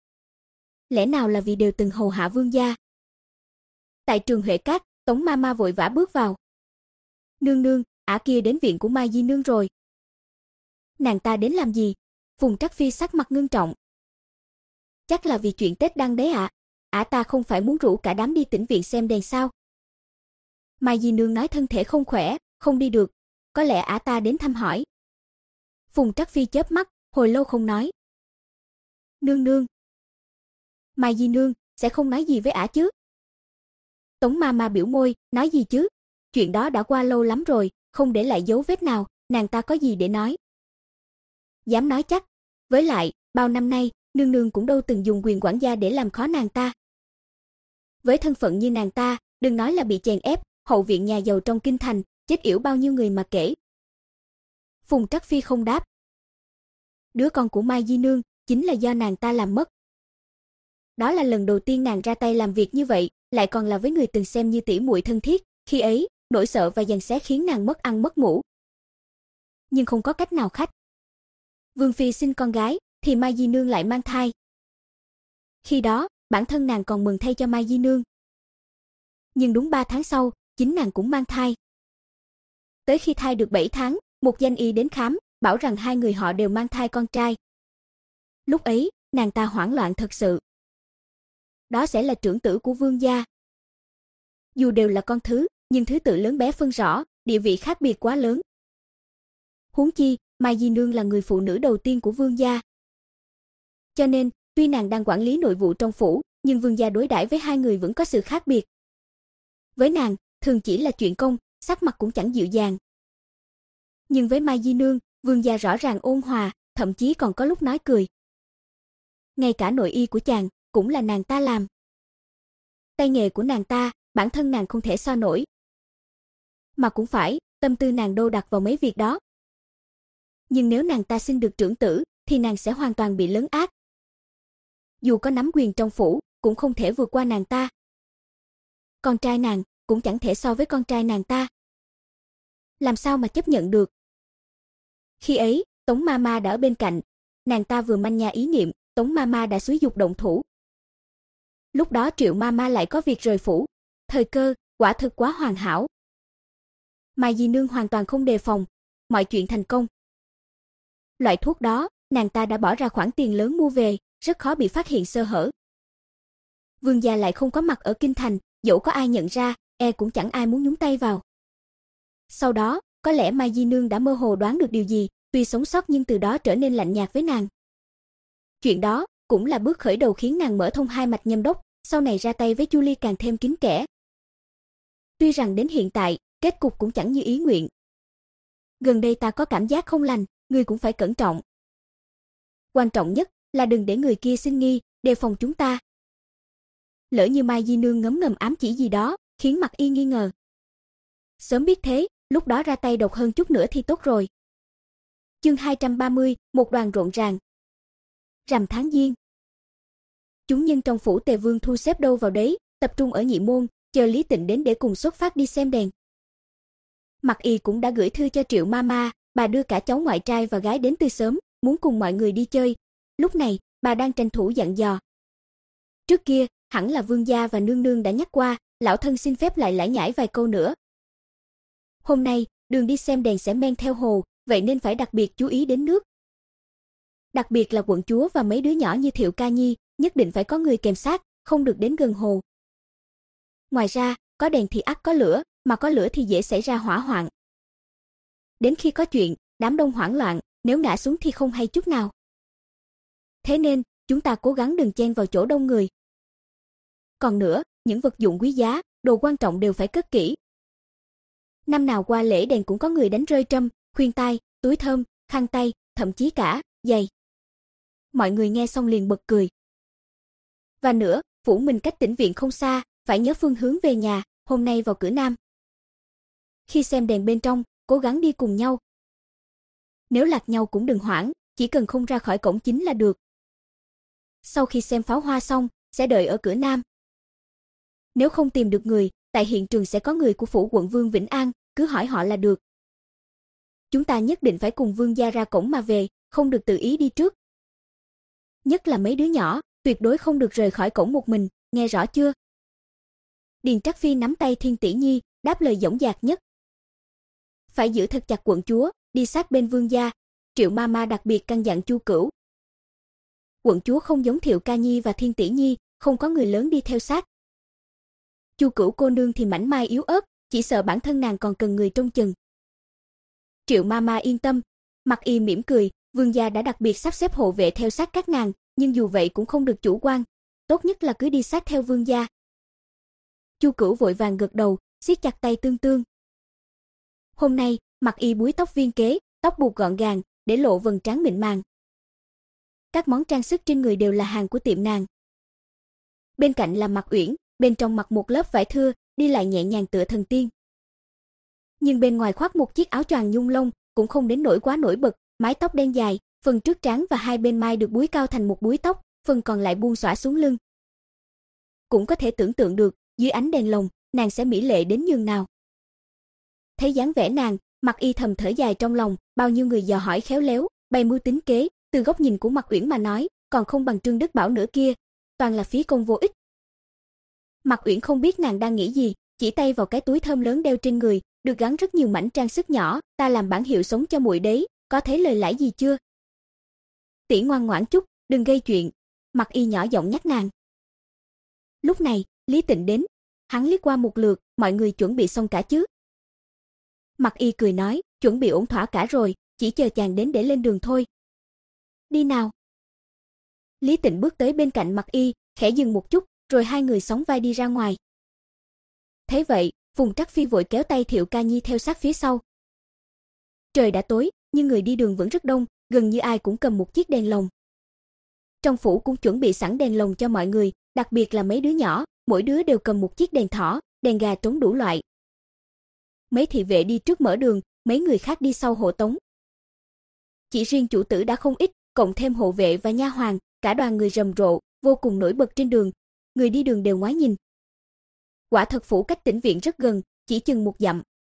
Lẽ nào là vì đều từng hầu hạ vương gia? Tại trường Huệ Cát, Tống Mama vội vã bước vào. Nương nương, ả kia đến viện của Mai Di Nương rồi. Nàng ta đến làm gì? Phùng Trắc Phi sắc mặt ngưng trọng. Chắc là vì chuyện Tết đăng đấy ạ. Ả ta không phải muốn rủ cả đám đi tĩnh viện xem đèn sao? Mai Di Nương nói thân thể không khỏe, không đi được. Có lẽ ả ta đến thăm hỏi. Phùng Trắc Phi chớp mắt, hồi lâu không nói. Nương nương. Mai Di Nương, sẽ không nói gì với ả chứ? Tống Mama biểu môi, nói gì chứ? Chuyện đó đã qua lâu lắm rồi, không để lại dấu vết nào, nàng ta có gì để nói? Dám nói chắc. Với lại, bao năm nay, nương nương cũng đâu từng dùng quyền quản gia để làm khó nàng ta. Với thân phận như nàng ta, đừng nói là bị chèn ép, hậu viện nhà giàu trong kinh thành, chết yểu bao nhiêu người mà kể. Phùng Trắc Phi không đáp. Đứa con của Mai Di Nương, chính là do nàng ta làm mất. Đó là lần đầu tiên nàng ra tay làm việc như vậy, lại còn là với người từng xem như tỷ muội thân thiết, khi ấy, nỗi sợ và giằng xé khiến nàng mất ăn mất ngủ. Nhưng không có cách nào khác. Vương phi sinh con gái, thì Mai Di Nương lại mang thai. Khi đó, bản thân nàng còn mừng thay cho Mai Di Nương. Nhưng đúng ba tháng sau, chính nàng cũng mang thai. Tới khi thai được bảy tháng, một danh y đến khám, bảo rằng hai người họ đều mang thai con trai. Lúc ấy, nàng ta hoảng loạn thật sự. Đó sẽ là trưởng tử của vương gia. Dù đều là con thứ, nhưng thứ tự lớn bé phân rõ, địa vị khác biệt quá lớn. Huống chi, Mai Di Nương là người phụ nữ đầu tiên của vương gia. Cho nên, tuy nàng đang quản lý nội vụ trong phủ, nhưng vương gia đối đãi với hai người vẫn có sự khác biệt. Với nàng, thường chỉ là chuyện công, sắc mặt cũng chẳng dịu dàng. Nhưng với Mai Di Nương, vương gia rõ ràng ôn hòa, thậm chí còn có lúc nói cười. Ngay cả nội y của chàng, cũng là nàng ta làm. Tay nghề của nàng ta, bản thân nàng không thể so nổi. Mà cũng phải, tâm tư nàng đâu đặt vào mấy việc đó. Nhưng nếu nàng ta sinh được trưởng tử, thì nàng sẽ hoàn toàn bị lấn át. Dù có nắm quyền trong phủ, cũng không thể vượt qua nàng ta. Con trai nàng, cũng chẳng thể so với con trai nàng ta. Làm sao mà chấp nhận được? Khi ấy, Tống Mama đã ở bên cạnh, nàng ta vừa manh nha ý niệm, Tống Mama đã xúi giục động thủ. Lúc đó Triệu Mama lại có việc rời phủ, thời cơ quả thực quá hoàn hảo. Mai Di Nương hoàn toàn không đề phòng, mọi chuyện thành công. Loại thuốc đó, nàng ta đã bỏ ra khoản tiền lớn mua về, rất khó bị phát hiện sơ hở. Vương gia lại không có mặt ở kinh thành, dẫu có ai nhận ra, e cũng chẳng ai muốn nhúng tay vào. Sau đó, có lẽ Mai Di Nương đã mơ hồ đoán được điều gì, tuy sống sót nhưng từ đó trở nên lạnh nhạt với nàng. Chuyện đó cũng là bước khởi đầu khiến nàng mở thông hai mạch nhâm đốc, sau này ra tay với Chu Ly càng thêm kín kẽ. Tuy rằng đến hiện tại, kết cục cũng chẳng như ý nguyện. Gần đây ta có cảm giác không lành, ngươi cũng phải cẩn trọng. Quan trọng nhất là đừng để người kia sinh nghi, đề phòng chúng ta. Lỡ như Mai Di Nương ngấm ngầm ám chỉ gì đó, khiến Mặc Y nghi ngờ. Sớm biết thế, lúc đó ra tay độc hơn chút nữa thì tốt rồi. Chương hai trăm ba mươi, một đoàn rộn ràng. Rằm tháng Giêng. Chúng nhân trong phủ Tề Vương thu xếp đâu vào đấy, tập trung ở Nhị Môn, chờ Lý Tịnh đến để cùng xuất phát đi xem đèn. Mặc Y cũng đã gửi thư cho Triệu Mama, bà đưa cả cháu ngoại trai và gái đến từ sớm, muốn cùng mọi người đi chơi. Lúc này, bà đang tranh thủ dặn dò. Trước kia, hẳn là vương gia và nương nương đã nhắc qua, lão thân xin phép lại lải nhải vài câu nữa. Hôm nay, đường đi xem đèn sẽ men theo hồ, vậy nên phải đặc biệt chú ý đến nước. Đặc biệt là quận chúa và mấy đứa nhỏ như Thiệu Ca Nhi, nhất định phải có người kèm sát, không được đến gần hồ. Ngoài ra, có đèn thì ắt có lửa, mà có lửa thì dễ xảy ra hỏa hoạn. Đến khi có chuyện, đám đông hoảng loạn, nếu ngã xuống thì không hay chút nào. Thế nên, chúng ta cố gắng đừng chen vào chỗ đông người. Còn nữa, những vật dụng quý giá, đồ quan trọng đều phải cất kỹ. Năm nào qua lễ đèn cũng có người đánh rơi trâm, khuyên tai, túi thơm, khăn tay, thậm chí cả giày. Mọi người nghe xong liền bật cười. Và nữa, phủ mình cách Tĩnh Viện không xa, phải nhớ phương hướng về nhà, hôm nay vào cửa nam. Khi xem đèn bên trong, cố gắng đi cùng nhau. Nếu lạc nhau cũng đừng hoảng, chỉ cần không ra khỏi cổng chính là được. Sau khi xem pháo hoa xong, sẽ đợi ở cửa nam. Nếu không tìm được người, tại hiện trường sẽ có người của phủ quận Vương Vĩnh An, cứ hỏi họ là được. Chúng ta nhất định phải cùng vương gia ra cổng mà về, không được tự ý đi trước. Nhất là mấy đứa nhỏ, tuyệt đối không được rời khỏi cổng một mình, nghe rõ chưa? Điền Trắc Phi nắm tay Thiên Tỷ Nhi, đáp lời dõng dạc nhất. Phải giữ thật chặt quận chúa, đi sát bên vương gia. Triệu Mama đặc biệt căn dặn Chu Cửu. Quận chúa không giống Thiệu Ca Nhi và Thiên Tỷ Nhi, không có người lớn đi theo sát. Chu Cửu cô nương thì mảnh mai yếu ớt, chỉ sợ bản thân nàng còn cần người trông chừng. Triệu Mama yên tâm, Mặc Y mỉm cười, vương gia đã đặc biệt sắp xếp hộ vệ theo sát các nàng, nhưng dù vậy cũng không được chủ quan, tốt nhất là cứ đi sát theo vương gia. Chu Cửu vội vàng gật đầu, siết chặt tay Tương Tương. Hôm nay, Mặc Y búi tóc viên kế, tóc buộc gọn gàng, để lộ vầng trán mịn màng. Các món trang sức trên người đều là hàng của tiệm nàng. Bên cạnh là Mặc Uyển, bên trong mặc một lớp vải thưa, đi lại nhẹ nhàng tựa thần tiên. Nhưng bên ngoài khoác một chiếc áo choàng nhung lông, cũng không đến nỗi quá nổi bật, mái tóc đen dài, phần trước trán và hai bên mai được búi cao thành một búi tóc, phần còn lại buông xõa xuống lưng. Cũng có thể tưởng tượng được, dưới ánh đèn lồng, nàng sẽ mỹ lệ đến nhường nào. Thấy dáng vẻ nàng, Mặc Y thầm thở dài trong lòng, bao nhiêu người dò hỏi khéo léo, bày mưu tính kế, từ góc nhìn của Mặc Uyển mà nói, còn không bằng Trương Đức Bảo nữa kia, toàn là phí công vô ích. Mặc Uyển không biết nàng đang nghĩ gì, chỉ tay vào cái túi thơm lớn đeo trên người, được gắn rất nhiều mảnh trang sức nhỏ, ta làm bản hiệu sống cho muội đấy, có thấy lời lãi gì chưa? Tỷ ngoan ngoãn chút, đừng gây chuyện, Mặc Y nhỏ giọng nhắc nàng. Lúc này, Lý Tịnh đến, hắn liếc qua một lượt, mọi người chuẩn bị xong cả chứ? Mặc Y cười nói, chuẩn bị ổn thỏa cả rồi, chỉ chờ chàng đến để lên đường thôi. Đi nào. Lý Tịnh bước tới bên cạnh Mặc Y, khẽ dừng một chút, rồi hai người sóng vai đi ra ngoài. Thế vậy, Phùng Trắc Phi vội kéo tay Thiệu Ca Nhi theo sát phía sau. Trời đã tối, nhưng người đi đường vẫn rất đông, gần như ai cũng cầm một chiếc đèn lồng. Trong phủ cũng chuẩn bị sẵn đèn lồng cho mọi người, đặc biệt là mấy đứa nhỏ, mỗi đứa đều cầm một chiếc đèn thỏ, đèn gà trống đủ loại. Mấy thị vệ đi trước mở đường, mấy người khác đi sau hộ tống. Chỉ riêng chủ tử đã không ít, cộng thêm hộ vệ và nha hoàn, cả đoàn người rầm rộ, vô cùng nổi bật trên đường, người đi đường đều ngoái nhìn. quả thật phủ cách Tĩnh viện rất gần, chỉ chừng một dặm.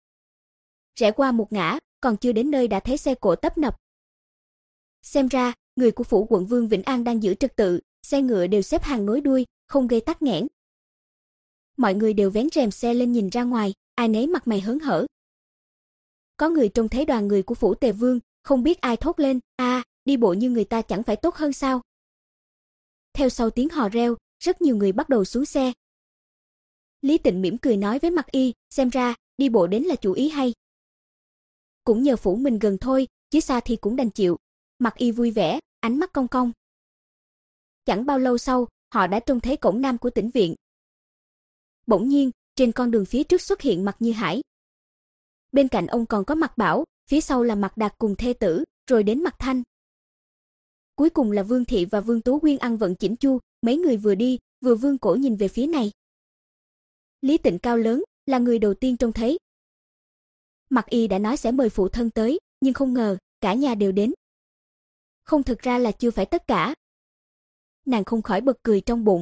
Rẽ qua một ngã, còn chưa đến nơi đã thấy xe cộ tấp nập. Xem ra, người của phủ quận Vương Vĩnh An đang giữ trật tự, xe ngựa đều xếp hàng nối đuôi, không gây tắc nghẽn. Mọi người đều vén rèm xe lên nhìn ra ngoài, ai nấy mặt mày hớn hở. Có người trông thấy đoàn người của phủ Tề Vương, không biết ai thốt lên, a, à, đi bộ như người ta chẳng phải tốt hơn sao? Theo sau tiếng hò reo, rất nhiều người bắt đầu xuống xe. Lý Tịnh mỉm cười nói với Mặc Y, xem ra, đi bộ đến là chủ ý hay. Cũng nhờ phủ mình gần thôi, chứ xa thì cũng đành chịu. Mặc Y vui vẻ, ánh mắt cong cong. Chẳng bao lâu sau, họ đã trông thấy cổng nam của Tĩnh viện. Bỗng nhiên, trên con đường phía trước xuất hiện Mạc Như Hải. Bên cạnh ông còn có Mạc Bảo, phía sau là Mạc Đạt cùng thê tử, rồi đến Mạc Thanh. Cuối cùng là Vương Thị và Vương Tú Quyên ăn vận chỉnh chu, mấy người vừa đi, vừa vương cổ nhìn về phía này. Lý Tịnh cao lớn, là người đầu tiên trông thấy. Mạc Y đã nói sẽ mời phụ thân tới, nhưng không ngờ, cả nhà đều đến. Không, thực ra là chưa phải tất cả. Nàng không khỏi bật cười trong bụng.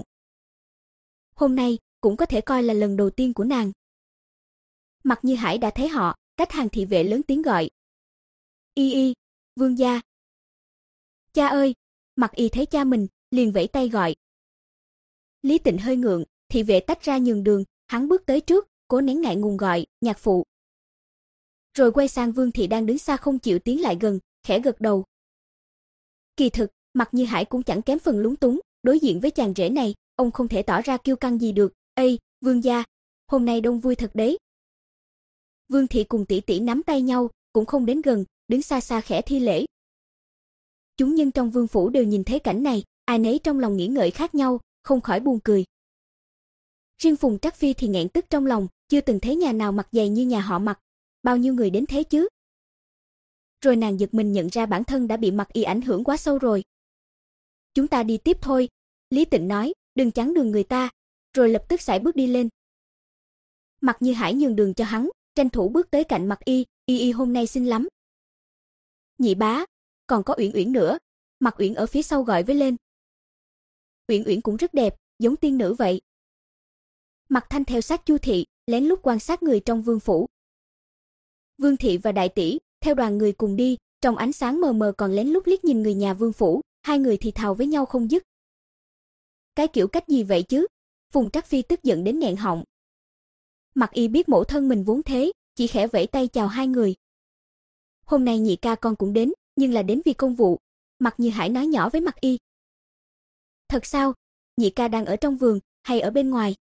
Hôm nay, cũng có thể coi là lần đầu tiên của nàng. Mạc Như Hải đã thấy họ, cách hàng thị vệ lớn tiếng gọi. Y Y, vương gia. Cha ơi, Mạc Y thấy cha mình, liền vẫy tay gọi. Lý Tịnh hơi ngượng, thị vệ tách ra nhường đường, hắn bước tới trước, cố nén ngại ngùng gọi, nhạc phụ. Rồi quay sang Vương Thị đang đứng xa không chịu tiến lại gần, khẽ gật đầu. Kỳ thực, Mạc Như Hải cũng chẳng kém phần lúng túng, đối diện với chàng rể này, ông không thể tỏ ra kiêu căng gì được. Ây, vương gia, hôm nay đông vui thật đấy. Vương Thị cùng tỷ tỷ nắm tay nhau, cũng không đến gần, đứng xa xa khẽ thi lễ. Chúng nhân trong vương phủ đều nhìn thấy cảnh này, ai nấy trong lòng nghĩ ngợi khác nhau, không khỏi buồn cười. Riêng Phùng Trắc Phi thì nghẹn tức trong lòng, chưa từng thấy nhà nào mặc dày như nhà họ Mạc, bao nhiêu người đến thế chứ? Rồi nàng giật mình nhận ra bản thân đã bị Mạc Y ảnh hưởng quá sâu rồi. Chúng ta đi tiếp thôi, Lý Tịnh nói, đừng chắn đường người ta, rồi lập tức sải bước đi lên. Mạc Như Hải nhường đường cho hắn, tranh thủ bước tới cạnh Mạc Y, Y Y hôm nay xinh lắm. Nhị bá, còn có Uyển Uyển nữa, Mạc Uyển ở phía sau gọi với lên. Uyển Uyển cũng rất đẹp, giống tiên nữ vậy. Mạc Thanh theo sát Chu Thị, lén lút quan sát người trong vương phủ. Vương Thị và Đại tỷ theo đoàn người cùng đi, trong ánh sáng mờ mờ còn lén lút liếc nhìn người nhà vương phủ, hai người thì thào với nhau không dứt. Cái kiểu cách gì vậy chứ? Phùng Trắc Phi tức giận đến nghẹn họng. Mạc Y biết mẫu thân mình vốn thế, chỉ khẽ vẫy tay chào hai người. Hôm nay nhị ca con cũng đến, nhưng là đến vì công vụ. Mạc Như Hải nói nhỏ với Mạc Y. Thật sao? Nhị ca đang ở trong vườn, hay ở bên ngoài?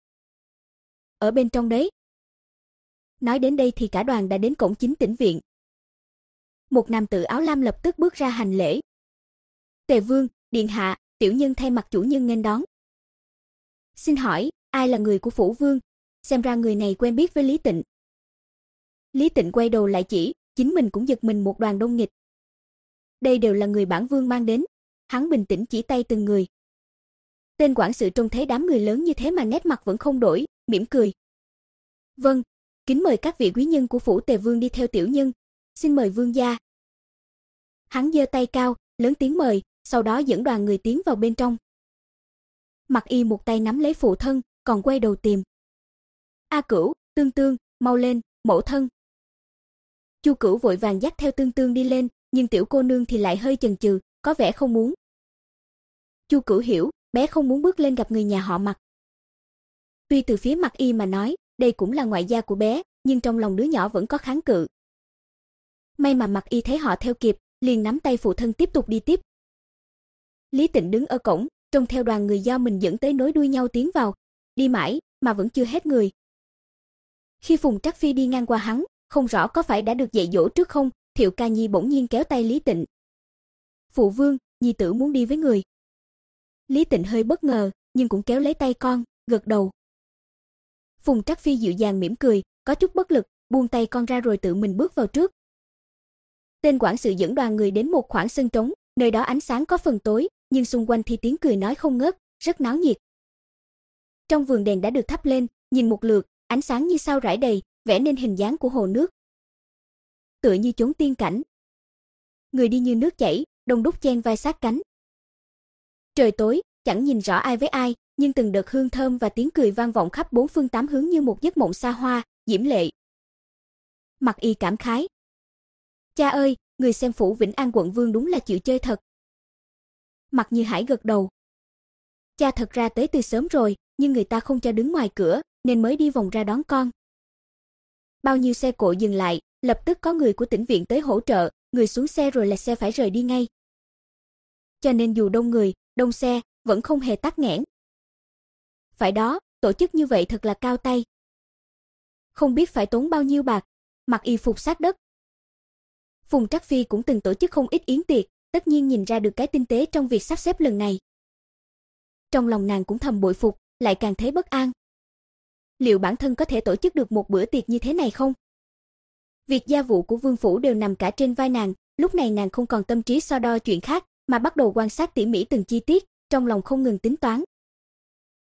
Ở bên trong đấy. Nói đến đây thì cả đoàn đã đến cổng chính Tĩnh viện. Một nam tử áo lam lập tức bước ra hành lễ. Tề Vương, điện hạ, tiểu nhân thay mặt chủ nhân nghênh đón. Xin hỏi, ai là người của phủ vương? Xem ra người này quen biết với Lý Tịnh. Lý Tịnh quay đầu lại chỉ, chính mình cũng giật mình một đoàn đông nghịch. Đây đều là người bản vương mang đến. Hắn bình tĩnh chỉ tay từng người. Tên quản sự trông thấy đám người lớn như thế mà nét mặt vẫn không đổi, mỉm cười. Vâng, kính mời các vị quý nhân của phủ Tề Vương đi theo tiểu nhân. Xin mời vương gia. Hắn giơ tay cao, lớn tiếng mời, sau đó dẫn đoàn người tiến vào bên trong. Mạc Y một tay nắm lấy phụ thân, còn quay đầu tìm. A Cửu, Tương Tương, mau lên, mẫu thân. Chu Cửu vội vàng dắt theo Tương Tương đi lên, nhưng tiểu cô nương thì lại hơi chần chừ, có vẻ không muốn. Chu Cửu hiểu, bé không muốn bước lên gặp người nhà họ Mạc. Tuy từ phía Mạc Y mà nói, đây cũng là ngoại gia của bé, nhưng trong lòng đứa nhỏ vẫn có kháng cự. May mà Mạc Y thấy họ theo kịp, liền nắm tay phụ thân tiếp tục đi tiếp. Lý Tịnh đứng ở cổng, trông theo đoàn người do mình dẫn tới nối đuôi nhau tiến vào, đi mãi mà vẫn chưa hết người. Khi Phùng Trắc Phi đi ngang qua hắn, không rõ có phải đã được dạy dỗ trước không, Thiệu Ca Nhi bỗng nhiên kéo tay Lý Tịnh. Phụ vương, nhi tử muốn đi với người. Lý Tịnh hơi bất ngờ, nhưng cũng kéo lấy tay con, gật đầu. Phùng Trắc Phi dịu dàng mỉm cười, có chút bất lực, buông tay con ra rồi tự mình bước vào trước. Tên quản sự dẫn đoàn người đến một khoảng sân trống, nơi đó ánh sáng có phần tối, nhưng xung quanh thì tiếng cười nói không ngớt, rất náo nhiệt. Trong vườn đèn đã được thắp lên, nhìn một lượt, ánh sáng như sao rải đầy, vẽ nên hình dáng của hồ nước. Tựa như chốn tiên cảnh. Người đi như nước chảy, đông đúc chen vai sát cánh. Trời tối, chẳng nhìn rõ ai với ai, nhưng từng đợt hương thơm và tiếng cười vang vọng khắp bốn phương tám hướng như một giấc mộng xa hoa, diễm lệ. Mặc Y cảm khái. Cha ơi, người xem phủ Vĩnh An quận vương đúng là chịu chơi thật. Mặc Như Hải gật đầu. Cha thật ra tới từ sớm rồi, nhưng người ta không cho đứng ngoài cửa, nên mới đi vòng ra đón con. Bao nhiêu xe cộ dừng lại, lập tức có người của tỉnh viện tới hỗ trợ, người xuống xe rồi là xe phải rời đi ngay. Cho nên dù đông người, đông xe, vẫn không hề tắc nghẽn. Phải đó, tổ chức như vậy thật là cao tay. Không biết phải tốn bao nhiêu bạc. Mặc Y phục sát đất. Phùng Trắc Phi cũng từng tổ chức không ít yến tiệc, tất nhiên nhìn ra được cái tinh tế trong việc sắp xếp lần này. Trong lòng nàng cũng thầm bội phục, lại càng thấy bất an. Liệu bản thân có thể tổ chức được một bữa tiệc như thế này không? Việc gia vụ của vương phủ đều nằm cả trên vai nàng, lúc này nàng không còn tâm trí so đo chuyện khác, mà bắt đầu quan sát tỉ mỉ từng chi tiết, trong lòng không ngừng tính toán.